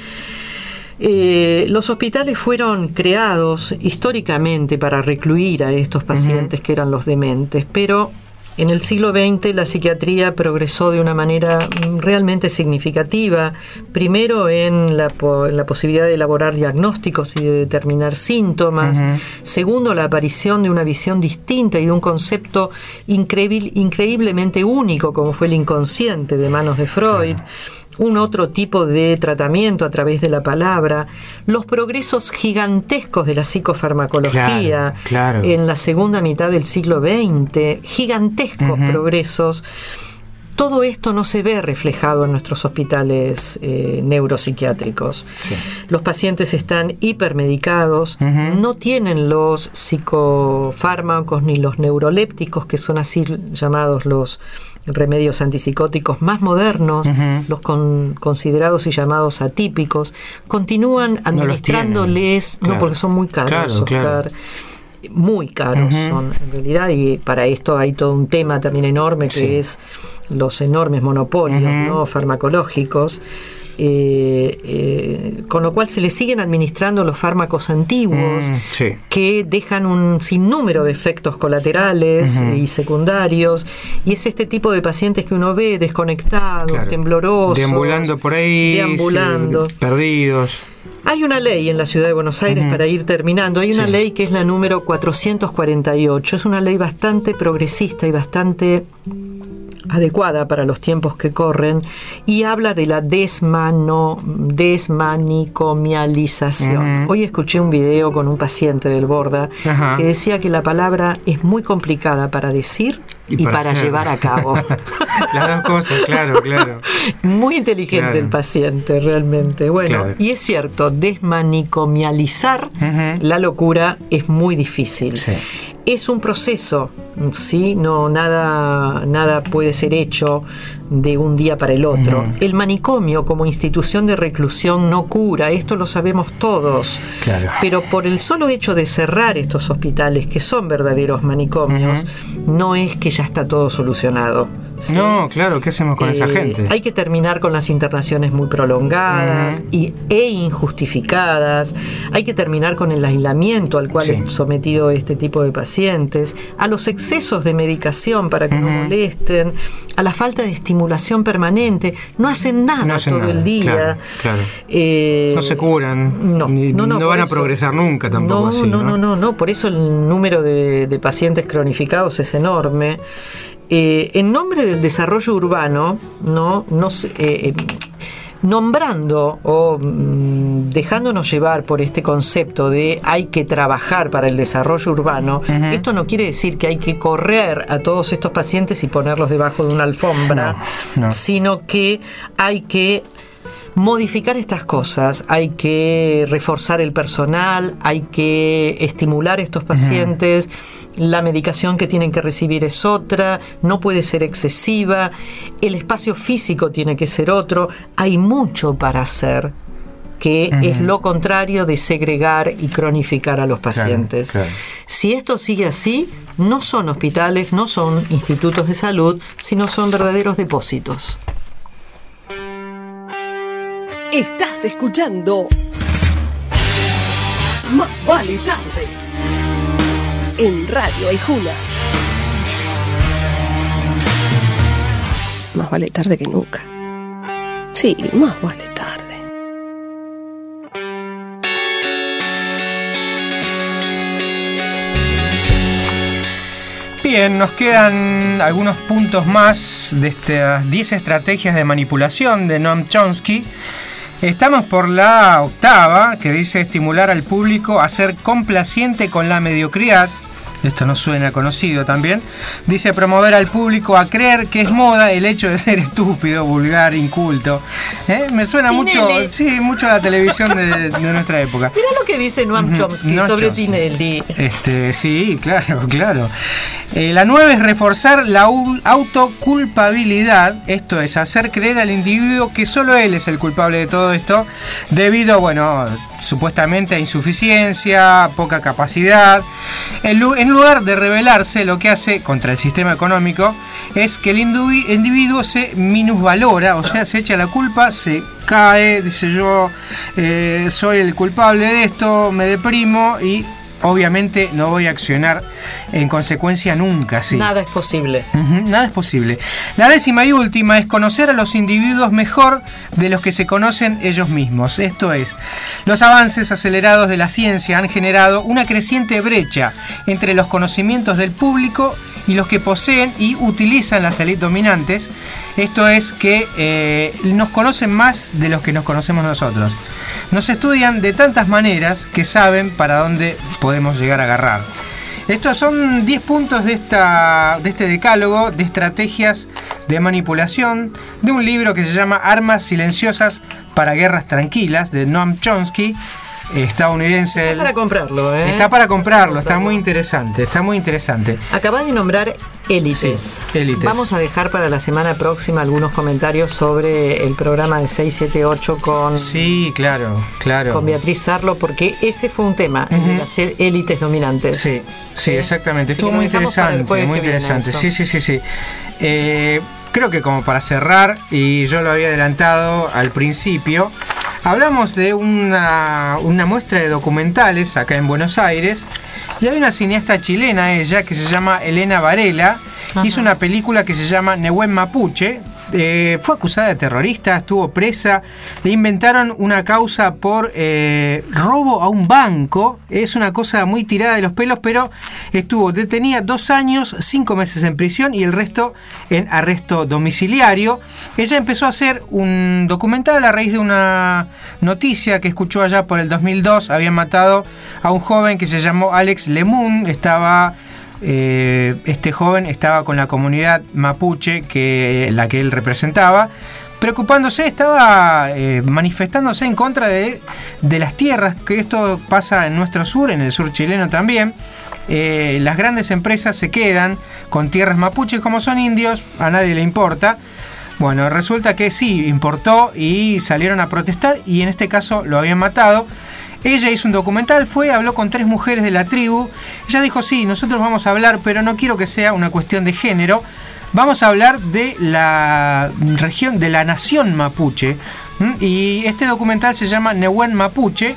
Eh, los hospitales fueron creados históricamente para recluir a estos pacientes uh-huh. que eran los dementes, pero en el siglo veinte la psiquiatría progresó de una manera realmente significativa, primero en la, en la posibilidad de elaborar diagnósticos y de determinar síntomas, uh-huh. segundo la aparición de una visión distinta y de un concepto increíble, increíblemente único como fue el inconsciente de manos de Freud, uh-huh. un otro tipo de tratamiento a través de la palabra, los progresos gigantescos de la psicofarmacología claro, claro. en la segunda mitad del siglo veinte, gigantescos uh-huh. progresos. Todo esto no se ve reflejado en nuestros hospitales eh, neuropsiquiátricos. Sí. Los pacientes están hipermedicados, uh-huh. no tienen los psicofármacos ni los neurolépticos, que son así llamados los remedios antipsicóticos más modernos, uh-huh. los con, considerados y llamados atípicos, continúan administrándoles, no, claro. porque son muy caros, claro, Oscar. Claro. Muy caros uh-huh. son en realidad, y para esto hay todo un tema también enorme que sí. es los enormes monopolios uh-huh. ¿no? farmacológicos, eh, eh, con lo cual se le siguen administrando los fármacos antiguos mm, sí. que dejan un sinnúmero de efectos colaterales uh-huh. y secundarios, y es este tipo de pacientes que uno ve desconectados, claro. temblorosos, deambulando por ahí, deambulando. Sí, perdidos. Hay una ley en la Ciudad de Buenos Aires, uh-huh. para ir terminando, hay una sí. ley que es la número cuatrocientos cuarenta y ocho, es una ley bastante progresista y bastante adecuada para los tiempos que corren, y habla de la desmano, desmanicomialización. Uh-huh. Hoy escuché un video con un paciente del Borda uh-huh. que decía que la palabra es muy complicada para decir y, y para, para llevar a cabo. Las dos cosas, claro, claro. Muy inteligente claro. el paciente, realmente. Bueno, claro. y es cierto, desmanicomializar uh-huh. la locura es muy difícil. Sí. Es un proceso, ¿sí? No, nada, nada puede ser hecho de un día para el otro. Uh-huh. El manicomio como institución de reclusión no cura, esto lo sabemos todos. Claro. Pero por el solo hecho de cerrar estos hospitales, que son verdaderos manicomios, uh-huh. no es que ya está todo solucionado. ¿Sí? No, claro, ¿qué hacemos con eh, esa gente? Hay que terminar con las internaciones muy prolongadas uh-huh. y, e injustificadas. Hay que terminar con el aislamiento al cual sí. es sometido este tipo de pacientes, a los excesos de medicación para que uh-huh. no molesten, a la falta de estimulación permanente. No hacen nada no hacen todo nada. el día. Claro, claro. Eh, no se curan. No, ni, no, no, no van eso, a progresar nunca tampoco. No, así, no, ¿no? no, no, no. Por eso el número de, de pacientes cronificados es enorme. Eh, en nombre del desarrollo urbano, no, no eh, nombrando o mm, dejándonos llevar por este concepto de hay que trabajar para el desarrollo urbano, uh-huh. esto no quiere decir que hay que correr a todos estos pacientes y ponerlos debajo de una alfombra, no, no. sino que hay que modificar estas cosas, hay que reforzar el personal, hay que estimular a estos pacientes, uh-huh. la medicación que tienen que recibir es otra, no puede ser excesiva, el espacio físico tiene que ser otro, hay mucho para hacer, que uh-huh. es lo contrario de segregar y cronificar a los pacientes. Claro, claro. Si esto sigue así, no son hospitales, no son institutos de salud, sino son verdaderos depósitos. Estás escuchando Más vale tarde en Radio Aijuna. más vale tarde que nunca. Sí, más vale tarde. Bien, nos quedan algunos puntos más de estas diez estrategias de manipulación de Noam Chomsky. Estamos por la octava, que dice estimular al público a ser complaciente con la mediocridad. Esto nos suena conocido también. Dice promover al público a creer que es moda el hecho de ser estúpido, vulgar, inculto. ¿Eh? Me suena Tinelli. mucho, sí, mucho a la televisión de, de nuestra época. Mirá lo que dice Noam Chomsky Noam sobre Chomsky. Tinelli. Este, sí, claro, claro. Eh, la nueve es reforzar la u- autoculpabilidad. Esto es hacer creer al individuo que solo él es el culpable de todo esto, debido, bueno, supuestamente a insuficiencia, poca capacidad. En, lu- en lugar de rebelarse, lo que hace contra el sistema económico es que el individu- individuo se minusvalora, o sea, se echa la culpa, se cae, dice yo eh, soy el culpable de esto, me deprimo y obviamente no voy a accionar en consecuencia nunca, sí. Nada es posible. Ujú, nada es posible. La décima y última es conocer a los individuos mejor de los que se conocen ellos mismos. Esto es, los avances acelerados de la ciencia han generado una creciente brecha entre los conocimientos del público y los que poseen y utilizan las élites dominantes. Esto es que eh, nos conocen más de los que nos conocemos nosotros. Nos estudian de tantas maneras que saben para dónde podemos llegar a agarrar. Estos son diez puntos de, esta, de este decálogo de estrategias de manipulación de un libro que se llama Armas silenciosas para guerras tranquilas, de Noam Chomsky, estadounidense. Está para comprarlo, ¿eh? Está para comprarlo, está muy interesante, está muy interesante. Acabas de nombrar élites. Sí, élites. Vamos a dejar para la semana próxima algunos comentarios sobre el programa de seis siete ocho con... Sí, claro, claro. Con Beatriz Sarlo, porque ese fue un tema, el de hacer élites dominantes. Sí, sí, exactamente. Así Estuvo que muy nos dejamos para el interesante, jueves muy que viene interesante. eso. Sí, sí, sí, sí. Eh, creo que como para cerrar, y yo lo había adelantado al principio, hablamos de una, una muestra de documentales acá en Buenos Aires, y hay una cineasta chilena, ella, que se llama Elena Varela. Ajá. Hizo una película que se llama Nehuen Mapuche. Eh, fue acusada de terrorista, estuvo presa, le inventaron una causa por eh, robo a un banco. Es una cosa muy tirada de los pelos, pero estuvo detenida dos años, cinco meses en prisión y el resto en arresto domiciliario. Ella empezó a hacer un documental a raíz de una noticia que escuchó allá por el dos mil dos. Habían matado a un joven que se llamó Alex Lemun. Estaba Eh, este joven estaba con la comunidad mapuche, que la que él representaba, preocupándose, estaba eh, manifestándose en contra de, de las tierras, que esto pasa en nuestro sur, en el sur chileno también. Eh, las grandes empresas se quedan con tierras mapuches, como son indios, a nadie le importa. Bueno, resulta que sí, importó y salieron a protestar, y en este caso lo habían matado. Ella hizo un documental, fue, habló con tres mujeres de la tribu. Ella dijo, sí, nosotros vamos a hablar, pero no quiero que sea una cuestión de género. Vamos a hablar de la región, de la nación mapuche. ¿Mm? Y este documental se llama Nehuen Mapuche.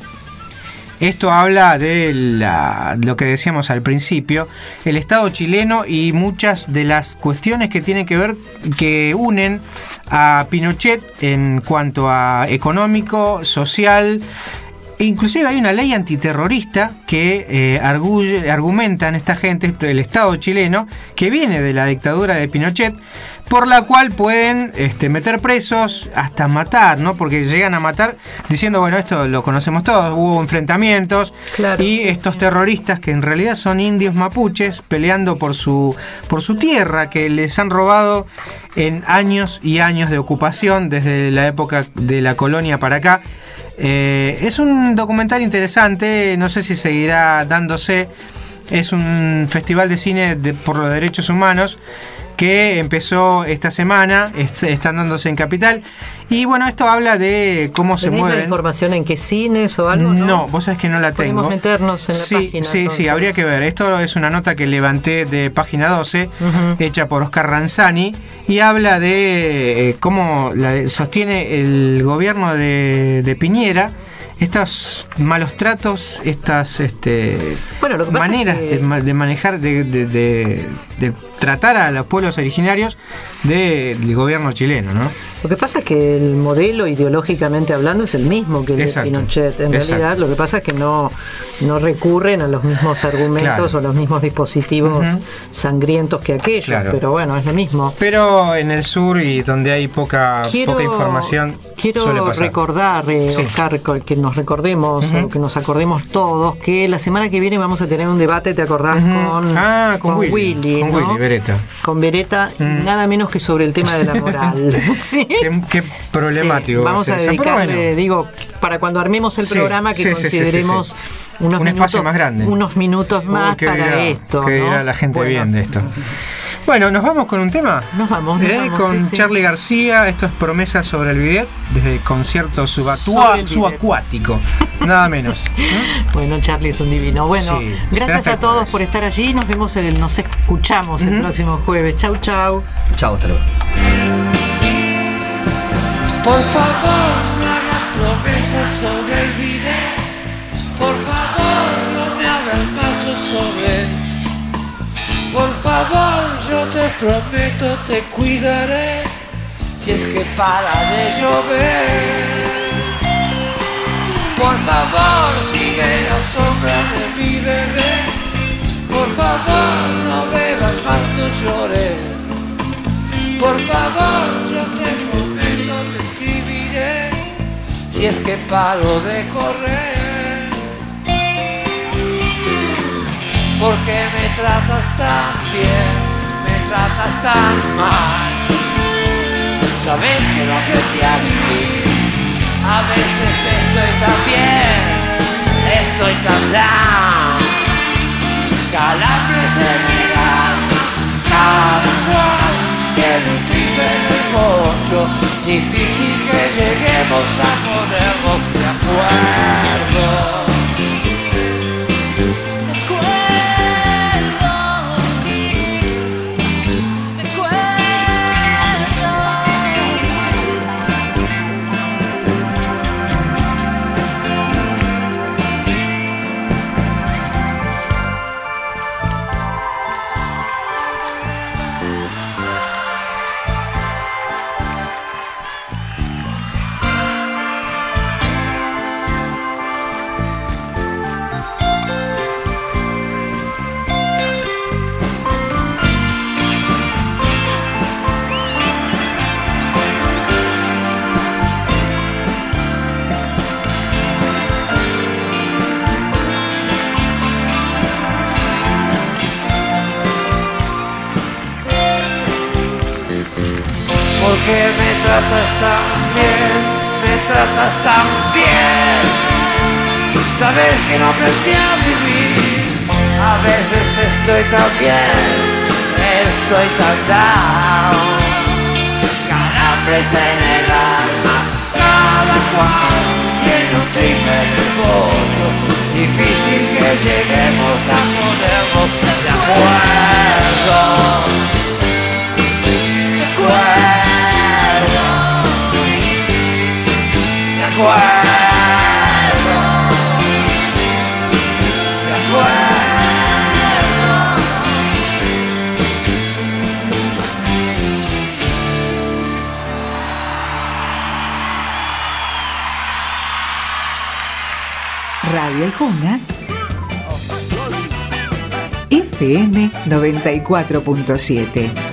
Esto habla de la, lo que decíamos al principio, el Estado chileno y muchas de las cuestiones que tienen que ver, que unen a Pinochet en cuanto a económico, social. Inclusive hay una ley antiterrorista que eh, arguye, argumentan esta gente, esto, el Estado chileno, que viene de la dictadura de Pinochet, por la cual pueden este, meter presos, hasta matar, ¿no? Porque llegan a matar diciendo, bueno, esto lo conocemos todos, hubo enfrentamientos, claro, y estos sí. terroristas, que en realidad son indios mapuches, peleando por su, por su tierra, que les han robado en años y años de ocupación, desde la época de la colonia para acá. Eh, es un documental interesante, no sé si seguirá dándose. Es un festival de cine de, por los derechos humanos que empezó esta semana, est- están dándose en Capital. Y bueno, esto habla de cómo se mueven. ¿Tenés la información en qué cines o algo? No, no vos sabés que no la tengo. Podemos meternos en la sí, página. Sí, entonces. sí, habría que ver. Esto es una nota que levanté de Página doce, uh-huh. hecha por Oscar Ranzani, y habla de eh, cómo la, sostiene el gobierno de, de Piñera estos malos tratos, estas este, bueno, lo que maneras es que... de, de manejar, de, de, de, de tratar a los pueblos originarios del gobierno chileno, ¿no? Lo que pasa es que el modelo ideológicamente hablando es el mismo que el Exacto. de Pinochet. En Exacto. realidad lo que pasa es que no, no recurren a los mismos argumentos Claro. o los mismos dispositivos Ujú. sangrientos que aquellos, Claro. pero bueno, es lo mismo. Pero en el sur y donde hay poca, Quiero- poca información suele Quiero pasar. recordar, eh, Sí. Oscar, co- que nos recordemos, Ujú. o que nos acordemos todos, que la semana que viene vamos a tener un debate, ¿te acordás? Ujú. Con, Ah, con Willy, con ¿no? Willy Beretta. Con Beretta, y nada menos que sobre el tema de la moral. ¿Sí? Qué, qué problemático. Sí, va vamos a ser eso, pero dedicarle, bueno. digo, para cuando armemos el Sí, programa que sí, sí, sí, consideremos sí, unos Un minutos espacio más grande. unos minutos más Uy, ¿qué para dirá? esto. ¿Qué ¿no? dirá la gente Bueno, bien de esto? Bueno, ¿nos vamos con un tema? Nos vamos, nos Eh, vamos, con sí, sí. Charly García, esto es Promesas sobre el bidet, desde concierto Sobre subatua- el bidet. subacuático, nada menos. Bueno, Charlie es un divino. Bueno, Sí, gracias será a todos por estar allí. Nos vemos, el, nos escuchamos el próximo jueves. Chau, chau. Chao, hasta luego. Por favor, no hagas promesas sobre el bidet. Por favor, no me hagas paso sobre él. Por favor, yo te prometo, te cuidaré. Si es que para de llover. Por favor, sigue la sombra de mi bebé. Por favor, no bebas más, no llores. Por favor, yo te prometo, te escribiré. Si es que paro de correr. Porque me tratas tan bien, me tratas tan mal. Sabes que no aprendí a vivir. A veces estoy tan bien, estoy tan down. Calambres en el alma, cada cual tiene un triple en el bollo. Difícil que lleguemos a ponernos de acuerdo. Porque me tratas tan bien, me tratas tan bien. Sabes que no aprendí a vivir. A veces estoy tan bien, estoy tan down. Calambres en el alma, cada cual tiene un triple en el bollo. Difícil que lleguemos a ponernos de acuerdo. De acuerdo. De acuerdo, de acuerdo. Radio Ijuna F M noventa y cuatro punto siete.